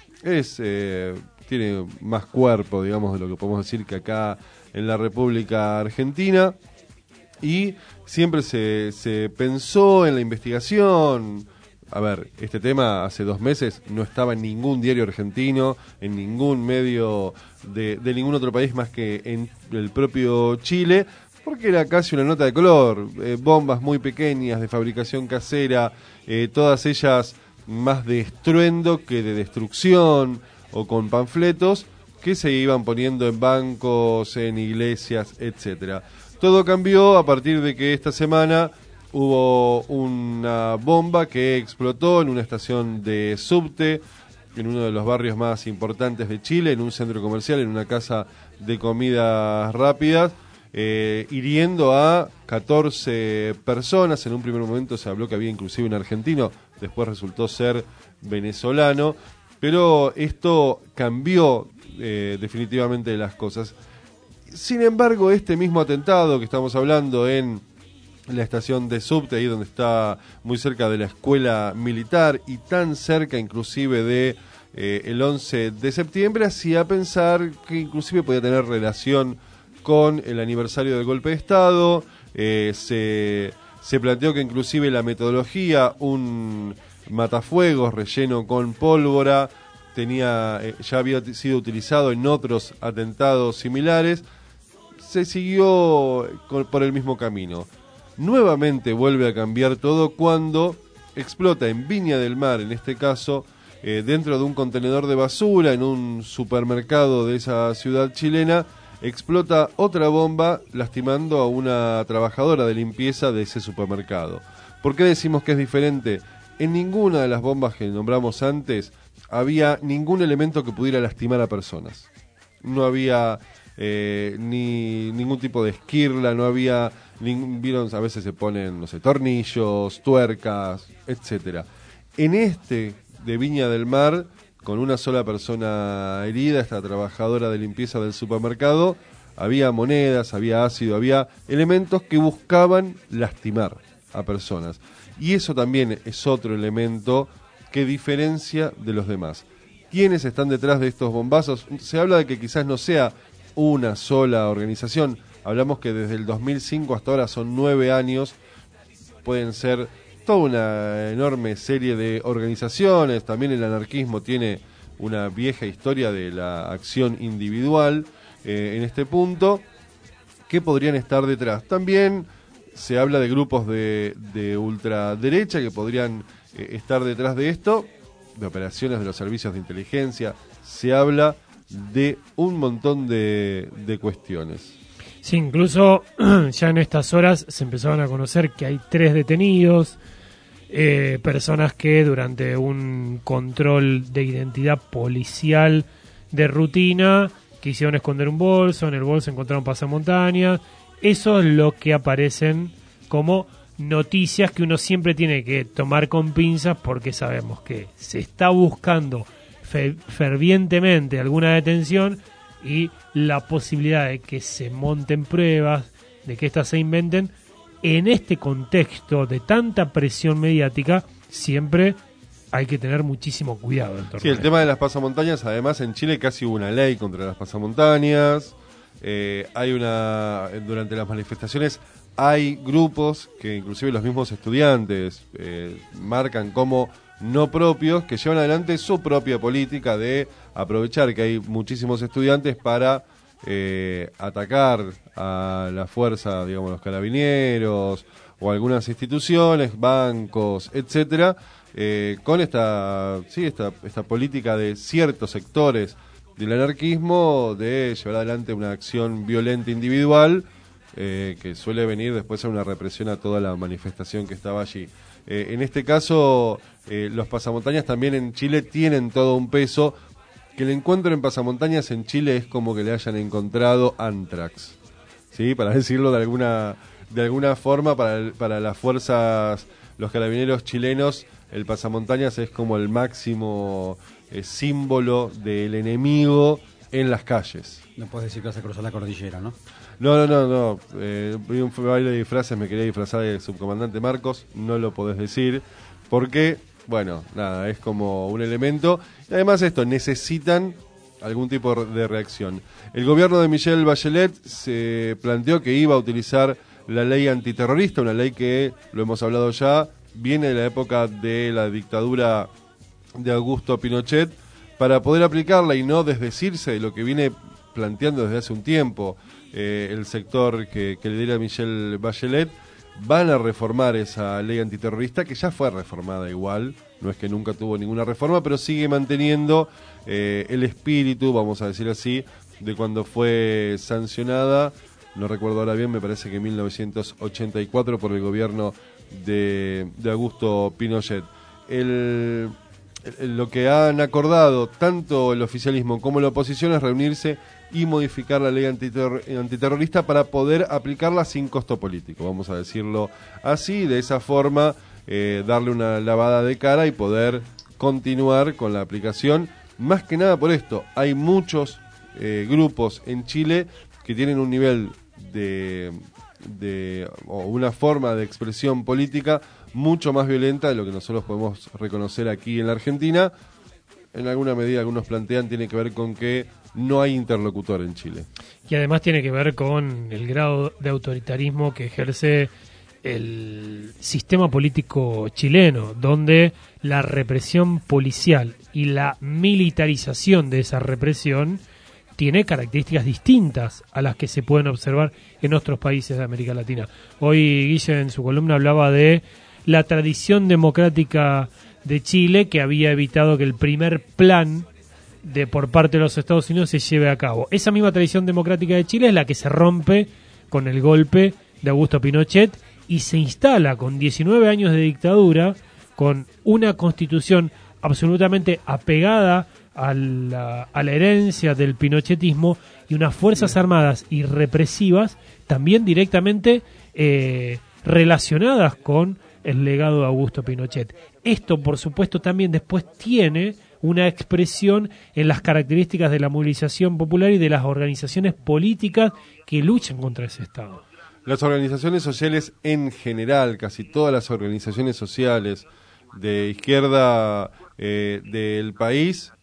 tiene más cuerpo, digamos, de lo que podemos decir que acá en la República Argentina. Y siempre se pensó en la investigación. A ver, este tema hace 2 meses no estaba en ningún diario argentino, en ningún medio de ningún otro país más que en el propio Chile, porque era casi una nota de color. Bombas muy pequeñas, de fabricación casera, todas ellas más de estruendo que de destrucción, o con panfletos que se iban poniendo en bancos, en iglesias, etcétera. Todo cambió a partir de que esta semana hubo una bomba que explotó en una estación de subte en uno de los barrios más importantes de Chile, en un centro comercial, en una casa de comidas rápidas, hiriendo a 14 personas. En un primer momento se habló que había inclusive un argentino, después resultó ser venezolano, pero esto cambió definitivamente las cosas. Sin embargo, este mismo atentado que estamos hablando en la estación de subte, ahí donde está muy cerca de la escuela militar y tan cerca inclusive de el 11 de septiembre, hacía pensar que inclusive podía tener relación con el aniversario del golpe de Estado. Se planteó que inclusive la metodología, un matafuegos relleno con pólvora, ya había sido utilizado en otros atentados similares. Se siguió por el mismo camino. Nuevamente vuelve a cambiar todo cuando explota en Viña del Mar, en este caso, dentro de un contenedor de basura en un supermercado de esa ciudad chilena, explota otra bomba lastimando a una trabajadora de limpieza de ese supermercado. ¿Por qué decimos que es diferente? En ninguna de las bombas que nombramos antes había ningún elemento que pudiera lastimar a personas. No había ningún tipo de esquirla, no había... Vieron, a veces se ponen, no sé, tornillos, tuercas, etcétera. En este de Viña del Mar, con una sola persona herida, esta trabajadora de limpieza del supermercado, había monedas, había ácido, había elementos que buscaban lastimar a personas. Y eso también es otro elemento que diferencia de los demás. ¿Quiénes están detrás de estos bombazos? Se habla de que quizás no sea una sola organización. Hablamos que desde el 2005 hasta ahora son 9 años. Pueden ser toda una enorme serie de organizaciones. También el anarquismo tiene una vieja historia de la acción individual en este punto. ¿Qué podrían estar detrás? También se habla de grupos de ultraderecha que podrían estar detrás de esto, de operaciones de los servicios de inteligencia. Se habla de un montón de cuestiones. Sí, incluso ya en estas horas se empezaban a conocer que hay 3 detenidos, personas que durante un control de identidad policial de rutina quisieron esconder un bolso, en el bolso encontraron pasamontañas. Eso es lo que aparecen como noticias que uno siempre tiene que tomar con pinzas, porque sabemos que se está buscando fervientemente alguna detención, y la posibilidad de que se monten pruebas, de que éstas se inventen, en este contexto de tanta presión mediática, siempre hay que tener muchísimo cuidado. Sí, el tema de las pasamontañas, además en Chile casi hubo una ley contra las pasamontañas. Durante las manifestaciones hay grupos que inclusive los mismos estudiantes marcan como no propios, que llevan adelante su propia política de aprovechar que hay muchísimos estudiantes para atacar a la fuerza, digamos, los carabineros o algunas instituciones, bancos, etcétera, con esta política de ciertos sectores del anarquismo de llevar adelante una acción violenta individual que suele venir después a una represión a toda la manifestación que estaba allí. En este caso, los pasamontañas también en Chile tienen todo un peso. Que el encuentro en pasamontañas en Chile es como que le hayan encontrado Antrax, ¿sí? Para decirlo de alguna forma, para las fuerzas, los carabineros chilenos, el pasamontañas es como el máximo símbolo del enemigo en las calles. No puedes decir que vas a cruzar la cordillera, ¿no? No. Vi un baile de disfraces, me quería disfrazar de subcomandante Marcos, no lo podés decir, porque... Bueno, nada, es como un elemento. Y además necesitan algún tipo de reacción. El gobierno de Michelle Bachelet se planteó que iba a utilizar la ley antiterrorista, una ley que, lo hemos hablado ya, viene de la época de la dictadura de Augusto Pinochet, para poder aplicarla y no desdecirse de lo que viene planteando desde hace un tiempo el sector que lidera Michelle Bachelet. Van a reformar esa ley antiterrorista, que ya fue reformada igual, no es que nunca tuvo ninguna reforma, pero sigue manteniendo el espíritu, vamos a decir así, de cuando fue sancionada, no recuerdo ahora bien, me parece que en 1984 por el gobierno de Augusto Pinochet. lo que han acordado tanto el oficialismo como la oposición es reunirse y modificar la ley antiterrorista para poder aplicarla sin costo político, vamos a decirlo así, de esa forma darle una lavada de cara y poder continuar con la aplicación. Más que nada por esto, hay muchos grupos en Chile que tienen un nivel o una forma de expresión política mucho más violenta de lo que nosotros podemos reconocer aquí en la Argentina. En alguna medida, algunos plantean, tiene que ver con que no hay interlocutor en Chile. Y además tiene que ver con el grado de autoritarismo que ejerce el sistema político chileno, donde la represión policial y la militarización de esa represión tiene características distintas a las que se pueden observar en otros países de América Latina. Hoy Guille en su columna hablaba de la tradición democrática de Chile, que había evitado que el primer plan por parte de los Estados Unidos se lleve a cabo. Esa misma tradición democrática de Chile es la que se rompe con el golpe de Augusto Pinochet y se instala con 19 años de dictadura, con una constitución absolutamente apegada a la herencia del pinochetismo y unas fuerzas armadas y represivas también directamente relacionadas con el legado de Augusto Pinochet. Esto, por supuesto, también después tiene una expresión en las características de la movilización popular y de las organizaciones políticas que luchan contra ese Estado. Las organizaciones sociales en general, casi todas las organizaciones sociales de izquierda del país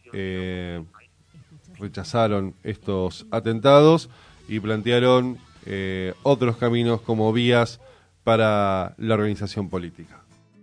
rechazaron estos atentados y plantearon otros caminos como vías para la organización política.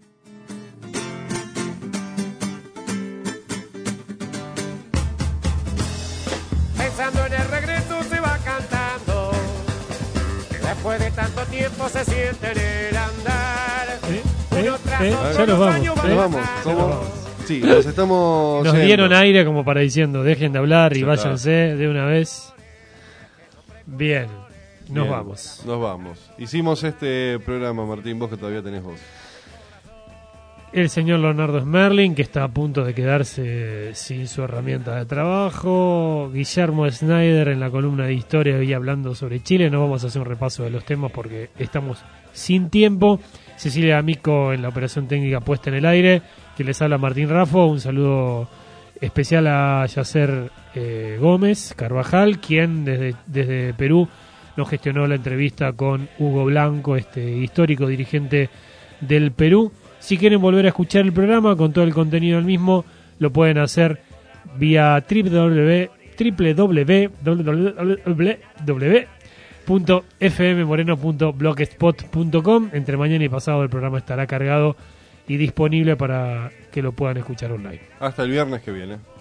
Pensando en el regreso se va cantando, después de tanto tiempo se siente en el andar. Ya nos vamos. Sí, nos estamos Nos yendo. dieron aire como para diciendo, dejen de hablar y Ya váyanse de una vez. Bien, nos vamos. Nos vamos. Hicimos este programa, Martín, vos que todavía tenés voz. El señor Leonardo Smerling, que está a punto de quedarse sin su herramienta de trabajo. Guillermo Snyder en la columna de historia hoy hablando sobre Chile. No vamos a hacer un repaso de los temas porque estamos sin tiempo. Cecilia Amico en la operación técnica puesta en el aire. Que les habla Martín Raffo. Un saludo especial a Yacer Gómez Carvajal, quien desde Perú nos gestionó la entrevista con Hugo Blanco, histórico dirigente del Perú. Si quieren volver a escuchar el programa con todo el contenido del mismo, lo pueden hacer vía www.fmmoreno.blogspot.com. Entre mañana y pasado el programa estará cargado y disponible para que lo puedan escuchar online. Hasta el viernes que viene.